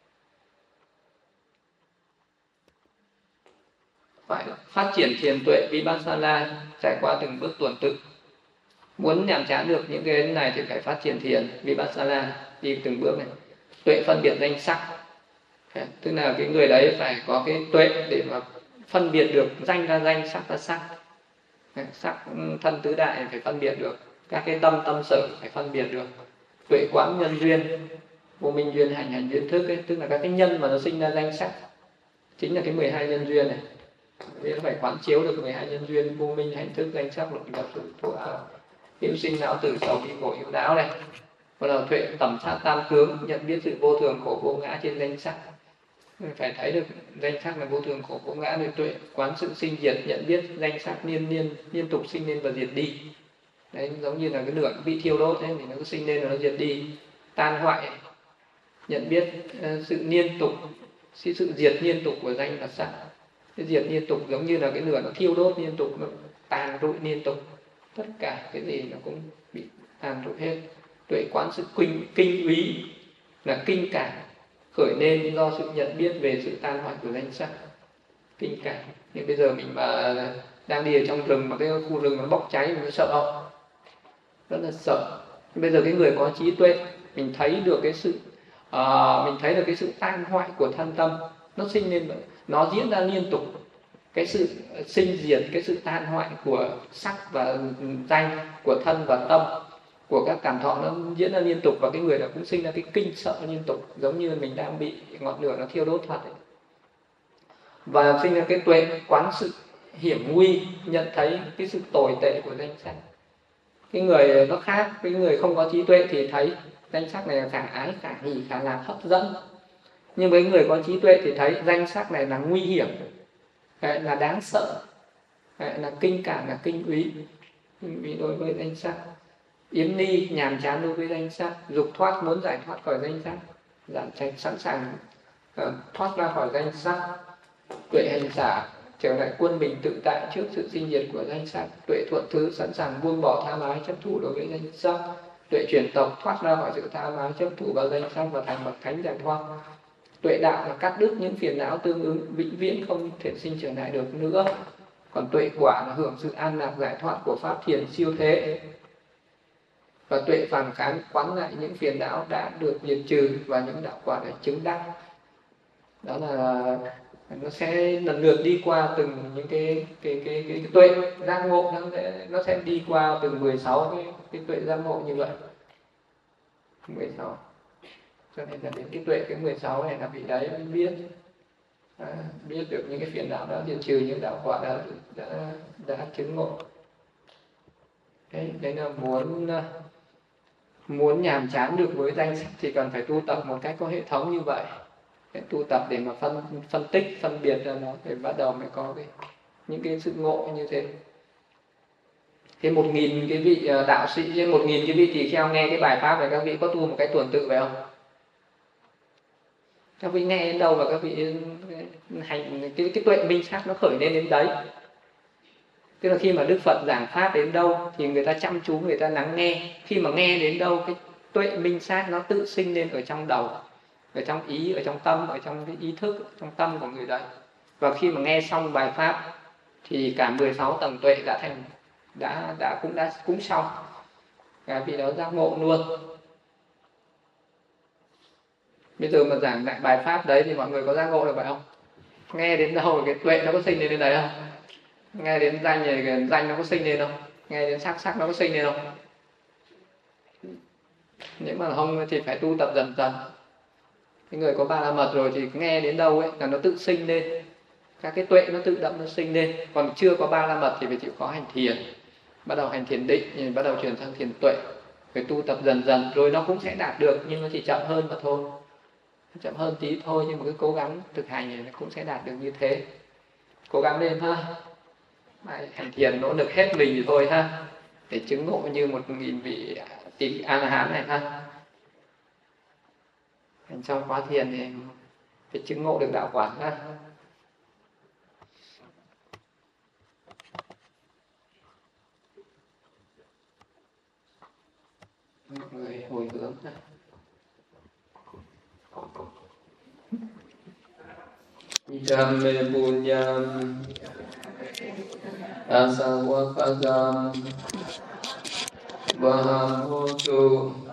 Phải phát triển thiền tuệ Vipassana, trải qua từng bước tuần tự. Muốn nhàm chán được những cái này thì phải phát triển thiền Vipassana, đi từng bước này. Tuệ phân biệt danh sắc, tức là cái người đấy phải có cái tuệ để mà phân biệt được danh ra danh, sắc ra sắc. Sắc thân tứ đại phải phân biệt được, các cái tâm sở phải phân biệt được. Tuệ quán nhân duyên, vô minh duyên, hành duyên, thức ấy, tức là các cái nhân mà nó sinh ra danh sắc, chính là cái 12 nhân duyên này. Thế nó phải quán chiếu được 12 nhân duyên, vô minh, hành thức, danh sắc, lục nhập, sự thua ảo, hữu sinh não tử, sầu bi khổ hữu não này. Và là tuệ tầm sát tam tướng, nhận biết sự vô thường khổ vô ngã trên danh sắc. Phải thấy được danh sắc là vô thường khổ vô ngã, nên tuệ quán sự sinh diệt, nhận biết danh sắc liên tục sinh lên và diệt đi. Đấy, giống như là cái lửa bị thiêu đốt ấy, thì nó cứ sinh lên rồi nó diệt đi, tan hoại. Nhận biết sự liên tục, sự diệt liên tục của danh và sắc. Cái diệt liên tục giống như là cái lửa nó thiêu đốt liên tục, nó tàn rụi liên tục. Tất cả cái gì nó cũng bị tàn rụi hết. Tuệ quán sự kinh úy là kinh cảm khởi lên do sự nhận biết về sự tan hoại của danh sắc. Kinh cảm. Nhưng bây giờ mình mà đang đi ở trong rừng mà cái khu rừng nó bốc cháy, mình có sợ không? Rất là sợ. Bây giờ cái người có trí tuệ, mình thấy được cái sự tan hoại của thân tâm, nó sinh lên, nó diễn ra liên tục. Cái sự sinh diệt, cái sự tan hoại của sắc và danh, của thân và tâm, của các cảm thọ nó diễn ra liên tục, và cái người đó cũng sinh ra cái kinh sợ liên tục, giống như mình đang bị ngọn lửa nó thiêu đốt thật ấy. Và sinh ra cái tuệ quán sự hiểm nguy, nhận thấy cái sự tồi tệ của danh sắc. Cái người nó khác, cái người không có trí tuệ thì thấy danh sắc này là khả ái, khả hỷ, khả lạc, hấp dẫn. Nhưng với người có trí tuệ thì thấy danh sắc này là nguy hiểm, là đáng sợ, là kinh cảm, là kinh úy đối với danh sắc. Yếm ni, nhàm chán đối với danh sắc. Dục thoát, muốn giải thoát khỏi danh sắc, sẵn sàng thoát ra khỏi danh sắc. Tuệ hành xả, trở lại quân bình tự tại trước sự sinh diệt của danh sắc. Tuệ thuận thứ, sẵn sàng buông bỏ tham ái chấp thủ đối với danh sắc. Tuệ chuyển tộc, thoát ra khỏi sự tham ái chấp thủ vào danh sắc và thành bậc thánh giải thoát. Tuệ đạo là cắt đứt những phiền não tương ứng, vĩnh viễn không thể sinh trở lại được nữa. Còn tuệ quả là hưởng sự an lạc giải thoát của pháp thiền siêu thế. Và tuệ phản kháng quán lại những phiền não đã được diệt trừ và những đạo quả đã chứng đắc. Đó là nó sẽ lần lượt đi qua từng những cái tuệ giác ngộ, nó sẽ đi qua từng 16 cái tuệ giác ngộ như vậy. 16. Cho nên là đến cái tuệ cái 16 này là vị đấy biết biết được những cái phiền não đã diệt trừ, những đạo quả đã chứng ngộ. Đấy là muốn nhàm chán được với danh sắc thì cần phải tu tập một cách có hệ thống như vậy. Tu tập để mà phân tích, phân biệt ra nó, để bắt đầu mới có những cái sự ngộ như thế. Thế 1.000 cái vị đạo sĩ, 1.000 cái vị tỳ kheo nghe cái bài pháp này, các vị có tu một cái tuần tự phải không? Các vị nghe đến đâu và các vị hành cái tuệ minh sát nó khởi lên đến đấy. Tức là khi mà Đức Phật giảng pháp đến đâu thì người ta chăm chú, người ta lắng nghe. Khi mà nghe đến đâu, cái tuệ minh sát nó tự sinh lên ở trong đầu, ở trong ý, ở trong tâm, ở trong cái ý thức, trong tâm của người đấy. Và khi mà nghe xong bài pháp thì cả 16 tầng tuệ đã thành cũng xong. Cái vị đó giác ngộ luôn. Bây giờ mà giảng lại bài pháp đấy thì mọi người có giác ngộ được vậy không? Nghe đến đâu cái tuệ nó có sinh lên đấy không? Nghe đến danh này, cái danh nó có sinh lên không? Nghe đến sắc nó có sinh lên không? Nếu mà không thì phải tu tập dần dần. Cái người có ba la mật rồi thì nghe đến đâu ấy là nó tự sinh lên, các cái tuệ nó tự động nó sinh lên. Còn chưa có ba la mật thì phải chịu khó hành thiền, bắt đầu hành thiền định, thì bắt đầu chuyển sang thiền tuệ, phải tu tập dần dần rồi nó cũng sẽ đạt được, nhưng nó chỉ chậm hơn mà thôi, chậm hơn tí thôi, nhưng mà cứ cố gắng thực hành thì nó cũng sẽ đạt được như thế. Cố gắng lên ha, hành thiền nỗ lực hết mình thì thôi ha, để chứng ngộ như 1.000 vị tỷ A La Hán này ha. Hành trong khóa thiền thì phải chứng ngộ được đạo quả ha. Mọi người hồi hướng ha. Idame punyam asawakadam vahamotu